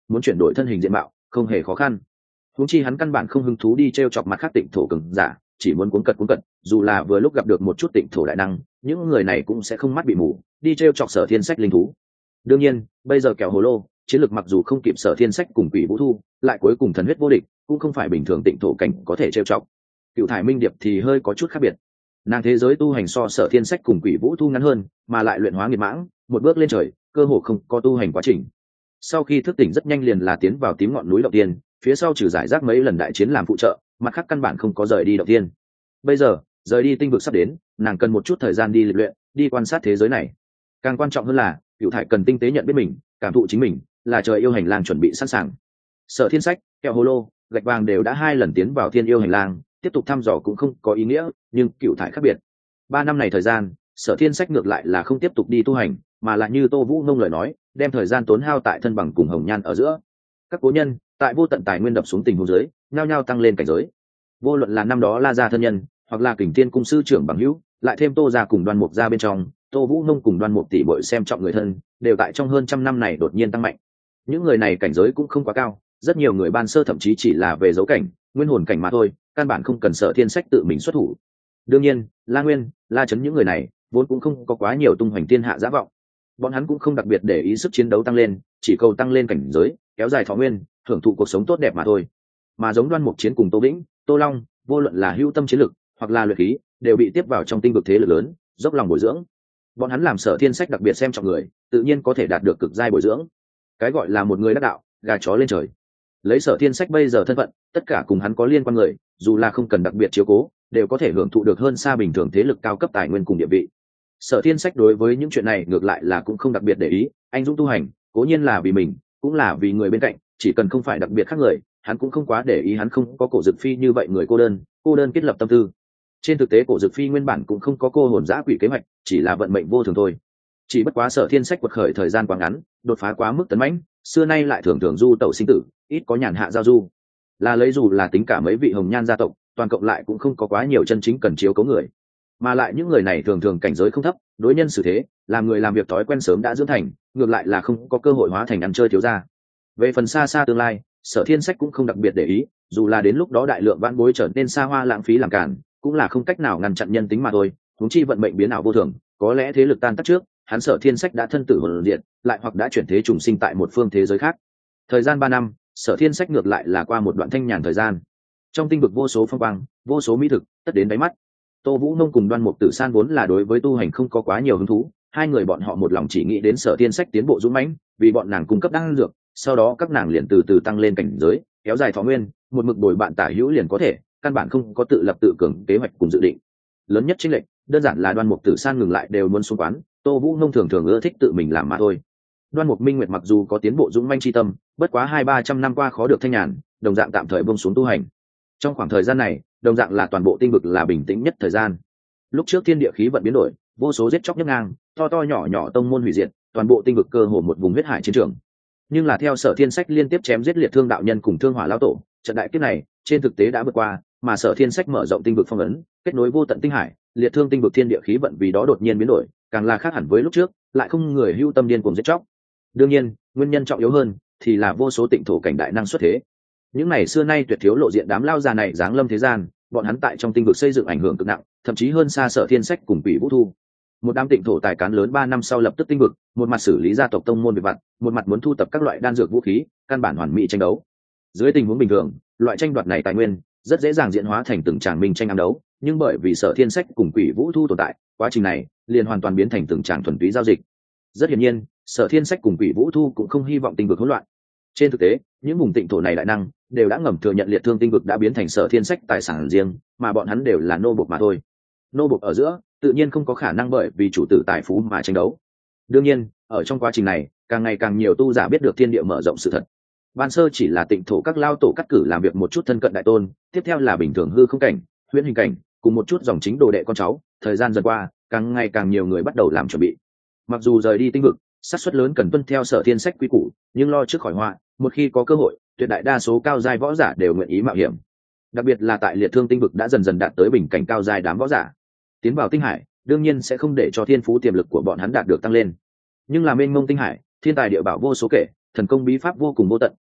muốn chuyển đổi thân hình diện mạo không hề khó khăn. Huống chi hắn căn bản không hứng thú đi t chọc mặt khác tịnh thổ cường giả, chỉ muốn cuốn cật, dù là vừa lúc gặp được một chút tịnh thổ đại năng, những người này cũng sẽ không mắt bị mù đi t chọc Sở Thiên Sách linh thú. Đương nhiên bây giờ kẹo hồ lô chiến lược mặc dù không kịp Sở Thiên Sách cùng Quỷ Vũ Thu, lại cuối cùng thần huyết vô địch, cũng không phải bình thường tịnh thổ cảnh có thể trêu chọc. Cựu thải minh điệp thì hơi có chút khác biệt, nàng thế giới tu hành so Sở Thiên Sách cùng Quỷ Vũ Thu ngắn hơn, mà lại luyện hóa nghiệt mãng, một bước lên trời, cơ hồ không có tu hành quá trình. Sau khi thức tỉnh rất nhanh liền là tiến vào tím ngọn núi đầu tiên, phía sau trừ giải rác mấy lần đại chiến làm phụ trợ, mặt khác căn bản không có rời đi đầu tiên. Bây giờ rời đi tinh vực sắp đến, nàng cần một chút thời gian đi luyện, đi quan sát thế giới này. Càng quan trọng hơn là Cựu thải cần tinh tế nhận biết mình, cảm thụ chính mình, là trời yêu hành lang chuẩn bị sẵn sàng. Sở Thiên Sách, kẹo hồ lô, gạch vàng đều đã 2 lần tiến vào thiên yêu hành lang, tiếp tục thăm dò cũng không có ý nghĩa, nhưng Cựu thải khác biệt. 3 năm này thời gian, Sở Thiên Sách ngược lại là không tiếp tục đi tu hành, mà lại như Tô Vũ Nông lời nói, đem thời gian tốn hao tại thân bằng cùng hồng nhan ở giữa. Các cố nhân tại vô tận tài nguyên đập xuống tình huống dưới, nhao nhao tăng lên cảnh giới. Vô luận là năm đó La gia thân nhân, hoặc là Kình Thiên cung sư trưởng bằng hữu, lại thêm Tô gia cùng Đoan Mục gia bên trong, Tô Vũ Nông cùng Đoan Mục tỷ muội xem trọng người thân, đều tại trong hơn trăm năm này đột nhiên tăng mạnh. Những người này cảnh giới cũng không quá cao, rất nhiều người ban sơ thậm chí chỉ là về dấu cảnh, nguyên hồn cảnh mà thôi, căn bản không cần Sở Thiên Sách tự mình xuất thủ. Đương nhiên, La Nguyên, La Chấn những người này, vốn cũng không có quá nhiều tung hoành thiên hạ dã vọng. Bọn hắn cũng không đặc biệt để ý sức chiến đấu tăng lên, chỉ cầu tăng lên cảnh giới, kéo dài thọ nguyên, hưởng thụ cuộc sống tốt đẹp mà thôi. Mà giống Đoan Mục Chiến cùng Tô Vĩnh, Tô Long, vô luận là hữu tâm chiến lực hoặc là luyện khí, đều bị tiếp vào trong tinh vực thế lực lớn, dốc lòng bồi dưỡng. Bọn hắn làm Sở Thiên Sách đặc biệt xem trọng người, tự nhiên có thể đạt được cực giai bồi dưỡng. Cái gọi là một người đắc đạo, gà chó lên trời. Lấy Sở Thiên Sách bây giờ thân phận, tất cả cùng hắn có liên quan người, dù là không cần đặc biệt chiếu cố, đều có thể hưởng thụ được hơn xa bình thường thế lực cao cấp tài nguyên cùng địa vị. Sở Thiên Sách đối với những chuyện này ngược lại là cũng không đặc biệt để ý, anh dũng tu hành, cố nhiên là vì mình, cũng là vì người bên cạnh, chỉ cần không phải đặc biệt khác người, hắn cũng không quá để ý. Hắn không có Cổ Dực Phi như vậy người cô đơn kết lập tâm tư. Trên thực tế Cổ Dực Phi nguyên bản cũng không có cô hồn dã quỷ kế hoạch, chỉ là vận mệnh vô thường thôi. Chỉ bất quá Sở Thiên Sách quật khởi thời gian quá ngắn, đột phá quá mức tấn mãnh, xưa nay lại thường thường du tẩu sinh tử, ít có nhàn hạ giao du. Là lấy dù là tính cả mấy vị hồng nhan gia tộc, toàn cộng lại cũng không có quá nhiều chân chính cần chiếu cố người. Mà lại những người này thường thường cảnh giới không thấp, đối nhân xử thế, làm người làm việc thói quen sớm đã dưỡng thành, ngược lại là không có cơ hội hóa thành ăn chơi thiếu gia. Về phần xa xa tương lai, Sở Thiên Sách cũng không đặc biệt để ý, dù là đến lúc đó đại lượng vãn bối trở nên xa hoa lãng phí làm cản, cũng là không cách nào ngăn chặn nhân tính mà thôi. Huống chi vận mệnh biến ảo vô thường, có lẽ thế lực tan tác trước, hắn Sở Thiên Sách đã thân tử hồn diệt, lại hoặc đã chuyển thế trùng sinh tại một phương thế giới khác. Thời gian 3 năm, Sở Thiên Sách ngược lại là qua một đoạn thanh nhàn thời gian. Trong tinh vực vô số phong quang, vô số mỹ thực, tất đến đáy mắt. Tô Vũ Nông cùng Đoan Mục Tử San vốn là đối với tu hành không có quá nhiều hứng thú, hai người bọn họ một lòng chỉ nghĩ đến Sở Thiên Sách tiến bộ dũng mãnh, vì bọn nàng cung cấp đan dược, sau đó các nàng liền từ từ tăng lên cảnh giới, kéo dài thọ nguyên, một mực bồi bạn tả hữu liền có thể, căn bản không có tự lập tự cường kế hoạch cùng dự định. Lớn nhất chênh lệch, đơn giản là Đoan Mục Tử San ngừng lại đều muốn xuống quán, Tô Vũ Nông thường thường ưa thích tự mình làm mà thôi. Đoan Mục Minh Nguyệt mặc dù có tiến bộ dũng mãnh chi tâm, bất quá 200-300 năm qua khó được thanh nhàn, đồng dạng tạm thời buông xuống tu hành. Trong khoảng thời gian này, đồng dạng là toàn bộ tinh vực là bình tĩnh nhất thời gian. Lúc trước thiên địa khí vận biến đổi, vô số giết chóc nhấc ngang, to to nhỏ nhỏ tông môn hủy diệt, toàn bộ tinh vực cơ hồ một vùng huyết hải chiến trường. Nhưng là theo Sở Thiên Sách liên tiếp chém giết liệt thương đạo nhân cùng thương hỏa lão tổ, trận đại kiếp này trên thực tế đã vượt qua, mà Sở Thiên Sách mở rộng tinh vực phong ấn, kết nối vô tận tinh hải, liệt thương tinh vực thiên địa khí vận vì đó đột nhiên biến đổi, càng là khác hẳn với lúc trước, lại không người hưu tâm điên cuồng giết chóc. Đương nhiên, nguyên nhân trọng yếu hơn thì là vô số tịnh thổ cảnh đại năng xuất thế. Những này xưa nay tuyệt thiếu lộ diện đám lao già này giáng lâm thế gian, bọn hắn tại trong tinh vực xây dựng ảnh hưởng cực nặng, thậm chí hơn xa Sở Thiên Sách cùng Quỷ Vũ Thu. Một đám tịnh thổ tài cán lớn 3 năm sau lập tức tinh vực, một mặt xử lý gia tộc tông môn việc vặt, một mặt muốn thu tập các loại đan dược vũ khí, căn bản hoàn mỹ tranh đấu. Dưới tình huống bình thường, loại tranh đoạt này tài nguyên rất dễ dàng diễn hóa thành từng tràng minh tranh ám đấu, nhưng bởi vì Sở Thiên Sách cùng Quỷ Vũ Thu tồn tại, quá trình này liền hoàn toàn biến thành từng tràng thuần túy giao dịch. Rất hiển nhiên, Sở Thiên Sách cùng Quỷ Vũ Thu cũng không hy vọng tinh vực hỗn loạn. Trên thực tế, những vùng tịnh thổ này đại năng đều đã ngầm thừa nhận liệt thương tinh vực đã biến thành Sở Thiên Sách tài sản riêng, mà bọn hắn đều là nô bộc mà thôi. Nô bộc ở giữa tự nhiên không có khả năng bởi vì chủ tử tài phú mà tranh đấu. Đương nhiên, ở trong quá trình này, càng ngày càng nhiều tu giả biết được thiên địa mở rộng sự thật. Ban sơ chỉ là tịnh thổ các lao tổ cắt cử làm việc một chút thân cận đại tôn, tiếp theo là bình thường hư không cảnh, huyễn hình cảnh, cùng một chút dòng chính đồ đệ con cháu. Thời gian dần qua, càng ngày càng nhiều người bắt đầu làm chuẩn bị. Mặc dù rời đi tinh vực, xác suất lớn cần tuân theo Sở Thiên Sách quy củ, nhưng lo trước khỏi họa, một khi có cơ hội, tuyệt đại đa số cao giai võ giả đều nguyện ý mạo hiểm. Đặc biệt là tại liệt thương tinh vực đã dần dần đạt tới bình cảnh cao giai đám võ giả, tiến vào tinh hải, đương nhiên sẽ không để cho thiên phú tiềm lực của bọn hắn đạt được tăng lên. Nhưng là mênh mông tinh hải, thiên tài địa bảo vô số kể, thần công bí pháp vô cùng vô tận,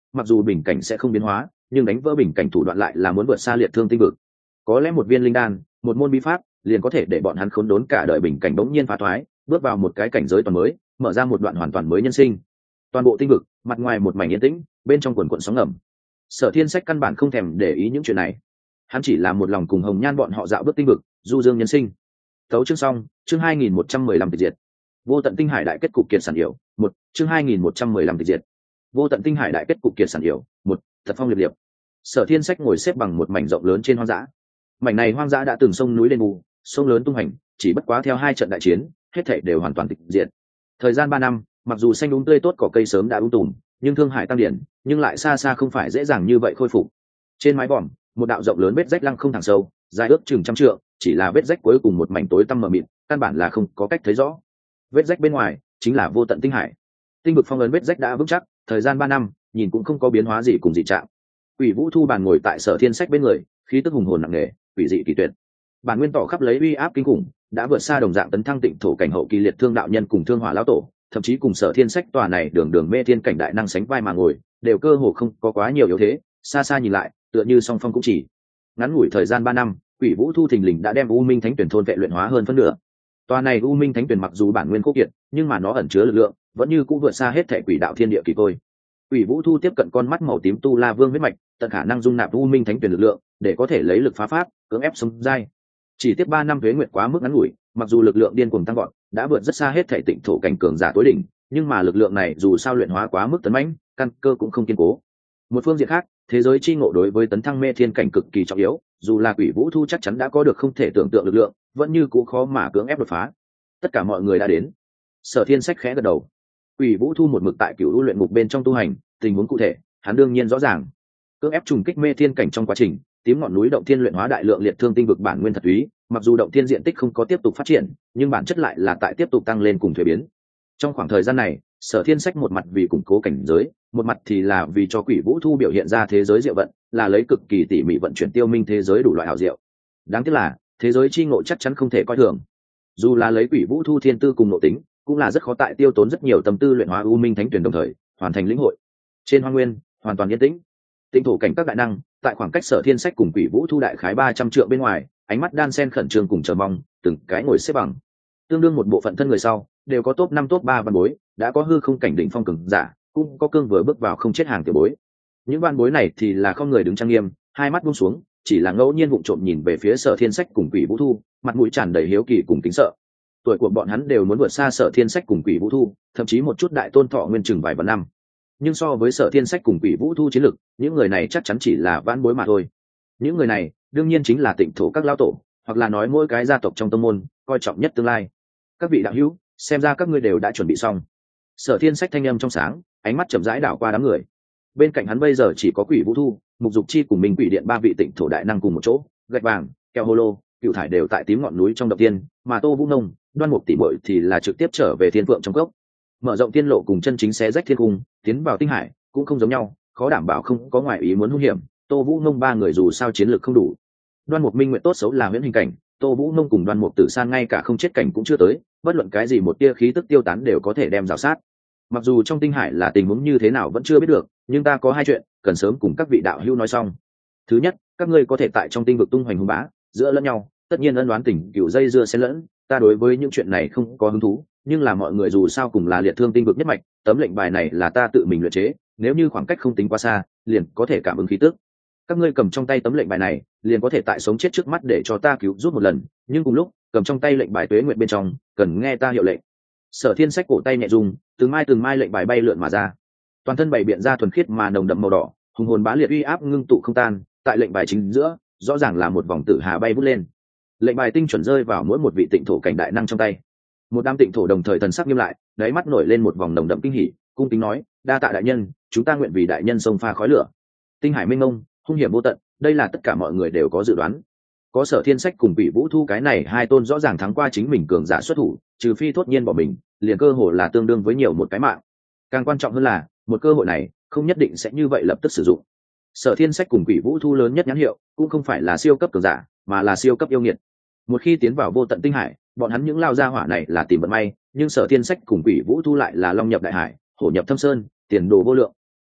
mặc dù bình cảnh sẽ không biến hóa nhưng đánh vỡ bình cảnh thủ đoạn lại là muốn vượt xa liệt thương tinh vực. Có lẽ một viên linh đan, một môn bí pháp liền có thể để bọn hắn khốn đốn cả đời bình cảnh bỗng nhiên phá thoái, bước vào một cái cảnh giới toàn mới, mở ra một đoạn hoàn toàn mới nhân sinh. Toàn bộ tinh vực mặt ngoài một mảnh yên tĩnh, bên trong quần quần sóng ngầm. Sở Thiên Sách căn bản không thèm để ý những chuyện này, hắn chỉ là một lòng cùng Hồng Nhan bọn họ dạo bước tinh vực, du dương nhân sinh. Tấu chương xong, chương 2115 tịch diệt. Vô tận tinh hải đại kết cục kiệt sản yểu, một chương 2115 tịch diệt. Vô tận tinh hải đại kết cục kiệt sản yểu, một thật phong liệt liệt. Sở Thiên Sách ngồi xếp bằng một mảnh rộng lớn trên hoang dã. Mảnh này hoang dã đã từng sông núi lên mù, sông lớn tung hành, chỉ bất quá theo hai trận đại chiến, hết thảy đều hoàn toàn tịch diệt. Thời gian 3 năm, mặc dù xanh đúng tươi tốt cỏ cây sớm đã tùm, nhưng thương hải tăng điển, nhưng lại xa xa không phải dễ dàng như vậy khôi phục. Trên mái vòm, một đạo rộng lớn vết rách lăng không thẳng sâu, dài ước chừng trăm trượng, chỉ là vết rách cuối cùng một mảnh tối tăm mờ mịt, căn bản là không có cách thấy rõ. Vết rách bên ngoài chính là vô tận tinh hải. Tinh vực phong ấn vết rách đã vững chắc, thời gian 3 năm, nhìn cũng không có biến hóa gì cùng dị trạng. Quỷ Vũ Thu bàn ngồi tại Sở Thiên Sách bên người, khí tức hùng hồn nặng nề, quỷ dị kỳ tuyệt. Bản nguyên tỏ khắp lấy uy áp kinh khủng, đã vượt xa đồng dạng tấn thăng tịnh thổ cảnh hậu kỳ liệt thương đạo nhân cùng thương hỏa lão tổ, thậm chí cùng Sở Thiên Sách tòa này đường đường mê thiên cảnh đại năng sánh vai mà ngồi, đều cơ hồ không có quá nhiều yếu thế, xa xa nhìn lại, tựa như song phong cũng chỉ. Ngắn ngủi thời gian 3 năm, Quỷ Vũ Thu thình lình đã đem U Minh Thánh Tuyển thôn vệ luyện hóa hơn phân nửa. Tòa này U Minh Thánh Tuyển mặc dù bản nguyên khô kiệt, nhưng mà nó ẩn chứa lực lượng, vẫn như cũng vượt xa hết thể quỷ đạo thiên địa kỳ tôi. Quỷ Vũ Thu tiếp cận con mắt màu tím tu la vương huyết mạch, tận khả năng dung nạp U Minh Thánh Tuyển lực lượng, để có thể lấy lực phá pháp, cưỡng ép sống dai. Chỉ tiếp 3 năm tuế nguyệt quá mức ngắn ngủi, mặc dù lực lượng điên cuồng tăng vọt, đã vượt rất xa hết thể tịnh thổ cảnh cường giả tối đỉnh, nhưng mà lực lượng này dù sao luyện hóa quá mức tấn mãnh, căn cơ cũng không kiên cố. Một phương diện khác, thế giới chi ngộ đối với tấn thăng mê thiên cảnh cực kỳ trọng yếu, dù là Quỷ Vũ Thu chắc chắn đã có được không thể tưởng tượng lực lượng, vẫn như cũ khó mà cưỡng ép đột phá. Tất cả mọi người đã đến. Sở Thiên Sách khẽ gật đầu. Quỷ Vũ Thu một mực tại Cửu U luyện ngục bên trong tu hành, tình huống cụ thể, hắn đương nhiên rõ ràng. Cưỡng ép trùng kích mê thiên cảnh trong quá trình, tím ngọn núi động thiên luyện hóa đại lượng liệt thương tinh vực bản nguyên thật úy, mặc dù động thiên diện tích không có tiếp tục phát triển, nhưng bản chất lại là tại tiếp tục tăng lên cùng thuế biến. Trong khoảng thời gian này, Sở Thiên Sách một mặt vì củng cố cảnh giới, một mặt thì là vì cho Quỷ Vũ Thu biểu hiện ra thế giới diệu vận, là lấy cực kỳ tỉ mỉ vận chuyển tiêu minh thế giới đủ loại hảo diệu. Đáng tiếc là, thế giới chi ngộ chắc chắn không thể coi thường. Dù là lấy Quỷ Vũ Thu thiên tư cùng nội tính, cũng là rất khó tại tiêu tốn rất nhiều tâm tư luyện hóa U Minh Thánh Tuyển đồng thời hoàn thành lĩnh hội. Trên hoang nguyên, hoàn toàn yên tĩnh. Tịnh thổ cảnh các đại năng, tại khoảng cách Sở Thiên Sách cùng Quỷ Vũ Thu đại khái 300 trượng bên ngoài, ánh mắt đan sen khẩn trương cùng chờ mong, từng cái ngồi xếp bằng. Tương đương một bộ phận thân người sau, đều có top 5 top 3 văn bối, đã có hư không cảnh đỉnh phong cường giả, cũng có cương vừa bước vào không chết hàng tiểu bối. Những văn bối này thì là không người đứng trang nghiêm, hai mắt buông xuống, chỉ là ngẫu nhiên vụng trộm nhìn về phía Sở Thiên Sách cùng Quỷ Vũ Thu, mặt mũi tràn đầy hiếu kỳ cùng kính sợ. Tuổi của bọn hắn đều muốn vượt xa Sở Thiên Sách cùng Quỷ Vũ Thu, thậm chí một chút đại tôn thọ nguyên chừng vài vạn năm. Nhưng so với Sở Thiên Sách cùng Quỷ Vũ Thu chiến lực, những người này chắc chắn chỉ là vãn bối mà thôi. Những người này, đương nhiên chính là tịnh thổ các lão tổ, hoặc là nói mỗi cái gia tộc trong tông môn coi trọng nhất tương lai. Các vị đạo hữu, xem ra các ngươi đều đã chuẩn bị xong. Sở Thiên Sách thanh âm trong sáng, ánh mắt chậm rãi đảo qua đám người. Bên cạnh hắn bây giờ chỉ có Quỷ Vũ Thu, Mục Dục Chi cùng Minh Quỷ Điện ba vị tịnh thổ đại năng cùng một chỗ, gạch vàng, keo hô lô, cựu thải đều tại tím ngọn núi trong động tiên, mà Tô Vũ Nông, Đoan Mục tỷ muội thì là trực tiếp trở về Thiên Phượng trong cốc. Mở rộng tiên lộ cùng chân chính xé rách thiên cung, tiến vào tinh hải, cũng không giống nhau, khó đảm bảo không có ngoại ý muốn hung hiểm. Tô Vũ Nông ba người dù sao chiến lược không đủ. Đoan Mục Minh nguyện tốt xấu là huyễn hình cảnh, Tô Vũ Nông cùng Đoan Mục Tử San ngay cả không chết cảnh cũng chưa tới, bất luận cái gì một tia khí tức tiêu tán đều có thể đem rào sát. Mặc dù trong tinh hải là tình huống như thế nào vẫn chưa biết được, nhưng ta có hai chuyện cần sớm cùng các vị đạo hữu nói xong. Thứ nhất, các ngươi có thể tại trong tinh vực tung hoành hung bá, giữa lẫn nhau, tất nhiên ân đoán tình cựu dây dưa xen lẫn, ta đối với những chuyện này không có hứng thú, nhưng là mọi người dù sao cùng là liệt thương tinh vực nhất mạch, tấm lệnh bài này là ta tự mình luyện chế, nếu như khoảng cách không tính quá xa, liền có thể cảm ứng khí tức. Các ngươi cầm trong tay tấm lệnh bài này, liền có thể tại sống chết trước mắt để cho ta cứu giúp một lần, nhưng cùng lúc, cầm trong tay lệnh bài tuế nguyện bên trong, cần nghe ta hiệu lệnh. Sở Thiên Sách cổ tay nhẹ rung, từng mai lệnh bài bay lượn mà ra. Toàn thân bảy biện ra thuần khiết mà nồng đậm màu đỏ, hùng hồn bá liệt uy áp ngưng tụ không tan, tại lệnh bài chính giữa, rõ ràng là một vòng tử hà bay vút lên. Lệnh bài tinh chuẩn rơi vào mỗi một vị tịnh thổ cảnh đại năng trong tay. Một đám tịnh thổ đồng thời thần sắc nghiêm lại, đáy mắt nổi lên một vòng nồng đậm kinh hỉ, cung kính nói: "Đa tạ đại nhân, chúng ta nguyện vì đại nhân xông pha khói lửa." Tinh hải mênh mông, hung hiểm vô tận, đây là tất cả mọi người đều có dự đoán. Có Sở Thiên Sách cùng Quỷ Vũ Thu cái này hai tôn rõ ràng thắng qua chính mình cường giả xuất thủ, trừ phi thốt nhiên bỏ mình, liền cơ hội là tương đương với nhiều một cái mạng. Càng quan trọng hơn là, một cơ hội này không nhất định sẽ như vậy lập tức sử dụng. Sở Thiên Sách cùng Quỷ Vũ Thu lớn nhất nhãn hiệu, cũng không phải là siêu cấp cường giả, mà là siêu cấp yêu nghiệt. Một khi tiến vào vô tận tinh hải, bọn hắn những lao gia hỏa này là tìm vận may, nhưng Sở Thiên Sách cùng Quỷ Vũ Thu lại là long nhập đại hải, hổ nhập thâm sơn, tiền đồ vô lượng.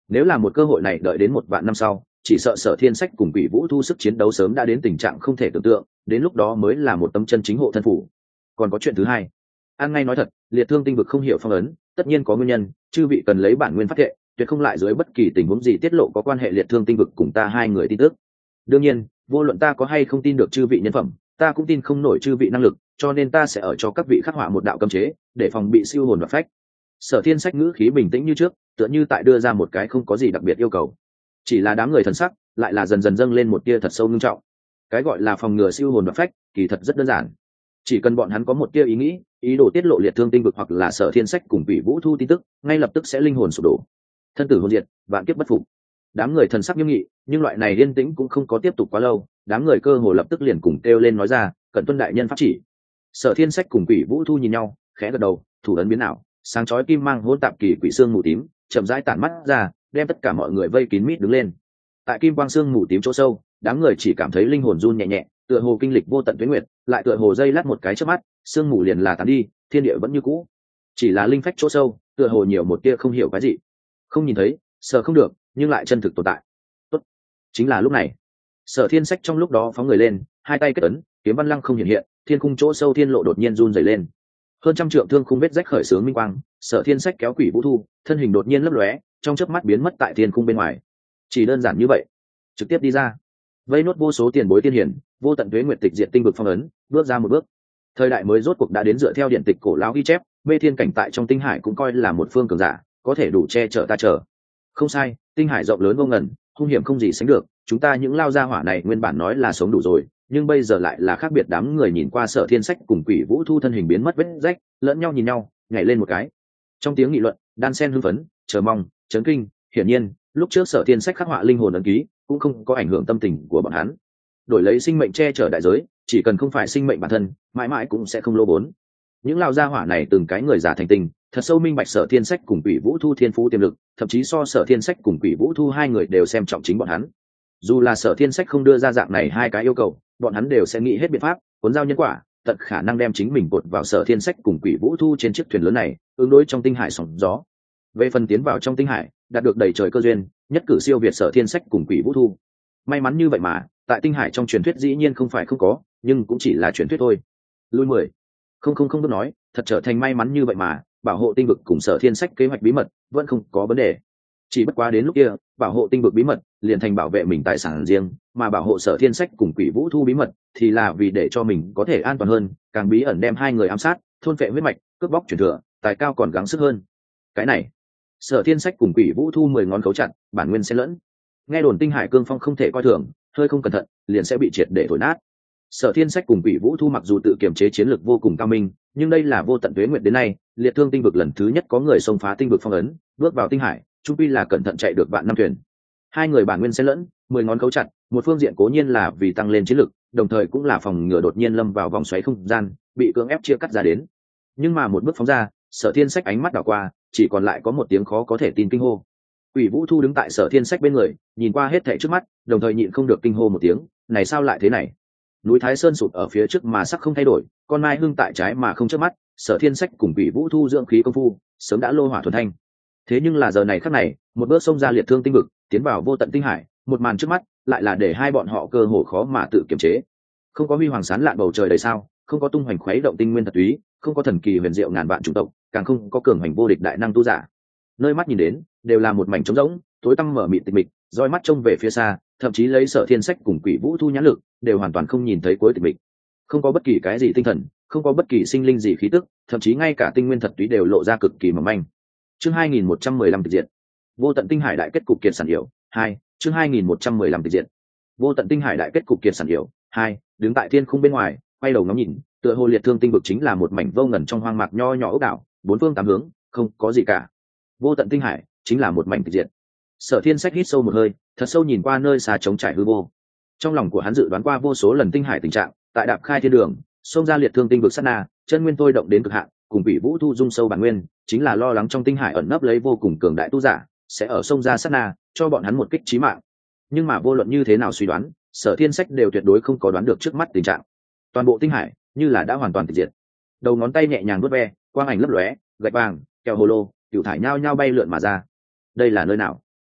Nếu là một cơ hội này đợi đến 1 vạn năm sau, chỉ sợ Sở Thiên Sách cùng Quỷ Vũ Thu sức chiến đấu sớm đã đến tình trạng không thể tưởng tượng, đến lúc đó mới là một tấm chân chính hộ thân phủ. Còn có chuyện thứ hai, an ngay nói thật, liệt thương tinh vực không hiểu phong ấn, tất nhiên có nguyên nhân, chư vị cần lấy bản nguyên phát thệ, tuyệt không lại dưới bất kỳ tình huống gì tiết lộ có quan hệ liệt thương tinh vực cùng ta hai người tin tức. Đương nhiên, vô luận ta có hay không tin được chư vị nhân phẩm, ta cũng tin không nổi chư vị năng lực, cho nên ta sẽ ở cho các vị khắc họa một đạo cấm chế, để phòng bị siêu hồn và phách. Sở Thiên Sách ngữ khí bình tĩnh như trước, tựa như tại đưa ra một cái không có gì đặc biệt yêu cầu. Chỉ là đám người thần sắc lại là dần dần dâng lên một tia thật sâu nghiêm trọng. Cái gọi là phòng ngừa siêu hồn và phách, kỳ thật rất đơn giản. Chỉ cần bọn hắn có một tia ý nghĩ, ý đồ tiết lộ liệt thương tinh vực hoặc là Sở Thiên Sách cùng Quỷ Vũ Thu tin tức, ngay lập tức sẽ linh hồn sụp đổ, thân tử hồn diệt, vạn kiếp bất phục. Đám người thần sắc nghiêm nghị, nhưng loại này yên tĩnh cũng không có tiếp tục quá lâu, đám người cơ hồ lập tức liền cùng kêu lên nói ra, cần tuân đại nhân pháp chỉ. Sở Thiên Sách cùng Quỷ Vũ Thu nhìn nhau, khẽ gật đầu, thủ ấn biến ảo, sáng chói kim mang hỗn tạp kỳ quỷ xương mù tím, chậm rãi tản mắt ra, đem tất cả mọi người vây kín mít đứng lên. Tại kim quang xương mù tím chỗ sâu, đám người chỉ cảm thấy linh hồn run nhẹ nhẹ, tựa hồ kinh lịch vô tận tuyết nguyệt, lại tựa hồ dây lát một cái chớp mắt, xương mù liền là tán đi, thiên địa vẫn như cũ. Chỉ là linh phách chỗ sâu, tựa hồ nhiều một tia không hiểu cái gì, không nhìn thấy, sợ không được, nhưng lại chân thực tồn tại. Tốt, chính là lúc này, Sở Thiên Sách trong lúc đó phóng người lên, hai tay kết ấn, kiếm văn lăng không hiện hiện, thiên khung chỗ sâu thiên lộ đột nhiên run rẩy lên. Hơn trăm trượng thương khung vết rách khởi sướng minh quang, Sở Thiên Sách kéo Quỷ Vũ Thu, thân hình đột nhiên lấp lóe, trong chớp mắt biến mất tại thiên khung bên ngoài. Chỉ đơn giản như vậy, trực tiếp đi ra, vây nốt vô số tiền bối tiên hiển, vô tận tuế nguyệt tịch diệt tinh vực phong ấn, bước ra một bước. Thời đại mới rốt cuộc đã đến, dựa theo điện tịch cổ lão ghi chép, mê thiên cảnh tại trong tinh hải cũng coi là một phương cường giả, có thể đủ che chở ta chờ. Không sai, tinh hải rộng lớn vô ngần, hung hiểm không gì sánh được, chúng ta những lao gia hỏa này nguyên bản nói là sống đủ rồi, nhưng bây giờ lại là khác biệt. Đám người nhìn qua Sở Thiên Sách cùng Quỷ Vũ Thu thân hình biến mất vết rách, lẫn nhau nhìn nhau, nhảy lên một cái. Trong tiếng nghị luận, đan sen hưng phấn, chờ mong, chấn kinh, hiển nhiên, lúc trước Sở Thiên Sách khắc họa linh hồn ấn ký, cũng không có ảnh hưởng tâm tình của bọn hắn. Đổi lấy sinh mệnh che chở đại giới, chỉ cần không phải sinh mệnh bản thân, mãi mãi cũng sẽ không lỗ vốn. Những lao gia hỏa này từng cái người giả thành tình, thật sâu minh bạch Sở Thiên Sách cùng Quỷ Vũ Thu thiên phú tiềm lực, thậm chí so Sở Thiên Sách cùng Quỷ Vũ Thu hai người đều xem trọng chính bọn hắn. Dù là Sở Thiên Sách không đưa ra dạng này hai cái yêu cầu, bọn hắn đều sẽ nghĩ hết biện pháp, cuốn giao nhân quả, tận khả năng đem chính mình cột vào Sở Thiên Sách cùng Quỷ Vũ Thu trên chiếc thuyền lớn này, ứng đối trong tinh hải sóng gió. Về phần tiến vào trong tinh hải, đạt được đầy trời cơ duyên, nhất cử siêu việt Sở Thiên Sách cùng Quỷ Vũ Thu. May mắn như vậy mà, tại tinh hải trong truyền thuyết dĩ nhiên không phải không có, nhưng cũng chỉ là truyền thuyết thôi. Lui 10. Không biết nói, thật trở thành may mắn như vậy mà, bảo hộ tinh vực cùng Sở Thiên Sách kế hoạch bí mật vẫn không có vấn đề. Chỉ bất quá đến lúc kia, bảo hộ tinh vực bí mật liền thành bảo vệ mình tài sản riêng, mà bảo hộ Sở Thiên Sách cùng Quỷ Vũ Thu bí mật thì là vì để cho mình có thể an toàn hơn, càng bí ẩn đem hai người ám sát, thôn phệ huyết mạch, cướp bóc truyền thừa, tài cao còn gắng sức hơn. Cái này, Sở Thiên Sách cùng Quỷ Vũ Thu 10 ngón cấu chặt, bản nguyên xen lẫn. Nghe đồn tinh hải cương phong không thể coi thường, hơi không cẩn thận liền sẽ bị triệt để thổi nát. Sở Thiên Sách cùng Quỷ Vũ Thu mặc dù tự kiểm chế chiến lược vô cùng cao minh, nhưng đây là vô tận tuế nguyệt đến nay, liệt thương tinh vực lần thứ nhất có người xông phá tinh vực phong ấn, bước vào tinh hải, chung quy là cẩn thận chạy được vạn năm thuyền. Hai người bản nguyên xen lẫn, 10 ngón cấu chặt, một phương diện cố nhiên là vì tăng lên chiến lực, đồng thời cũng là phòng ngừa đột nhiên lâm vào vòng xoáy không gian, bị cưỡng ép chia cắt ra đến. Nhưng mà một bước phóng ra, Sở Thiên Sách ánh mắt đảo qua, chỉ còn lại có một tiếng khó có thể tin kinh hô. Quỷ Vũ Thu đứng tại Sở Thiên Sách bên người, nhìn qua hết thảy trước mắt, đồng thời nhịn không được kinh hô một tiếng, này sao lại thế này? Núi Thái Sơn sụp ở phía trước mà sắc không thay đổi, con mai hương tại trái mà không chớp mắt, Sở Thiên Sách cùng Quỷ Vũ Thu dưỡng khí công phu, sớm đã lô hỏa thuần thanh. Thế nhưng là giờ này khắc này, một bước xông ra liệt thương tinh vực, tiến vào vô tận tinh hải, một màn trước mắt, lại là để hai bọn họ cơ hồ khó mà tự kiềm chế. Không có huy hoàng sáng lạn bầu trời đầy sao, không có tung hoành khuấy động tinh nguyên thật túy, không có thần kỳ huyền diệu ngàn vạn chủng tộc, càng không có cường hành vô địch đại năng tu giả. Nơi mắt nhìn đến, đều là một mảnh trống rỗng, tối tăm mở mịt tịch mịch, roi mắt trông về phía xa, thậm chí lấy Sở Thiên Sách cùng Quỷ Vũ Thu nhãn lực, đều hoàn toàn không nhìn thấy cuối tịch mịch. Không có bất kỳ cái gì tinh thần, không có bất kỳ sinh linh gì khí tức, thậm chí ngay cả tinh nguyên thật túy đều lộ ra cực kỳ mỏng manh. Chương 2115 tịch diệt. Vô tận tinh hải đại kết cục kiệt sản yểu 2, chương 2115 tịch diệt. Vô tận tinh hải đại kết cục kiệt sản yểu 2, đứng tại thiên khung bên ngoài, quay đầu ngắm nhìn, tựa hồ liệt thương tinh vực chính là một mảnh vô ngần trong hoang mạc nho nhỏ ốc đảo, bốn phương tám hướng, không có gì cả. Vô tận tinh hải chính là một mảnh tịch diệt. Sở Thiên Sách hít sâu một hơi, thật sâu nhìn qua nơi xa trống trải hư vô. Trong lòng của hắn dự đoán qua vô số lần tinh hải tình trạng, tại đạp khai thiên đường, xông ra liệt thương tinh vực sát na, chân nguyên tôi động đến cực hạn, cùng Quỷ Vũ Thu dung sâu bản nguyên, chính là lo lắng trong tinh hải ẩn nấp lấy vô cùng cường đại tu giả, sẽ ở xông ra sát na, cho bọn hắn một kích chí mạng. Nhưng mà vô luận như thế nào suy đoán, Sở Thiên Sách đều tuyệt đối không có đoán được trước mắt tình trạng. Toàn bộ tinh hải như là đã hoàn toàn tịch diệt. Đầu ngón tay nhẹ nhàng vuốt ve, quang ảnh lấp lóe, gạch vàng, kẹo hồ lô, cửu thải nhao nhao bay lượn mà ra. Đây là nơi nào?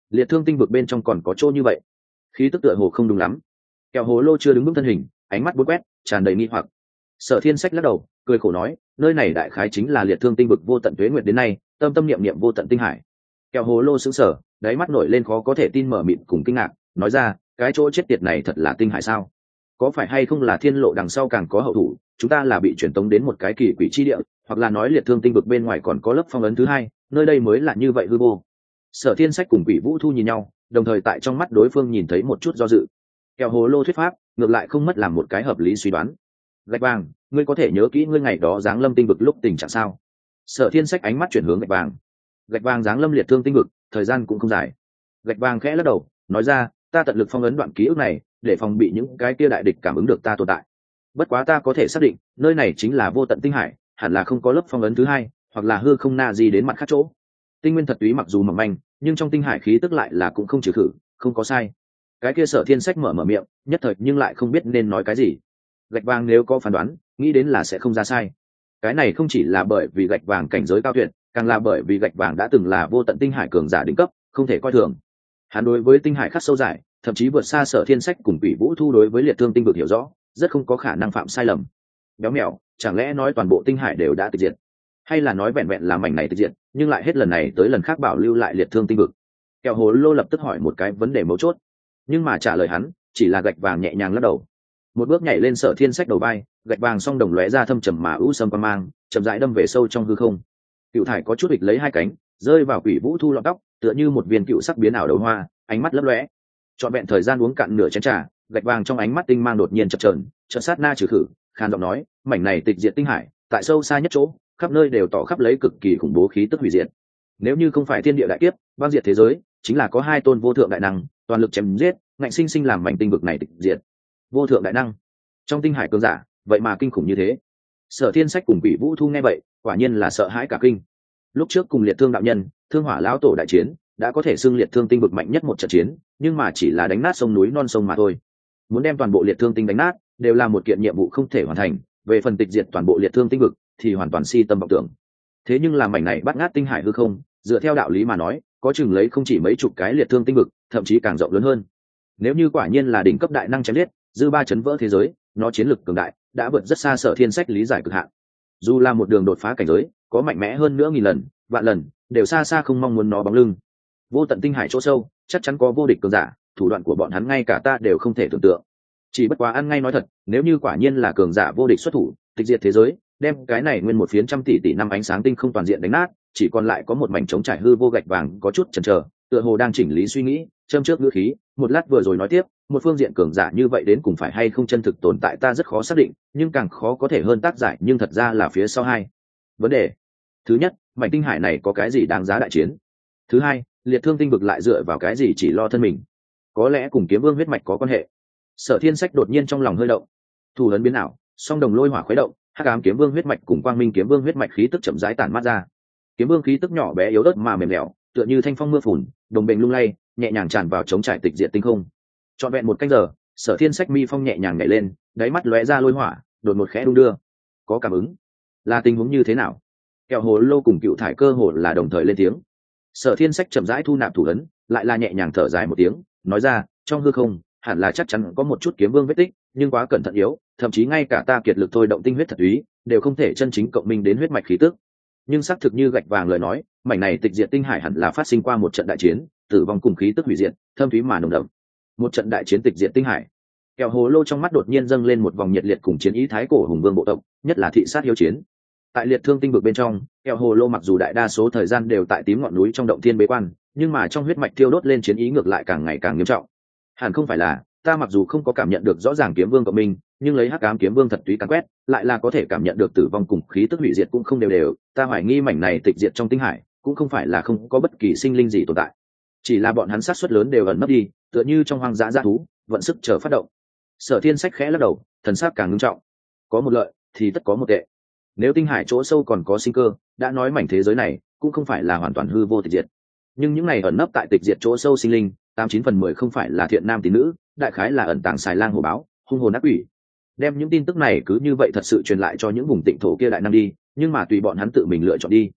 Liệt Thương tinh vực bên trong còn có chỗ như vậy, khí tức tựa hồ không đúng lắm. Kẹo hồ lô chưa đứng vững thân hình, ánh mắt bốn quét, tràn đầy nghi hoặc. Sở Thiên Sách lắc đầu, cười khổ nói, nơi này đại khái chính là Liệt Thương tinh vực vô tận tuế nguyệt đến nay, tâm tâm niệm niệm vô tận tinh hải. Kẹo hồ lô sững sờ, đáy mắt nổi lên khó có thể tin mở mịt cùng kinh ngạc, nói ra, cái chỗ chết tiệt này thật là tinh hải sao? Có phải hay không là thiên lộ đằng sau càng có hậu thủ, chúng ta là bị truyền tống đến một cái kỳ quỷ chi địa, hoặc là nói Liệt Thương tinh vực bên ngoài còn có lớp phong ấn thứ hai, nơi đây mới là như vậy hư vô. Sở Thiên Sách cùng Quỷ Vũ Thu nhìn nhau, đồng thời tại trong mắt đối phương nhìn thấy một chút do dự. Kẹo hồ lô thuyết pháp ngược lại không mất làm một cái hợp lý suy đoán. Gạch vàng, ngươi có thể nhớ kỹ ngươi ngày đó giáng lâm tinh vực lúc tình trạng sao? Sở Thiên Sách ánh mắt chuyển hướng gạch vàng. Gạch vàng giáng lâm Liệt Thương tinh vực, thời gian cũng không dài. Gạch vàng khẽ lắc đầu, nói ra, ta tận lực phong ấn đoạn ký ức này, để phòng bị những cái kia đại địch cảm ứng được ta tồn tại. Bất quá ta có thể xác định, nơi này chính là vô tận tinh hải, hẳn là không có lớp phong ấn thứ hai, hoặc là hư không na gì đến mặt khác chỗ. Tinh nguyên thật túy mặc dù mỏng manh, nhưng trong tinh hải khí tức lại là cũng không trừ khử, không có sai. Cái kia Sở Thiên Sách mở miệng, nhất thời nhưng lại không biết nên nói cái gì. Gạch vàng nếu có phán đoán, nghĩ đến là sẽ không ra sai. Cái này không chỉ là bởi vì gạch vàng cảnh giới cao tuyệt, càng là bởi vì gạch vàng đã từng là vô tận tinh hải cường giả đỉnh cấp, không thể coi thường. Hắn đối với tinh hải khắc sâu dài, thậm chí vượt xa Sở Thiên Sách cùng Quỷ Vũ Thu đối với Liệt Thương tinh vực hiểu rõ, rất không có khả năng phạm sai lầm. Béo mèo, chẳng lẽ nói toàn bộ tinh hải đều đã tịch diệt, hay là nói vẹn vẹn là mảnh này tịch diệt, nhưng lại hết lần này tới lần khác bảo lưu lại Liệt Thương tinh vực? Kẹo hồ lô lập tức hỏi một cái vấn đề mấu chốt, nhưng mà trả lời hắn chỉ là gạch vàng nhẹ nhàng lắc đầu. Một bước nhảy lên Sở Thiên Sách đầu vai, gạch vàng song đồng lóe ra thâm trầm mà ưu sâm quan mang, chậm rãi đâm về sâu trong hư không. Cựu thải có chút hịch lấy hai cánh, rơi vào Quỷ Vũ Thu lọn tóc, tựa như một viên cựu sắc biến ảo đầu hoa, ánh mắt lấp lóe. Trọn vẹn thời gian uống cạn nửa chén trà, gạch vàng trong ánh mắt tinh mang đột nhiên chập chờn, chợt sát na trừ khử, khàn giọng nói, mảnh này tịch diệt tinh hải, tại sâu xa nhất chỗ, khắp nơi đều tỏ khắp lấy cực kỳ khủng bố khí tức hủy diệt. Nếu như không phải thiên địa đại kiếp, băng diệt thế giới, chính là có hai tôn vô thượng đại năng, toàn lực chém giết, ngạnh sinh sinh làm mảnh tinh vực này tịch diệt. Vô thượng đại năng, trong tinh hải cường giả, vậy mà kinh khủng như thế. Sở Thiên Sách cùng Quỷ Vũ Thu nghe vậy, quả nhiên là sợ hãi cả kinh. Lúc trước cùng Liệt Thương đạo nhân, Thương Hỏa lão tổ đại chiến, đã có thể xưng Liệt Thương tinh vực mạnh nhất một trận chiến, nhưng mà chỉ là đánh nát sông núi non sông mà thôi. Muốn đem toàn bộ Liệt Thương tinh đánh nát, đều là một kiện nhiệm vụ không thể hoàn thành, về phần tịch diệt toàn bộ Liệt Thương tinh vực thì hoàn toàn si tâm vọng tưởng. Thế nhưng làm mảnh này bắt ngát tinh hải hư không, dựa theo đạo lý mà nói, có chừng lấy không chỉ mấy chục cái Liệt Thương tinh vực, thậm chí càng rộng lớn hơn. Nếu như quả nhiên là đỉnh cấp đại năng chém giết, dư ba chấn vỡ thế giới, nó chiến lực cường đại, đã vượt rất xa Sở Thiên Sách lý giải cực hạn. Dù là một đường đột phá cảnh giới, có mạnh mẽ hơn nữa nghìn lần, vạn lần, đều xa xa không mong muốn nó bóng lưng. Vô tận tinh hải chỗ sâu, chắc chắn có vô địch cường giả, thủ đoạn của bọn hắn ngay cả ta đều không thể tưởng tượng. Chỉ bất quá ăn ngay nói thật, nếu như quả nhiên là cường giả vô địch xuất thủ, tịch diệt thế giới, đem cái này nguyên một phiến trăm tỷ tỷ năm ánh sáng tinh không toàn diện đánh nát, chỉ còn lại có một mảnh trống trải hư vô gạch vàng có chút chần chờ, tựa hồ đang chỉnh lý suy nghĩ, châm trước ngữ khí, một lát vừa rồi nói tiếp, một phương diện cường giả như vậy đến cùng phải hay không chân thực tồn tại ta rất khó xác định, nhưng càng khó có thể hơn tác giải, nhưng thật ra là phía sau hai vấn đề. Thứ nhất, mảnh tinh hải này có cái gì đáng giá đại chiến? Thứ hai, Liệt Thương tinh vực lại dựa vào cái gì chỉ lo thân mình? Có lẽ cùng Kiếm Vương huyết mạch có quan hệ. Sở Thiên Sách đột nhiên trong lòng hơi động, thủ ấn biến ảo, song đồng lôi hỏa khuấy động, hắc ám Kiếm Vương huyết mạch cùng quang minh Kiếm Vương huyết mạch khí tức chậm rãi tản mát ra. Kiếm Vương khí tức nhỏ bé yếu ớt mà mềm dẻo, tựa như thanh phong mưa phùn, đồng bền lung lay, nhẹ nhàng tràn vào chống trải tịch diệt tinh không. Trọn vẹn một canh giờ, Sở Thiên Sách mi phong nhẹ nhàng nhảy lên, đáy mắt lóe ra lôi hỏa, đột một khẽ đung đưa. Có cảm ứng? Là tình huống như thế nào? Kẹo hồ lô cùng Cựu thải cơ hồ là đồng thời lên tiếng. Sở Thiên Sách chậm rãi thu nạp thủ ấn, lại là nhẹ nhàng thở dài một tiếng, nói ra, trong hư không, hẳn là chắc chắn có một chút kiếm vương vết tích, nhưng quá cẩn thận yếu, thậm chí ngay cả ta kiệt lực thôi động tinh huyết thật úy, đều không thể chân chính cộng minh đến huyết mạch khí tức. Nhưng xác thực như gạch vàng lời nói, mảnh này tịch diệt tinh hải hẳn là phát sinh qua một trận đại chiến, tử vong cùng khí tức hủy diệt, thâm thúy mà nồng đậm. Một trận đại chiến tịch diệt tinh hải. Kẹo hồ lô trong mắt đột nhiên dâng lên một vòng nhiệt liệt cùng chiến ý thái cổ hùng vương bộ tộc, nhất là thị sát hiếu chiến. Tại Liệt Thương tinh vực bên trong, kẹo hồ lô mặc dù đại đa số thời gian đều tại tím ngọn núi trong động thiên bế quan, nhưng mà trong huyết mạch tiêu đốt lên chiến ý ngược lại càng ngày càng nghiêm trọng. Hẳn không phải là, ta mặc dù không có cảm nhận được rõ ràng kiếm vương của mình, nhưng lấy hắc ám kiếm vương thật túy càn quét, lại là có thể cảm nhận được tử vong cùng khí tức hủy diệt cũng không đều đều. Ta hoài nghi mảnh này tịch diệt trong tinh hải, cũng không phải là không có bất kỳ sinh linh gì tồn tại, chỉ là bọn hắn sát suất lớn đều ẩn nấp đi, tựa như trong hoang dã dã thú, vận sức chờ phát động. Sở Thiên Sách khẽ lắc đầu, thần sắc càng nghiêm trọng. Có một lợi thì tất có một tệ. Nếu tinh hải chỗ sâu còn có sinh cơ, đã nói mảnh thế giới này cũng không phải là hoàn toàn hư vô tịch diệt. Nhưng những này ẩn nấp tại tịch diệt chỗ sâu sinh linh, 89/10 không phải là thiện nam tín nữ, đại khái là ẩn tàng xài lang hổ báo, hung hồn ác quỷ. Đem những tin tức này cứ như vậy thật sự truyền lại cho những vùng tịnh thổ kia đại năng đi, nhưng mà tùy bọn hắn tự mình lựa chọn đi.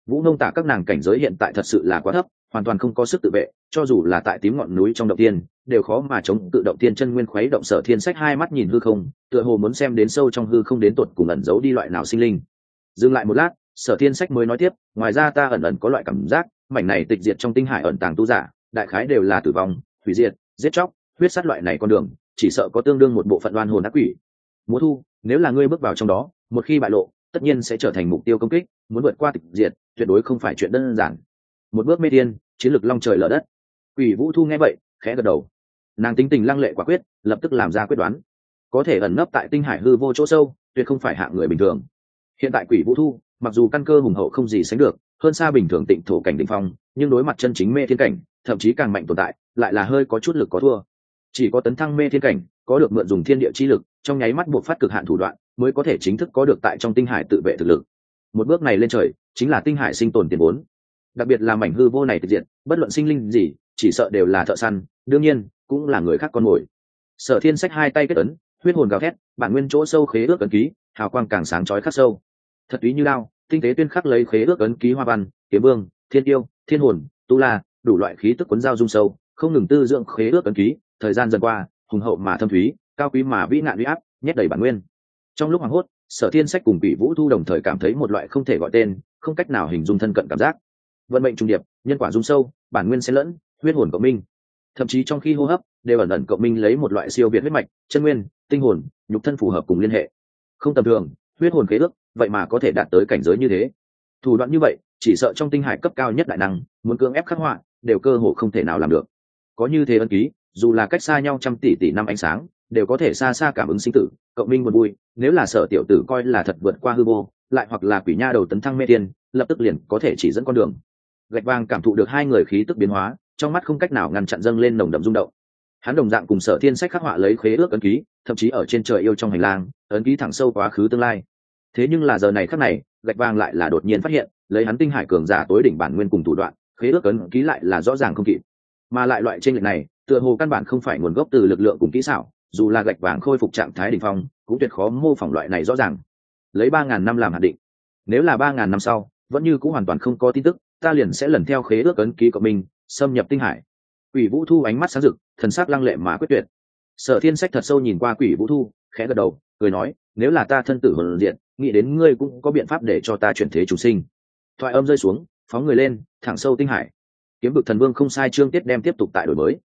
Vũ Nông Tả các nàng cảnh giới hiện tại thật sự là quá thấp, hoàn toàn không có sức tự vệ, cho dù là tại tím ngọn núi trong động tiên đều khó mà chống tự động tiên chân nguyên khuấy động. Sở Thiên Sách hai mắt nhìn hư không, tựa hồ muốn xem đến sâu trong hư không đến tột cùng ẩn giấu đi loại nào sinh linh. Dừng lại một lát, Sở Thiên Sách mới nói tiếp, ngoài ra ta ẩn ẩn có loại cảm giác mảnh này tịch diệt trong tinh hải ẩn tàng tu giả, đại khái đều là tử vong, hủy diệt, giết chóc, huyết sát loại này con đường, chỉ sợ có tương đương một bộ phận oan hồn ác quỷ. Múa Thu, nếu là ngươi bước vào trong đó, một khi bại lộ, tất nhiên sẽ trở thành mục tiêu công kích, muốn vượt qua tịch diệt, tuyệt đối không phải chuyện đơn giản. Một bước mê tiên, chiến lược long trời lở đất. Quỷ Vũ Thu nghe vậy, khẽ gật đầu. Nàng tính tình lăng lệ quả quyết, lập tức làm ra quyết đoán. Có thể ẩn nấp tại tinh hải hư vô chỗ sâu, tuyệt không phải hạng người bình thường. Hiện tại Quỷ Vũ Thu, mặc dù căn cơ hùng hậu không gì sánh được, hơn xa bình thường tịnh thổ cảnh đỉnh phong, nhưng đối mặt chân chính mê thiên cảnh, thậm chí càng mạnh tồn tại, lại là hơi có chút lực có thua. Chỉ có tấn thăng mê thiên cảnh, có được mượn dùng thiên địa chi lực, trong nháy mắt buộc phát cực hạn thủ đoạn, mới có thể chính thức có được tại trong tinh hải tự vệ thực lực. Một bước này lên trời, chính là tinh hải sinh tồn tiền vốn. Đặc biệt là mảnh hư vô này thực diện, bất luận sinh linh gì, chỉ sợ đều là thợ săn, đương nhiên cũng là người khác con mồi. Sở Thiên Sách hai tay kết ấn, huyết hồn gào thét, bản nguyên chỗ sâu khế ước ấn ký, hào quang càng sáng chói khắc sâu. Thật úy như lao, tinh tế tuyên khắc lấy khế ước ấn ký hoa văn, kiếm vương, thiên yêu, thiên hồn, tu la, đủ loại khí tức cuốn dao dung sâu, không ngừng tư dưỡng khế ước ấn ký. Thời gian dần qua, hùng hậu mà thâm thúy, cao quý mà vĩ nạn uy áp, nhét đầy bản nguyên. Trong lúc hoảng hốt, Sở Thiên Sách cùng Quỷ Vũ Thu đồng thời cảm thấy một loại không thể gọi tên, không cách nào hình dung thân cận cảm giác. Vận mệnh trùng điệp, nhân quả dung sâu, bản nguyên xen lẫn, huyết hồn cộng minh. Thậm chí trong khi hô hấp, đều ẩn ẩn cộng minh lấy một loại siêu việt huyết mạch, chân nguyên, tinh hồn, nhục thân phù hợp cùng liên hệ. Không tầm thường, huyết hồn khế ước, vậy mà có thể đạt tới cảnh giới như thế. Thủ đoạn như vậy, chỉ sợ trong tinh hải cấp cao nhất đại năng, muốn cưỡng ép khắc họa, đều cơ hồ không thể nào làm được. Có như thế ấn ký, dù là cách xa nhau trăm tỷ tỷ năm ánh sáng, đều có thể xa xa cảm ứng sinh tử, cộng minh buồn vui. Nếu là Sở tiểu tử coi là thật vượt qua hư vô, lại hoặc là quỷ nha đầu tấn thăng mê tiên, lập tức liền có thể chỉ dẫn con đường. Gạch Vàng cảm thụ được hai người khí tức biến hóa, trong mắt không cách nào ngăn chặn dâng lên nồng đậm rung động. Hắn đồng dạng cùng Sở Thiên Sách khắc họa lấy khế ước ấn ký, thậm chí ở trên trời yêu trong hành lang, ấn ký thẳng sâu quá khứ tương lai. Thế nhưng là giờ này khắc này, Gạch Vàng lại là đột nhiên phát hiện, lấy hắn tinh hải cường giả tối đỉnh bản nguyên cùng thủ đoạn, khế ước ấn ký lại là rõ ràng không kịp. Mà lại loại trên lệch này, tựa hồ căn bản không phải nguồn gốc từ lực lượng cùng kỹ xảo, dù là Gạch Vàng khôi phục trạng thái đỉnh phong, cũng tuyệt khó mô phỏng loại này rõ ràng. Lấy 3000 năm làm hạt định, nếu là 3000 năm sau, vẫn như cũng hoàn toàn không có tin tức, ta liền sẽ lần theo khế ước ấn ký của mình, xâm nhập tinh hải. Quỷ Vũ Thu ánh mắt sáng rực, thần sắc lăng lệ mà quyết tuyệt. Sở Thiên Sách thật sâu nhìn qua Quỷ Vũ Thu, khẽ gật đầu, cười nói, nếu là ta thân tử hồn diện, nghĩ đến ngươi cũng có biện pháp để cho ta chuyển thế chủ sinh. Thoại âm rơi xuống, phóng người lên, thẳng sâu tinh hải. Kiếm vực thần vương không sai chương tiết đem tiếp tục tại đổi mới.